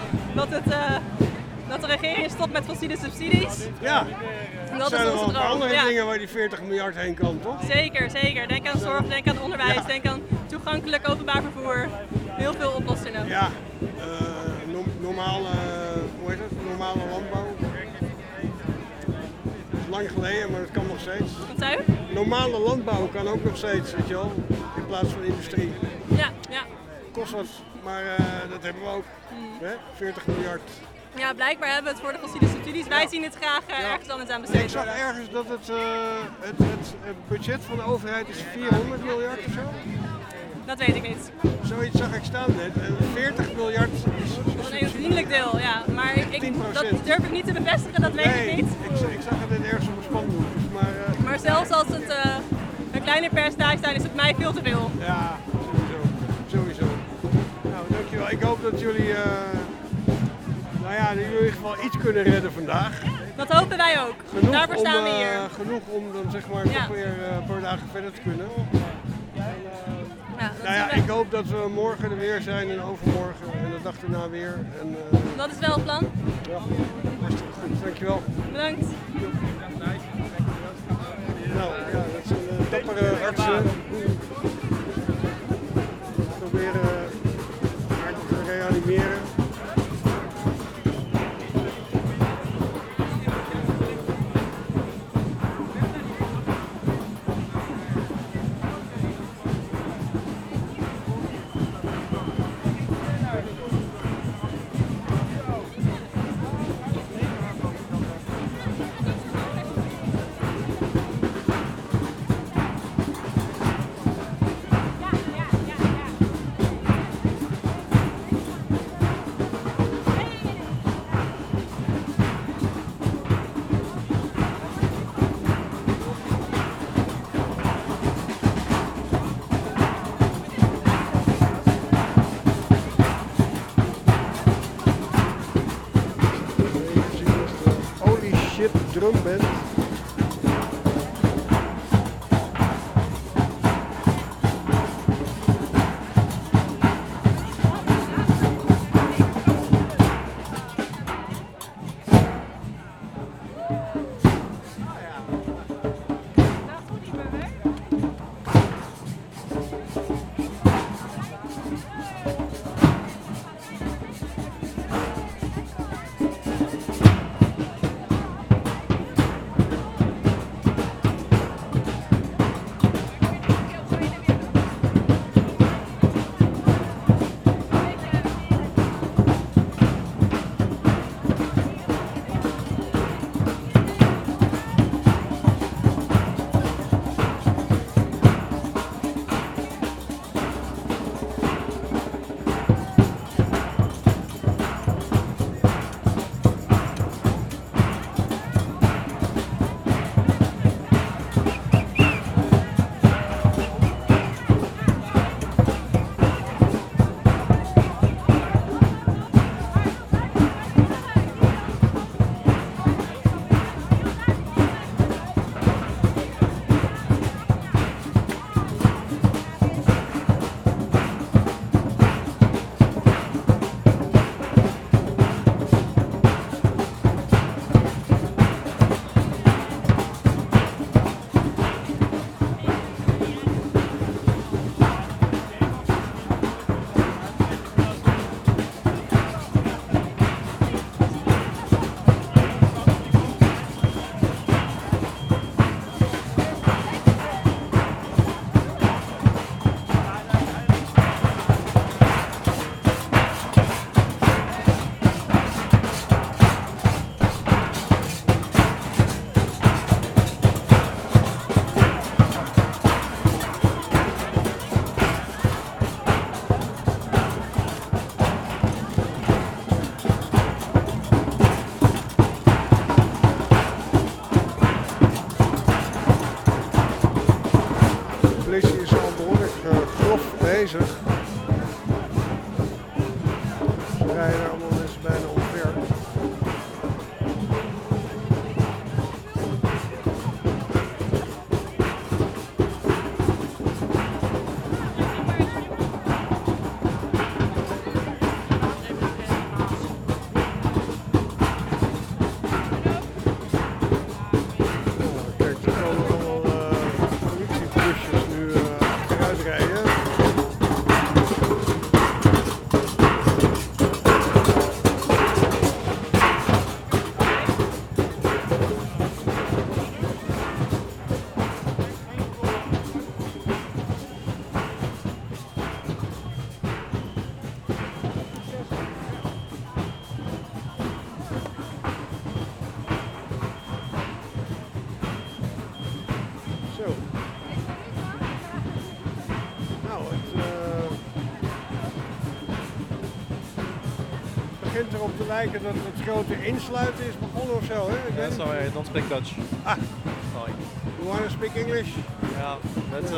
dat de regering stopt met fossiele subsidies.
Ja,
dat
zijn
is
er
onze
wel
droom.
andere dingen waar die 40 miljard heen kan, toch?
Zeker, zeker. Denk aan zorg, denk aan onderwijs, denk aan toegankelijk openbaar vervoer. Heel veel oplossingen.
Ja, normale landbouw. Dat is lang geleden, maar dat kan nog steeds.
Wat zei u?
Normale landbouw kan ook nog steeds, weet je wel, in plaats van industrie.
Ja.
Kost wat, maar dat hebben we ook. Hè? 40 miljard.
Ja, blijkbaar hebben we het voor de fossiele subsidies. Wij zien het graag ergens anders aan besteed worden.
Ik zag ergens dat het budget van de overheid is 400 miljard of zo.
Dat weet ik niet.
Zoiets zag ik staan net. 40 miljard is
Dat is een vriendelijk deel, ja. Maar dat durf ik niet te bevestigen, dat weet ik niet.
Ik zag het net ergens op een spandoek.
Maar zelfs als het een kleiner percentage zijn, is het mij veel te veel.
Ja, sowieso. Nou, dankjewel. Ik hoop dat jullie in ieder geval iets kunnen redden vandaag.
Dat hopen wij ook. Daarvoor staan we hier.
Genoeg om dan zeg maar toch weer een paar dagen verder te kunnen. Ik hoop dat we morgen er weer zijn en overmorgen en de dag erna weer.
Dat is wel het plan.
Ja, hartstikke goed. Dankjewel.
Bedankt.
Nou ja, dat zijn dappere artsen. Proberen haar te reanimeren. Drumband. begint erop te lijken dat het grote insluiten is begonnen of zo, hè?
Yeah, sorry, I don't speak Dutch.
Ah.
Sorry.
You want to speak English?
Yeah, but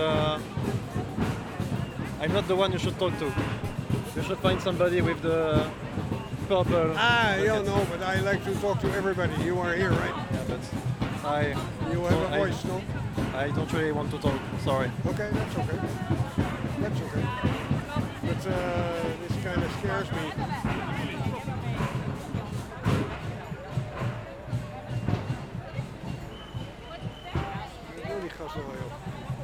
I'm not the one you should talk to. You should find somebody with the purple.
You know, but I like to talk to everybody. You are here, right?
Yeah, but
You have a voice, no?
I don't really want to talk. Sorry.
Okay, that's okay. That's okay. But this kind of scares me. Doe die gasten wel, joh.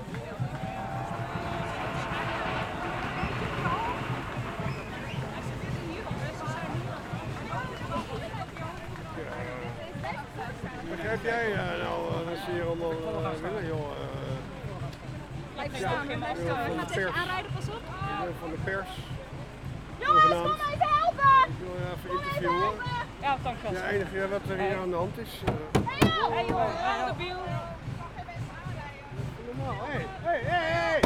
Begrijp jij nou dat ze hier allemaal willen, joh?
Blijf staan, blijf staan.
Van de pers.
Aanrijden, pas op.
Van de pers.
Jongens, kom even helpen!
Ik wil je even interviewen.
Ja, dankjewel.
Ja, enige wat er hier aan de hand is.
Hey jongen, mobiel.
Hey!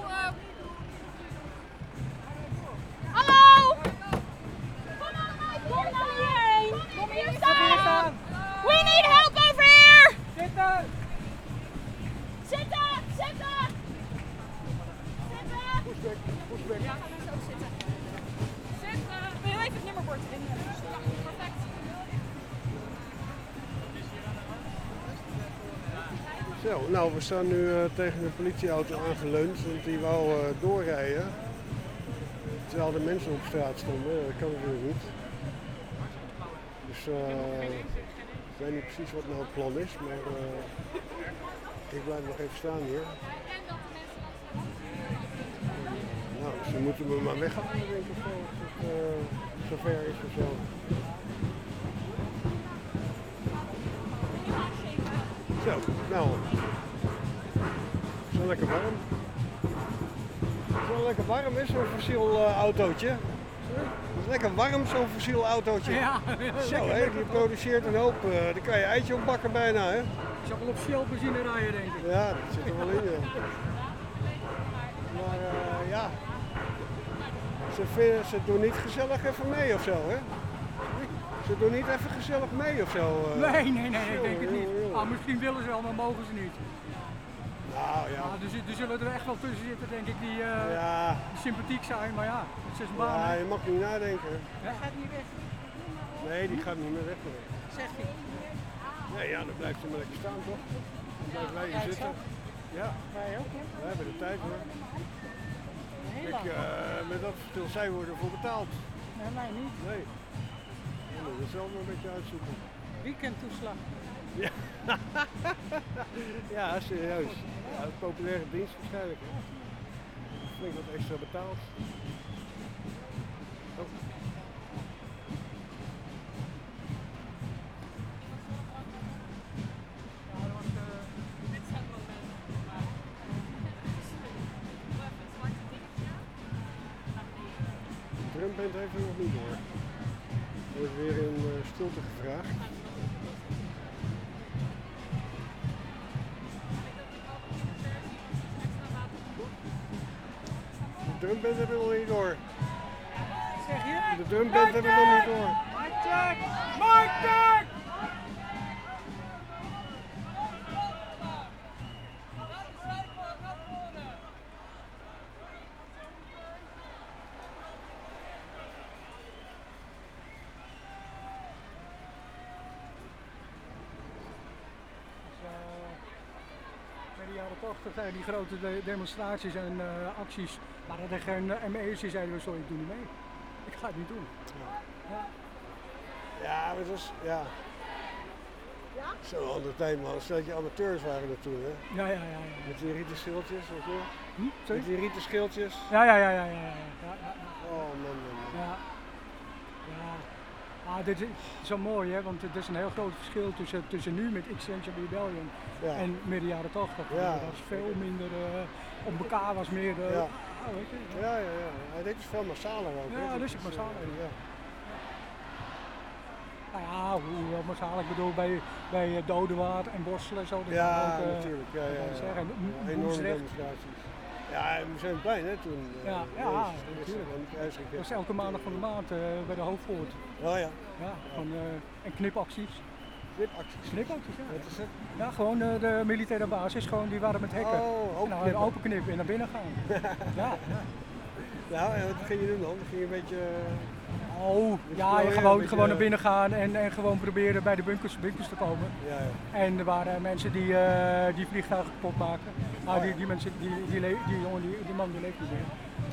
Hallo! Kom hierheen! Kom hier staan! We need help over here! Zitten! Zitten! Zitten! Zitten!
Poesbek.
Ja, gaan mensen ook zitten. Zitten! Wil je even het nummerbord in? Perfect.
Zo, nou we staan nu tegen een politieauto aangeleund, want die wou doorrijden. Terwijl de mensen op straat stonden, dat kan natuurlijk niet. Dus ik weet niet precies wat nou het plan is, maar ik blijf nog even staan hier. Nou, ze moeten me maar weghalen, denk ik, als het zover is of zo. Zo, nou. Het is wel lekker warm. Het is wel lekker warm, is zo'n fossiel autootje. Het is lekker warm, zo'n fossiel autootje.
Ja,
zo, hè, die produceert een hoop. Daar kan je eitje op bakken bijna, hè.
Ik zal wel op Shell benzine rijden, denk ik.
Ja, dat zit er wel in, ja. Maar ja, ze doen niet gezellig even mee of zo, hè. Ze doen niet even gezellig mee of zo.
Nee, ik denk het niet. Ah, misschien willen ze wel, maar mogen ze niet.
Nou ja.
Er zullen er echt wel tussen zitten, denk ik, die sympathiek zijn, maar ja, het is een baan.
Ja, je mag niet nadenken.
Hij gaat niet weg.
Nee, die gaat niet meer weg. Nee.
Zegt hij.
Nee, ja, dan blijft ze maar lekker staan, toch? Dan blijven wij hier zitten. Ja.
Wij ook, hè?
We hebben de tijd, hoor. Kijk, met dat verschil zij worden ervoor betaald.
Nee, mij niet.
Nee. Je moet het zelf nog een beetje uitzoeken.
Weekendtoeslag.
Ja, ja serieus. Ja, een populaire dienst waarschijnlijk. Hè. Flink wat extra betaald. Oh. De drumband heeft er nog niet door. Er wordt weer in stilte gevraagd. De drumband hebben we nog niet door.
Zeg je?
De drumband hebben we nog niet door.
Mic check! Mic check! In de jaren 80 die grote demonstraties en acties, maar dat er geen ME'ers die zeiden, sorry, ik doe niet mee. Ik ga het niet doen. Ja,
ja maar het was, ja. Zo'n andere tijd, man. Stel dat je amateurs waren er toen, hè?
Ja.
Met die rieten schildjes, weet je?
Sorry?
Met die rieten schildjes.
Ja.
Oh, man.
Ja. Ah, dit is zo mooi, hè, want het is een heel groot verschil tussen nu met Extinction Rebellion en midden jaren 80.
Ja.
Dat was veel minder, op elkaar was meer, weet je.
Ja. Dit is veel massaler ook.
Ja, dit is massaler. Ja. Nou ja, hoe massaal, ik bedoel bij Dodewaard en Borselen zo.
Ja, natuurlijk. Ja.
Zeggen,
enorme demonstraties. Ja, Museumplein hè, toen.
Ja, natuurlijk. Dat was elke maandag van de maand bij de Hoofdpoort.
Oh ja.
Ja, gewoon, en knipacties.
Knipacties,
ja.
Wat is het?
Ja, gewoon de militaire basis, gewoon, die waren met hekken. Open knippen en naar binnen gaan. ja.
Nou, en wat ging je doen dan? Ging je een beetje...
gewoon naar binnen gaan en gewoon proberen bij de bunkers te komen. Ja. En er waren mensen die vliegtuigen kapot maken. Die mensen, die man die leeft niet meer.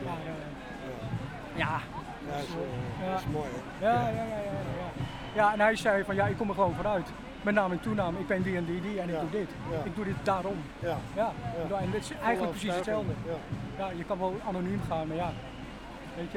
Dat is mooi hè?
Ja, en hij zei van ik kom er gewoon vooruit. Met naam en toename, ik ben die en die en ik doe dit. Ik doe dit daarom. En het is eigenlijk precies hetzelfde. Ja, je kan wel anoniem gaan, maar weet je...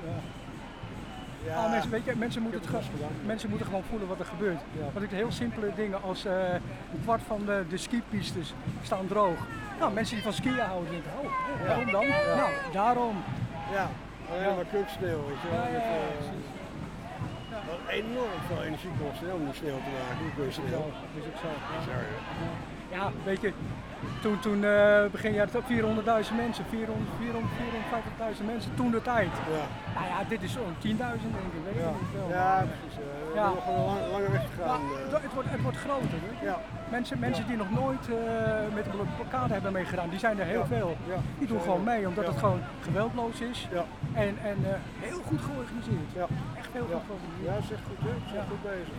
mensen moeten gewoon voelen wat er gebeurt. Want ik heel simpele dingen als een kwart van de skipistes staan droog. Nou, mensen die van skiën houden denken, waarom dan? Nou, daarom.
Ja, maar kunksneeuw, weet je wel. Wat enorm veel energie kost om die sneeuw te maken, die kunstsneeuw.
Dat is ook zo. Ja, weet je, toen begin je ook 400.000 mensen, 450.000 mensen toen de tijd. Ja. Nou ja, dit is zo'n 10.000 denk ik, weet je wel.
Ja, precies. We hebben nog een lange weg gegaan.
Het wordt groter. Weet je? Mensen die nog nooit met de blokkade hebben meegedaan, die zijn er heel veel. Die doen gewoon mee, omdat het gewoon geweldloos is en heel goed georganiseerd. Echt heel goed georganiseerd.
Ja, dat is echt goed, hè? Ze zijn goed bezig.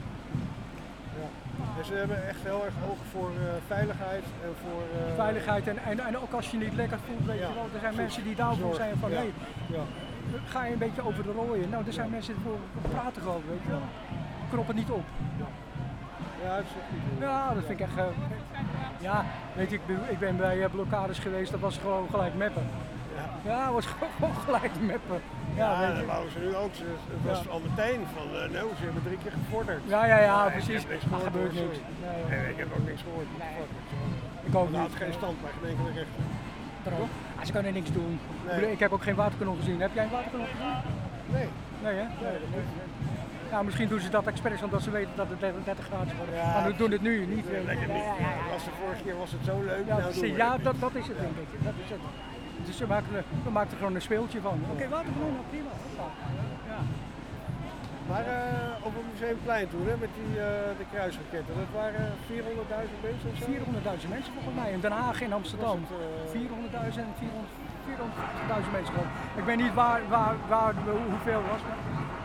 Dus ze hebben echt heel erg oog voor veiligheid en voor...
Veiligheid en ook als je niet lekker voelt, weet je wel, er zijn mensen die daarvoor zijn van ga je een beetje over de rooien. Nou, er zijn mensen die voor praten gewoon, weet je wel. Krop het niet op.
Ja, dat is echt goed.
Ja, dat vind ik echt... weet je, ik ben bij blokkades geweest, dat was gewoon gelijk meppen. Ja, dat was gewoon gelijk meppen.
Ja, dat wouden ze nu ook. Het was al meteen van, ze hebben 3 keer gevorderd.
Ja, precies.
Dat
gebeurt niks.
Ik heb ook niks gehoord.
Ik ook niet.
Het geen stand bij geen enkele rechter.
Daarom? Ze kunnen niks doen. Nee. Ik heb ook geen waterkanon gezien. Heb jij een waterkanon gezien?
Nee.
Nee, hè? Nee. Ja, misschien doen ze dat expres omdat ze weten dat het 30 graden wordt. Maar we doen het nu niet.
De vorige keer was het zo leuk.
Dat is het denk ik. Dat is het. Dus we maken er gewoon een speeltje van. Oké, waterkanon, prima. Ja.
Maar op het Museumplein toen, met de kruisraketten, dat waren 400.000 mensen of zo?
400.000 mensen volgens mij. In Den Haag en Amsterdam. 400.000 en 450.000 mensen gewoon. Ik weet niet hoeveel was het.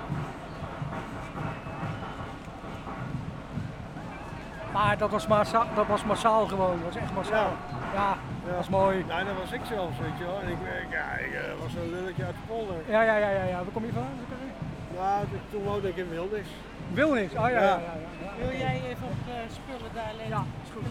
Maar dat was massaal gewoon, dat was echt massaal. Ja, dat was mooi.
Nou, dat was ik zelfs, weet je wel. En ik was een lulletje uit de polder.
Ja. Waar kom je van?
Nou, toen woonde ik in Wilnis.
Wilnis? Oh ja.
Wil jij even op spullen daar lezen?
Ja, is goed.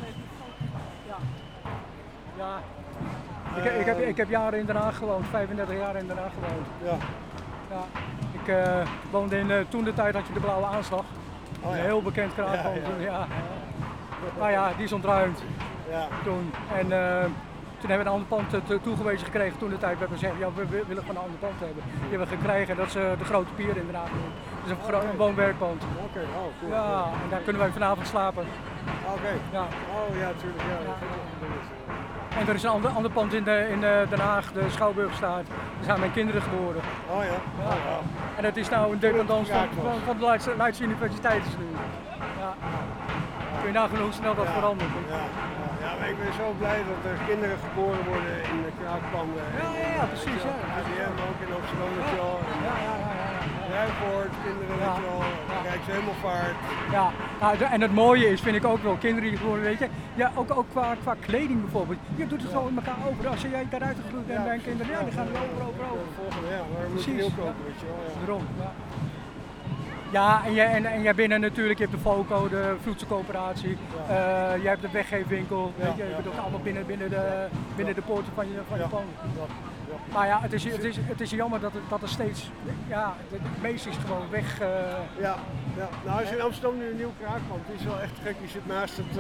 Ja. Ik heb jaren in Den Haag gewoond, 35 jaar in Den Haag gewoond. Ja. Ik woonde in, toen de tijd had je de Blauwe Aanslag. Een heel bekend kraakpand toen, Nou ja, die is ontruimd toen. En toen hebben we een ander pand toegewezen gekregen toen de tijd. We hebben gezegd, we willen gewoon een ander pand hebben. Die hebben we gekregen, dat is de Grote Pier in Den Haag. Dat is een woon-werkpand.
Cool.
Ja, en daar kunnen wij vanavond slapen.
Ja. Oh ja, natuurlijk.
En er is een ander pand in Den Haag, de Schouwburgstraat. Daar zijn mijn kinderen geboren.
Oh ja.
En dat is nou een dependance van de Leidse Universiteit nu. Ja. Kun je nagaan hoe snel dat verandert.
Ja, maar ik ben zo blij dat er kinderen geboren worden in de kraakpanden.
Ja, precies.
ADM ook in Amsterdam, weet je wel. Rijpoort, kinderen, weet je wel. Rijkshemelvaart.
Ja, en het mooie is, vind ik ook wel, kinderen die geboren, weet je. Ja, ook qua kleding bijvoorbeeld. Je doet het gewoon met elkaar over. Als jij daaruit groeit en mijn kinderen, die gaan er over.
Maar moet je heel kopen, weet je wel.
Daarom, Ja, en jij binnen natuurlijk, je hebt de FOCO, de voedselcoöperatie, jij hebt de weggeefwinkel, weet je doet allemaal binnen de poorten van je pand. Maar ja, het is jammer dat er steeds, het meeste is gewoon weg.
Nou is in Amsterdam nu een nieuw kraakpand, die is wel echt gek, die zit naast het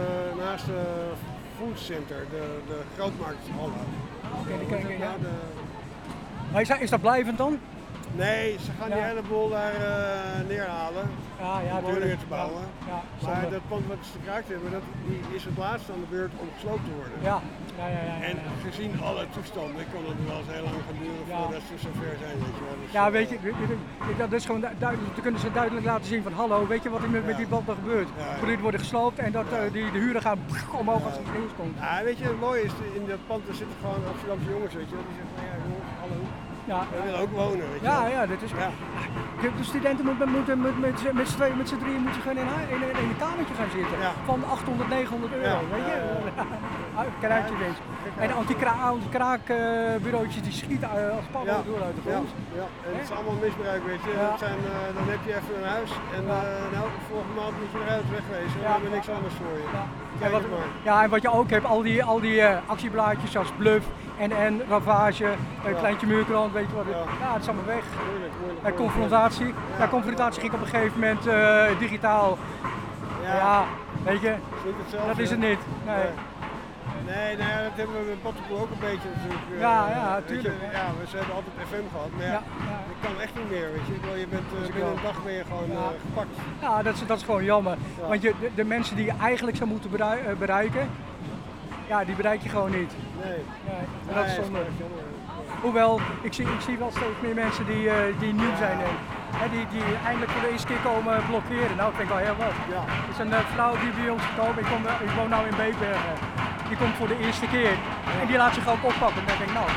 foodcenter, de grootmarkt.
Is dat blijvend dan?
Nee, ze gaan die hele boel daar neerhalen. Om woningen te bouwen. Maar dat pand wat ze gekraakt hebben, die is het laatste aan de beurt om gesloopt te worden. En gezien alle toestanden kan het wel eens heel lang gaan duren voordat ze zover zijn. Weet je wel. Dus,
weet je, dat is gewoon duidelijk. Dan kunnen ze duidelijk laten zien van hallo, weet je wat er met die pand gebeurt? Die worden gesloopt en dat de huren gaan omhoog als het nieuws komt.
Ja, weet je, het mooie is, in dat pand zitten gewoon Amsterdamse jongens, weet je wel. Die zeggen van ja jongens, hallo. We willen ook wonen, weet je wel.
Dat is... De studenten moeten met z'n drieën moeten gewoon in een kamertje gaan zitten. Van 800, 900 euro, weet je. Kruidje winst. En anti-kraakbureautjes die schieten als padden door uit de grond.
En het is allemaal misbruik, weet je. Dan heb je even een huis en volgende maand moet je eruit wegwezen. We hebben niks anders voor je.
En wat je ook hebt, al die actieblaadjes zoals Bluff en Ravage, Kleintje Muurkrant, weet je wat. Het is allemaal weg. Confrontatie. Confrontatie ging op een gegeven moment digitaal. Weet je, dat is het niet.
Nee, dat hebben we met Pottenpoel ook een beetje natuurlijk.
Tuurlijk.
Ze hebben altijd FM gehad, maar dat kan echt niet meer, weet je. Je bent binnen een dag ben je gewoon gepakt.
Ja, dat is gewoon jammer. Want de mensen die je eigenlijk zou moeten bereiken, die bereik je gewoon niet.
Nee.
En dat is zonde. Hoewel, ik zie wel steeds meer mensen die nieuw zijn en die eindelijk voor de eerste keer komen blokkeren. Nou, dat vind ik wel heel wat. Er is een vrouw die bij ons gekomen, ik woon nu in Beekbergen. Die komt voor de eerste keer en die laat zich ook oppakken. Dan denk ik, nou,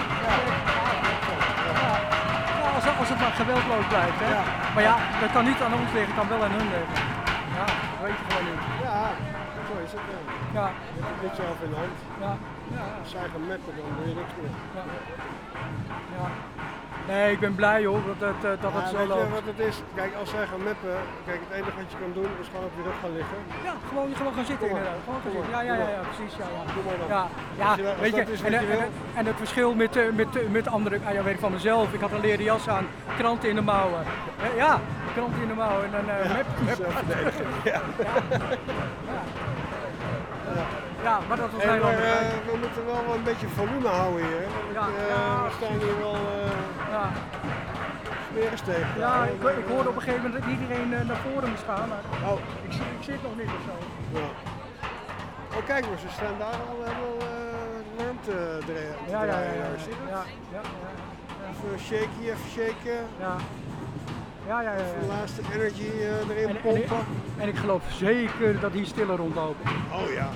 als het maar geweldloos blijft. Hè. Maar dat kan niet aan ons liggen, het kan wel aan hun liggen. Dat weet je gewoon niet.
Zo is het. Je hebt dit zelf in de hand. Als zij gaan meppen, dan doe je niks meer.
Nee, ik ben blij hoor dat het zo loopt.
Weet je wat het is? Kijk, als zij gaan meppen, het enige wat je kan doen is gewoon op je rug gaan liggen.
Ja, gewoon gaan zitten inderdaad. Gewoon gaan zitten. Ja, precies.
Doe maar dan.
Weet je, en het verschil met andere, weet ik van mezelf, ik had een leren jas aan, kranten in de mouwen. Kranten in de mouwen en dan maar dat was heel belangrijk.
We moeten wel een beetje volume houden hier. We staan hier wel smeren tegen.
Ik hoorde op een gegeven moment dat iedereen naar voren moest gaan, maar ik zie het nog niet of zo.
Oh kijk maar, ze staan daar al helemaal warmte draaien. Even shaken. Even de laatste energy erin pompen.
En ik geloof zeker dat die stiller rondlopen.
Oh ja.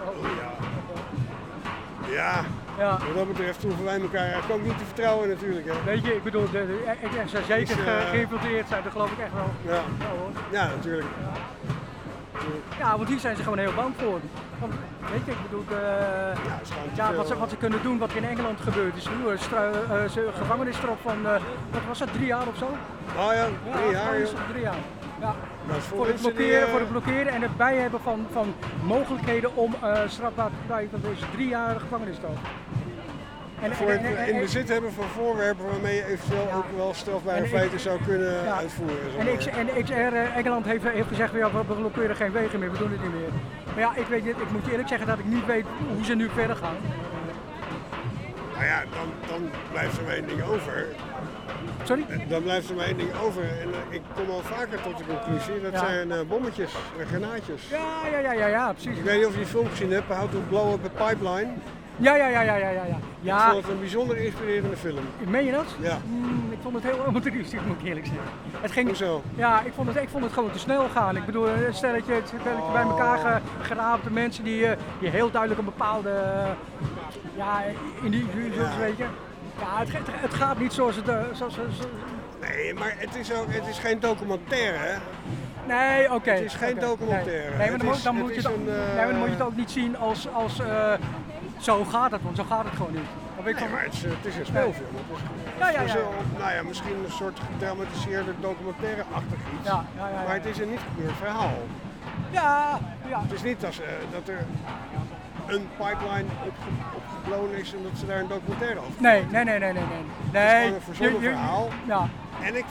Wat dat betreft hoeven wij elkaar eigenlijk ook niet te vertrouwen natuurlijk. Hè.
Weet je, ik bedoel, er zijn zeker geïnfiltreerd zijn, dat geloof ik echt wel.
Ja, natuurlijk.
Ja, want hier zijn ze gewoon heel bang voor. Want, weet je, ik bedoel, wat ze kunnen doen, wat er in Engeland gebeurt, is nu een gevangenisstraf van, wat was dat, 3 jaar of zo?
Oh ja, 3 jaar.
3 jaar. Ja. Voor het blokkeren en het bijhebben van mogelijkheden om strafbaar te krijgen, dat is 3 jaar gevangenisstraf.
En voor het in bezit hebben van voorwerpen waarmee je eventueel ook wel strafbare feiten zou kunnen uitvoeren.
En XR Engeland heeft gezegd, we blokkeren geen wegen meer, we doen het niet meer. Maar ja, ik weet niet, ik moet je eerlijk zeggen dat ik niet weet hoe ze nu verder gaan.
Nou ja, dan blijft er maar één ding over.
Sorry?
Dan blijft er maar één ding over en ik kom al vaker tot de conclusie, dat zijn bommetjes en granaatjes.
Ja, precies.
Ik weet niet of je die film gezien hebt, How to Blow Up a Pipeline.
Ja.
Ik vond het een bijzonder inspirerende film.
Meen je dat?
Ja.
Ik vond het heel amateuristisch, moet ik eerlijk zeggen. Het ging,
Hoezo?
Ja, ik vond het gewoon te snel gaan. Ik bedoel, een stelletje bij elkaar geraapte mensen die heel duidelijk een bepaalde individu, weet je. Ja, het gaat niet zoals het...
Nee, maar het is geen documentaire, hè?
Nee, oké.
Het is geen documentaire.
Nee, maar dan moet je het ook niet zien als zo gaat het, want zo gaat het gewoon niet.
Maar het is een speelfilm. Misschien een soort gedramatiseerde documentaire-achtig iets. Maar het is een niet gebeurd verhaal.
Ja.
Het is niet dat er een pipeline opgeblown is en dat ze daar een documentaire over
Nee.
Het is gewoon een verzonnen verhaal.
Ja.
En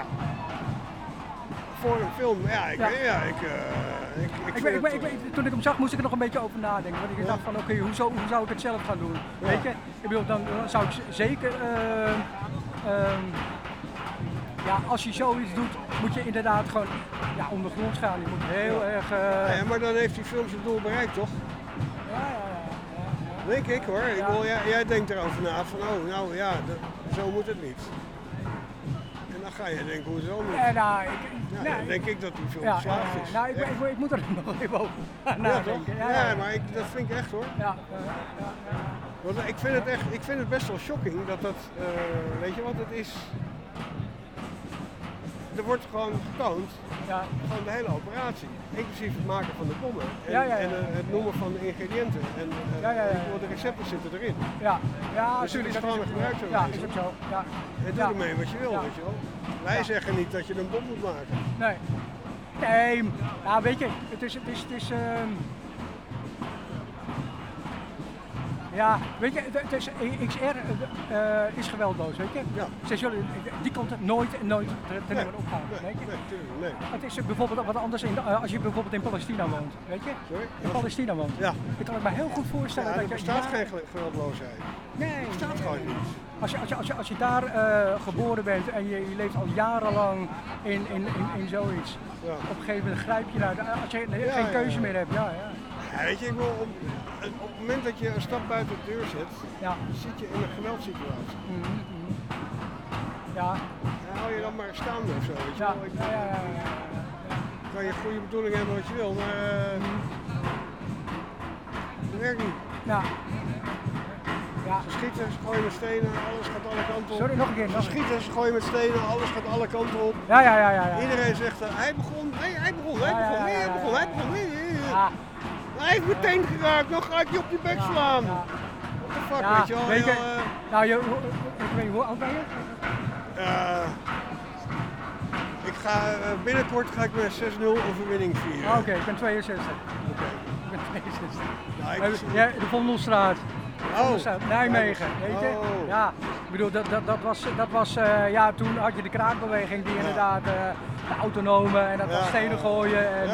voor een film,
toen ik hem zag moest ik er nog een beetje over nadenken. Want ik dacht van oké, hoe zou ik het zelf gaan doen? Weet je? Ik bedoel, dan zou ik zeker ja, als je zoiets doet, moet je inderdaad gewoon ondergronds gaan. Je moet heel erg...
Ja, maar dan heeft die film zijn doel bereikt, toch?
Ja.
Denk ik hoor. Ik bedoel, jij denkt erover na van, zo moet het niet. En dan ga je denken hoe het zo moet. Dan denk ik dat die film geslaagd is.
Nou, ik moet er nog even over nadenken.
Ja, maar dat vind ik echt hoor. Want ik vind het best wel shocking dat weet je wat het is? Er wordt gewoon getoond, gewoon de hele operatie, inclusief het maken van de bommen en het noemen van de ingrediënten en de recepten zitten erin. Dus het is gewoon een gebruikswijze.
Ja, is ook zo.
En doe ermee wat je wil, weet je wel. Wij zeggen niet dat je een bom moet maken.
Nee, nou weet je, het is ja, weet je, XR is geweldloos, weet je? Die komt er nooit te nemen opgaan, weet je?
Nee.
Het is bijvoorbeeld wat anders als je bijvoorbeeld in Palestina woont, weet je?
Sorry?
In Palestina woont.
Ja.
Dan kan ik me heel goed voorstellen dat
er bestaat geen geweldloosheid.
Nee.
Er bestaat gewoon niet.
Als je daar geboren bent en je leeft al jarenlang in zoiets, op een gegeven moment grijp je naar, als je geen keuze meer hebt, Ja,
weet je, ik wil op het moment dat je een stap buiten de deur zet, zit je in een geweldssituatie.
Ja.
En hou je dan maar staande of zo, weet je wel. Kan je goede bedoeling hebben wat je wil, maar dat werkt niet. Ze schieten, ze gooien met stenen, alles gaat alle kanten op.
Sorry, nog een keer.
Ze schieten, ze gooien met stenen, alles gaat alle kanten op.
Ja.
Iedereen zegt, hij begon. Hij heeft meteen geraakt, dan ga ik je op je bek slaan. What the fuck, weet je wel?
Weet je, ik weet hoe oud ben je?
Binnenkort ga ik met 6-0 overwinning vieren.
Oké, ik ben 62. Ik ben 62.
Ja,
de Vondelstraat. Nijmegen, weet je? Ja, ik bedoel, dat was toen had je de kraakbeweging die inderdaad de autonomen en dat was stenen gooien en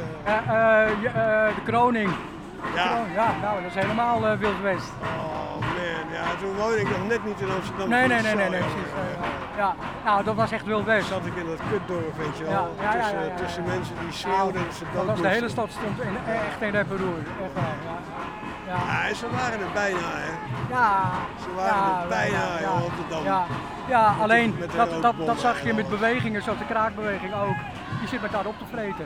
de kroning. Nou, dat is helemaal Wild West.
Oh man, toen woonde ik nog net niet in Amsterdam.
Nee, precies. Nou, dat was echt Wild West.
Zat ik in dat kutdorp, weet je wel, tussen mensen die schreeuwden en ze dood
moesten. De hele stad stond echt in rep en roer.
En ze waren er bijna, hè? Ze waren er bijna in Rotterdam.
Ja, alleen dat zag je met bewegingen, zoals de kraakbeweging ook. Die zit met daar op te vreten.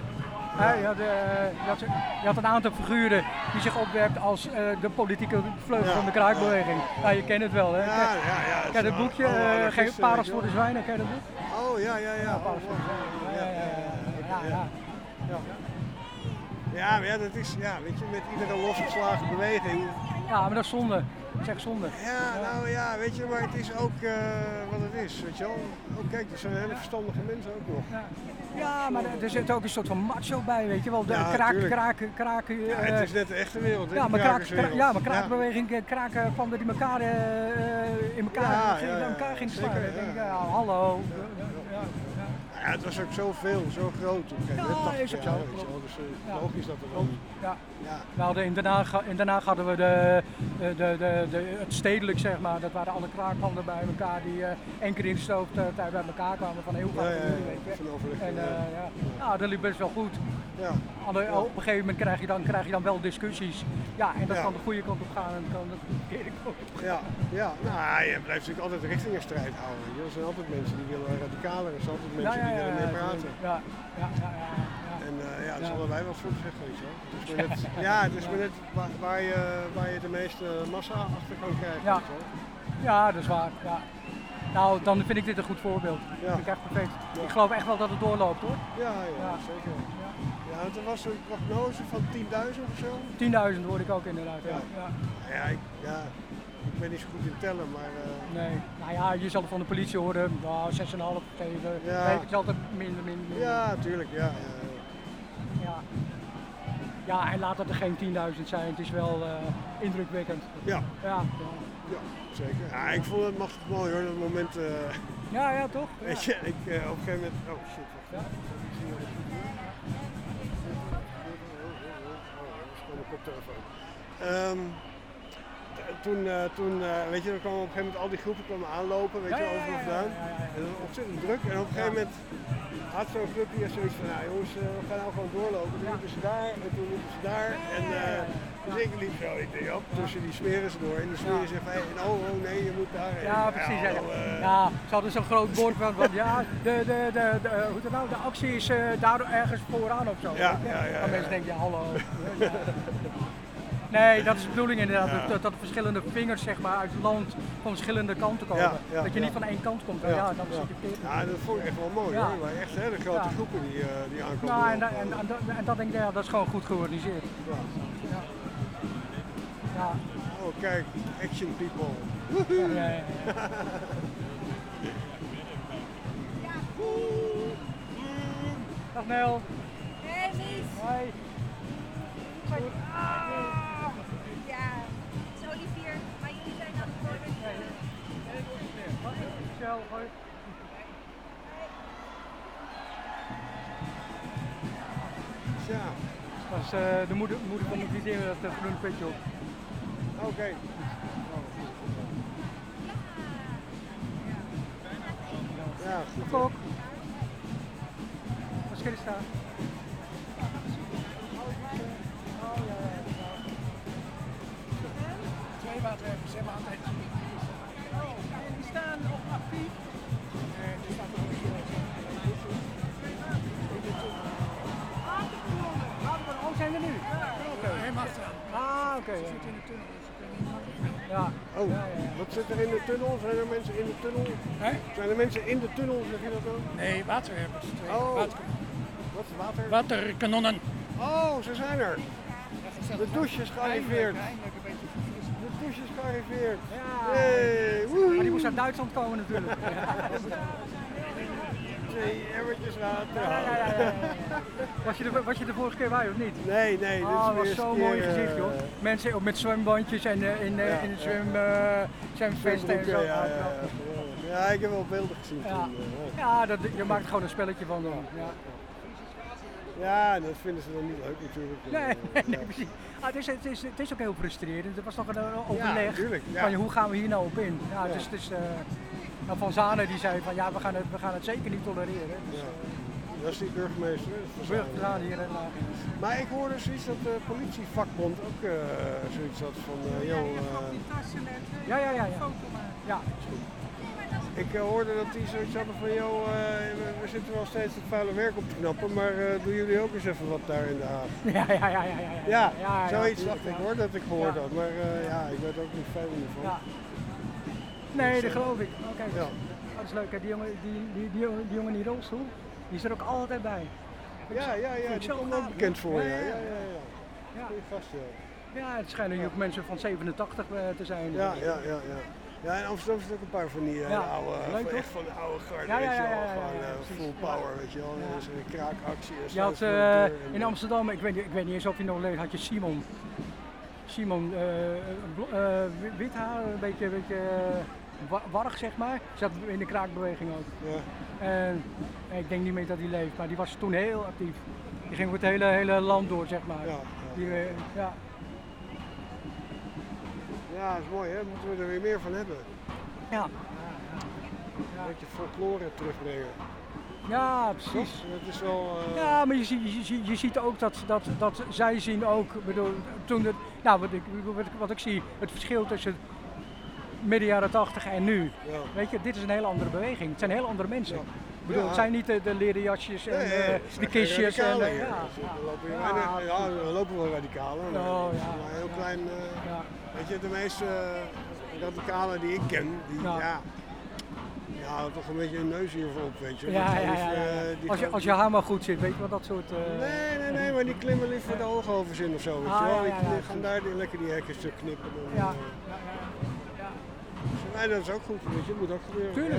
Je had een aantal figuren die zich opwerpt als de politieke vleugel van de kraakbeweging. Ja, je kent het wel, hè? Ken je het boekje, Geen Parels voor de Zwijnen, ken je dat boek?
Oh, ja.
Parels voor de Zwijnen.
Ja, maar dat is, weet je, met iedere losgeslagen beweging.
Ja, maar dat is zonde. Dat is echt zonde.
Weet je, maar het is ook wat het is, weet je wel. Oh, kijk, er zijn hele verstandige mensen ook nog.
Ja, maar er zit ook een soort van macho bij, weet je wel. Kraken.
Het is net de echte wereld, hè?
Maar kraakbeweging, kraken van die elkaar in elkaar ging slaan. Hallo.
Ja, het was ook zoveel, zo groot.
Is ook zo.
Dus logisch dat er dan...
We hadden in Den Haag hadden we het stedelijk, zeg maar. Dat waren alle kraakpanden bij elkaar die één keer in de stooftijd bij elkaar kwamen van heel vaak weet je. Dat liep best wel goed. Op een gegeven moment krijg je dan wel discussies. Ja, en dat kan de goede kant op gaan en kan de verkeerde kant op gaan.
Nou, je blijft natuurlijk altijd richtingenstrijd houden. Er zijn altijd mensen die willen radicaler, er zijn altijd mensen die willen mee praten. En het zal er wij wat voor zeggen, weet je wel. Het is maar net waar je de meeste massa achter kan krijgen.
Ja, dat is waar. Ja. Nou, dan vind ik dit een goed voorbeeld. Dat vind ik echt perfect. Ik geloof echt wel dat het doorloopt, hoor.
Ja, zeker. Ja, er was een prognose van 10.000 of zo.
10.000 hoorde ik ook inderdaad.
Ik ben niet zo goed in tellen, maar...
Nee, nou ja, je zal het van de politie horen, 6,5, 7. Het is altijd minder.
Ja, tuurlijk,
Ja, en laat dat er geen 10.000 zijn, het is wel indrukwekkend.
Ja, zeker. Ja, ik vond het machtig mooi hoor, dat moment...
Ja, toch?
Weet je, op een gegeven moment... Oh shit, wacht. Ik zie nog goed hier. Dat is gewoon een koptelefoon. toen weet je, dan kwamen op een gegeven moment al die groepen kwamen aanlopen, weet je, overal vandaan. En dat was ontzettend druk. En op een gegeven moment had zo'n clubje zoiets van, nou jongens, we gaan nou gewoon doorlopen. Toen liepen ze daar en toen liepen ze daar. En dus ik liep zo, ik denk, tussen die smeren ze door. En die smeren zegt, en oh nee, je moet daar heen.
Ja, precies. Ja, ze hadden zo'n groot bord van ja, hoe het nou, de actie is daar ergens vooraan of zo. Maar mensen denken, ja hallo. Nee, dat is de bedoeling inderdaad, dat verschillende vingers zeg maar, uit het land van verschillende kanten komen. Dat je niet van één kant komt, dan zit je verkeerd.
Ja, dat vond ik echt wel mooi hoor. Maar echt hele grote groepen die aankomen.
Nou, en dat denk ik, dat is gewoon goed georganiseerd. Ja.
Oh kijk, action people.
Dag Nel.
Hey Mies.
Hoi.
Ja, het is Olivier, maar jullie zijn aan het worden.
Michel, hoi.
Ja.
Dat is de moeder van de vriendin met dat groene petje op.
Oké. Ja, goed.
Kok. Wat is er staan?
Twee waterwerpers zijn maar altijd.
Die staan op actief.
Er staat ook een
Oh, zijn er nu?
Helemaal achteraan.
Ah, oké.
Ze zitten in de tunnel, dus ze kunnen niet makkelijk.
Ja. Oh, wat zit er in de tunnel? Zijn er mensen in de tunnel? Zijn er mensen in de tunnel, zeg je dat ook?
Nee, waterwerpers.
Wat is water?
Waterkanonnen.
Oh, ze zijn er. De douche is gearriveerd.
Eindelijk een beetje
De douche is gearriveerd.
Ja.
Hey,
Maar die moest uit Duitsland komen natuurlijk.
2 emmertjes water.
Was je de vorige keer bij of niet?
Nee, dit is
dat was
weer
zo'n mooi gezicht joh. Mensen met zwembandjes en in de zwemvesten en zo.
Ja, ik heb wel beelden gezien toen.
Ja, je maakt gewoon een spelletje van.
Ja, dat vinden ze dan niet leuk natuurlijk.
Nee, precies. Het is ook heel frustrerend. Er was nog een overleg
tuurlijk,
van hoe gaan we hier nou op in. Ja, dus Van Zanen die zei van ja, we gaan het zeker niet tolereren. Dus,
dat is die burgemeester.
Burgemeester hier en
maar ik hoorde zoiets dat de politievakbond ook zoiets had van
Ja,
is goed. Ik hoorde dat die zoiets hadden van we zitten wel steeds het vuile werk op te knappen, maar doen jullie ook eens even wat daar in de Haag? Ja, zoiets dacht ik hoor, dat ik gehoord had, maar ik weet ook niet veel van.
Ja. Nee, dat geloof ik. Oh, kijk, dat is leuk. Hè? Die jongen in die rolstoel, die is er ook altijd bij.
Ja, die komt ook bekend voor je. Ja. Goeie gast,
ja, het schijnen hier ook mensen van 87 te zijn.
Ja, in Amsterdam zitten ook een paar van die oude, echt van de oude garde, weet je wel. Gewoon full power, weet je wel. Dus een kraakactie.
Je had in Amsterdam, ik weet niet eens of je nog leeft, had je Simon, wit haar, een beetje warrig zeg maar. Zat in de kraakbeweging ook.
Ja.
En ik denk niet meer dat hij leeft, maar die was toen heel actief. Die ging voor het hele land door zeg maar.
Ja, dat is mooi hè, moeten we er weer meer van hebben.
Ja.
Een beetje folklore terugbrengen.
Ja, precies.
Dat is wel,
Ja, maar je ziet ook dat zij zien ook, wat ik zie, het verschil tussen midden jaren 80 en nu.
Ja.
Weet je, dit is een hele andere beweging. Het zijn heel andere mensen. Ik bedoel, het zijn niet de leren jasjes en de kistjes.
We lopen wel radicalen, maar heel klein. Weet je, de meeste radicalen die ik ken, die houden toch een beetje een neus hiervoor op, weet je.
Als je haar maar goed zit, weet je wat dat soort...
Nee, maar die klimmen liever voor de oogovers in of zo, weet je wel. Die gaan daar lekker die hekjes stuk knippen. En dat is ook goed, weet je, dat moet ook gebeuren.
Tuurlijk.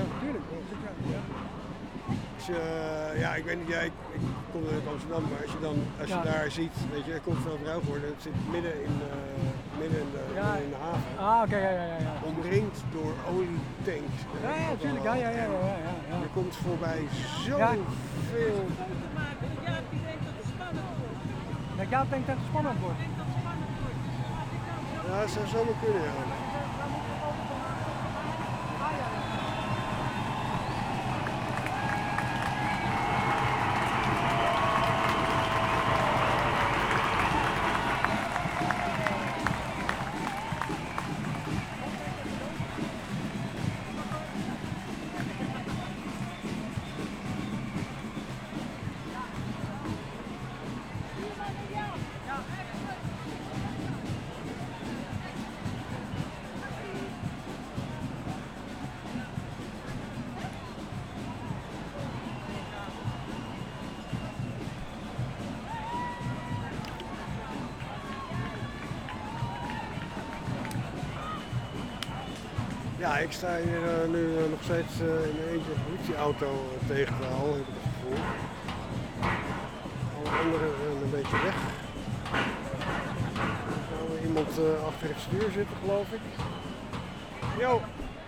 Ik weet niet, ik kom uit Amsterdam, maar als je daar ziet, weet je, ik kom van Ruigoord, het zit midden in de haven.
Ah, oké,
Omringd door olietanks.
Ja, tuurlijk, ja.
Er komt voorbij zoveel.
Jaap denkt dat het spannend wordt.
Ja, dat zou zomaar kunnen, ja. Ja, ik sta hier nu nog steeds in een eentje een politieauto tegen te houden, heb ik het gevoel. Alle anderen een beetje weg. Er zou iemand achter het stuur zitten, geloof ik. Yo!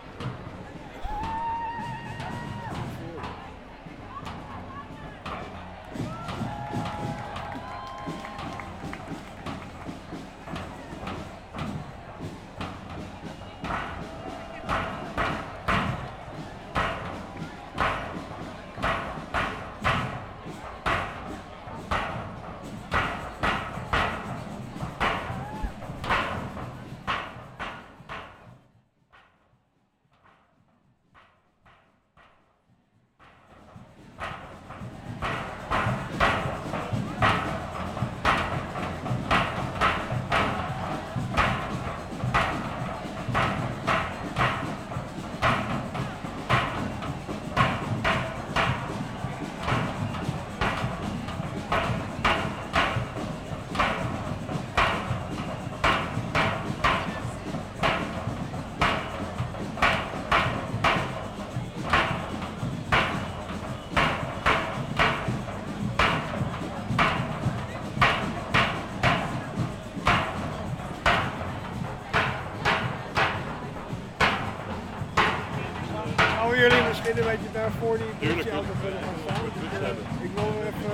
Jullie misschien een beetje daarvoor die politieauto kunnen gaan staan? Ik wil even...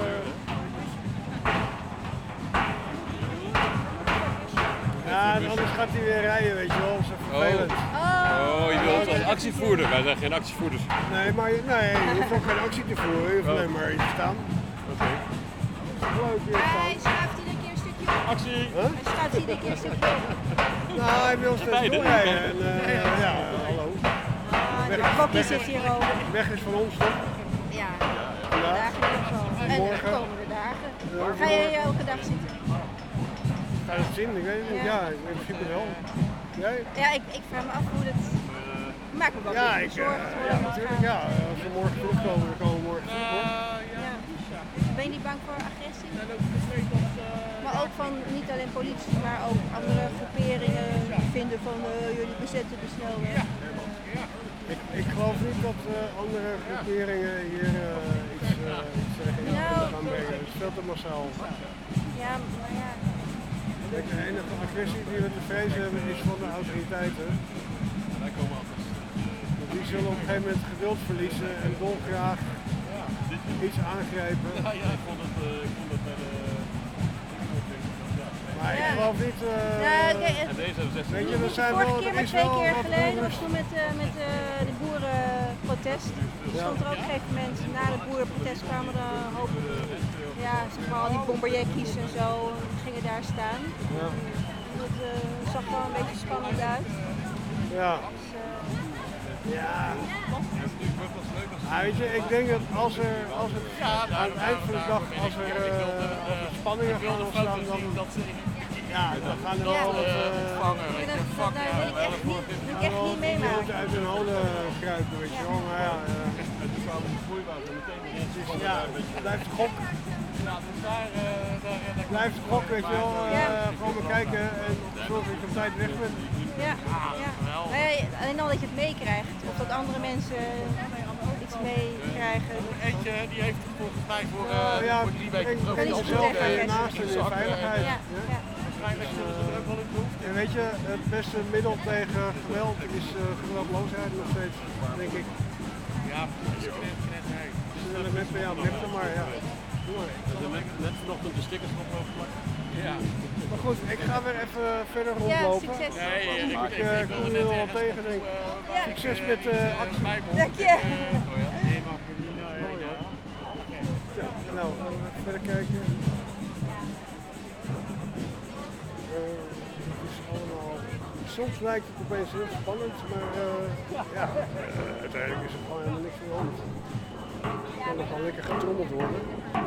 Ja, en anders gaat hij weer rijden, weet je wel, dat is vervelend.
Oh, je wilt als actievoerder, wij zijn geen actievoerders.
Nee, maar je hoeft ook geen actie te voeren, je hoeft alleen maar hier te staan.
Oké.
Dat is leuk hier staan.
Hij schuift iedere keer een stukje op.
Actie!
Hij schuift iedere keer een stukje op.
Nou, hij wil steeds doorrijden en ja, hallo.
De klokje zit hier ook.
Weg is van ons, toch?
Ja,
vandaag.
dagelijks zo. En de komende dagen. Ga je hier elke dag zitten?
Ga je het zien? Ik weet het niet. Ja, in principe wel. Jij?
Ja, ik vraag me af hoe dat... Ik maak me wel een beetje zorgen.
Ja, natuurlijk. Ja, als we morgen vroeg komen, dan komen we morgen vroeg.
Ja. Ben je niet bang voor agressie? Maar ook van niet alleen politie, maar ook andere groeperingen vinden van jullie bezetten de snelweg.
Ik geloof niet dat andere groeperingen hier iets zeggen gaan brengen. Het is veel te massaal.
Ja, maar ja.
De enige agressie die we te vrezen hebben is van de autoriteiten. Want die zullen op een gegeven moment geduld verliezen en dolgraag iets aangrijpen.
Ik vond het bij de...
Maar ik geloof niet... weet je, we zijn wel...
Vorige keer, maar 2 keer geleden, was toen met de boerenprotest. Er stond er ook op een gegeven moment, na de boerenprotest kwamen er een hoop, ja, zeg maar al die bomberjekkies en zo, gingen daar staan.
Ja.
Dat zag wel een beetje spannend uit.
Ja.
Dus,
ja. Weet je, ik denk dat als het aan het eind van de dag, als er spanningen gaan ontstaan, dan gaan er wel wat...
dat wil ik echt niet meemaken.
uit hun holen kruipen, weet je wel. Maar ja, het blijft gok. Blijft gok, weet je wel. Gewoon maar kijken en zorgen dat je op tijd weg bent.
Ja. Alleen al dat je het meekrijgt, of dat andere mensen iets meekrijgen.
Eentje die heeft volgens mij voor 3 weken
breng jezelf en je naasten in veiligheid. En weet je, het beste middel tegen geweld is geweldloosheid nog steeds, denk ik.
Ja,
Met maar, ja.
Net vanochtend de stickers nog overplakt.
Ja. Maar goed, ik ga weer even verder rondlopen.
Ja, succes.
Ik kom je wel tegen, denk ik. Succes met de actie.
Dank je.
Ja, nou, verder kijken. Het is allemaal... Soms lijkt het opeens heel spannend, maar uiteindelijk is het gewoon helemaal niks aan de hand. Dan kan lekker getrommeld worden.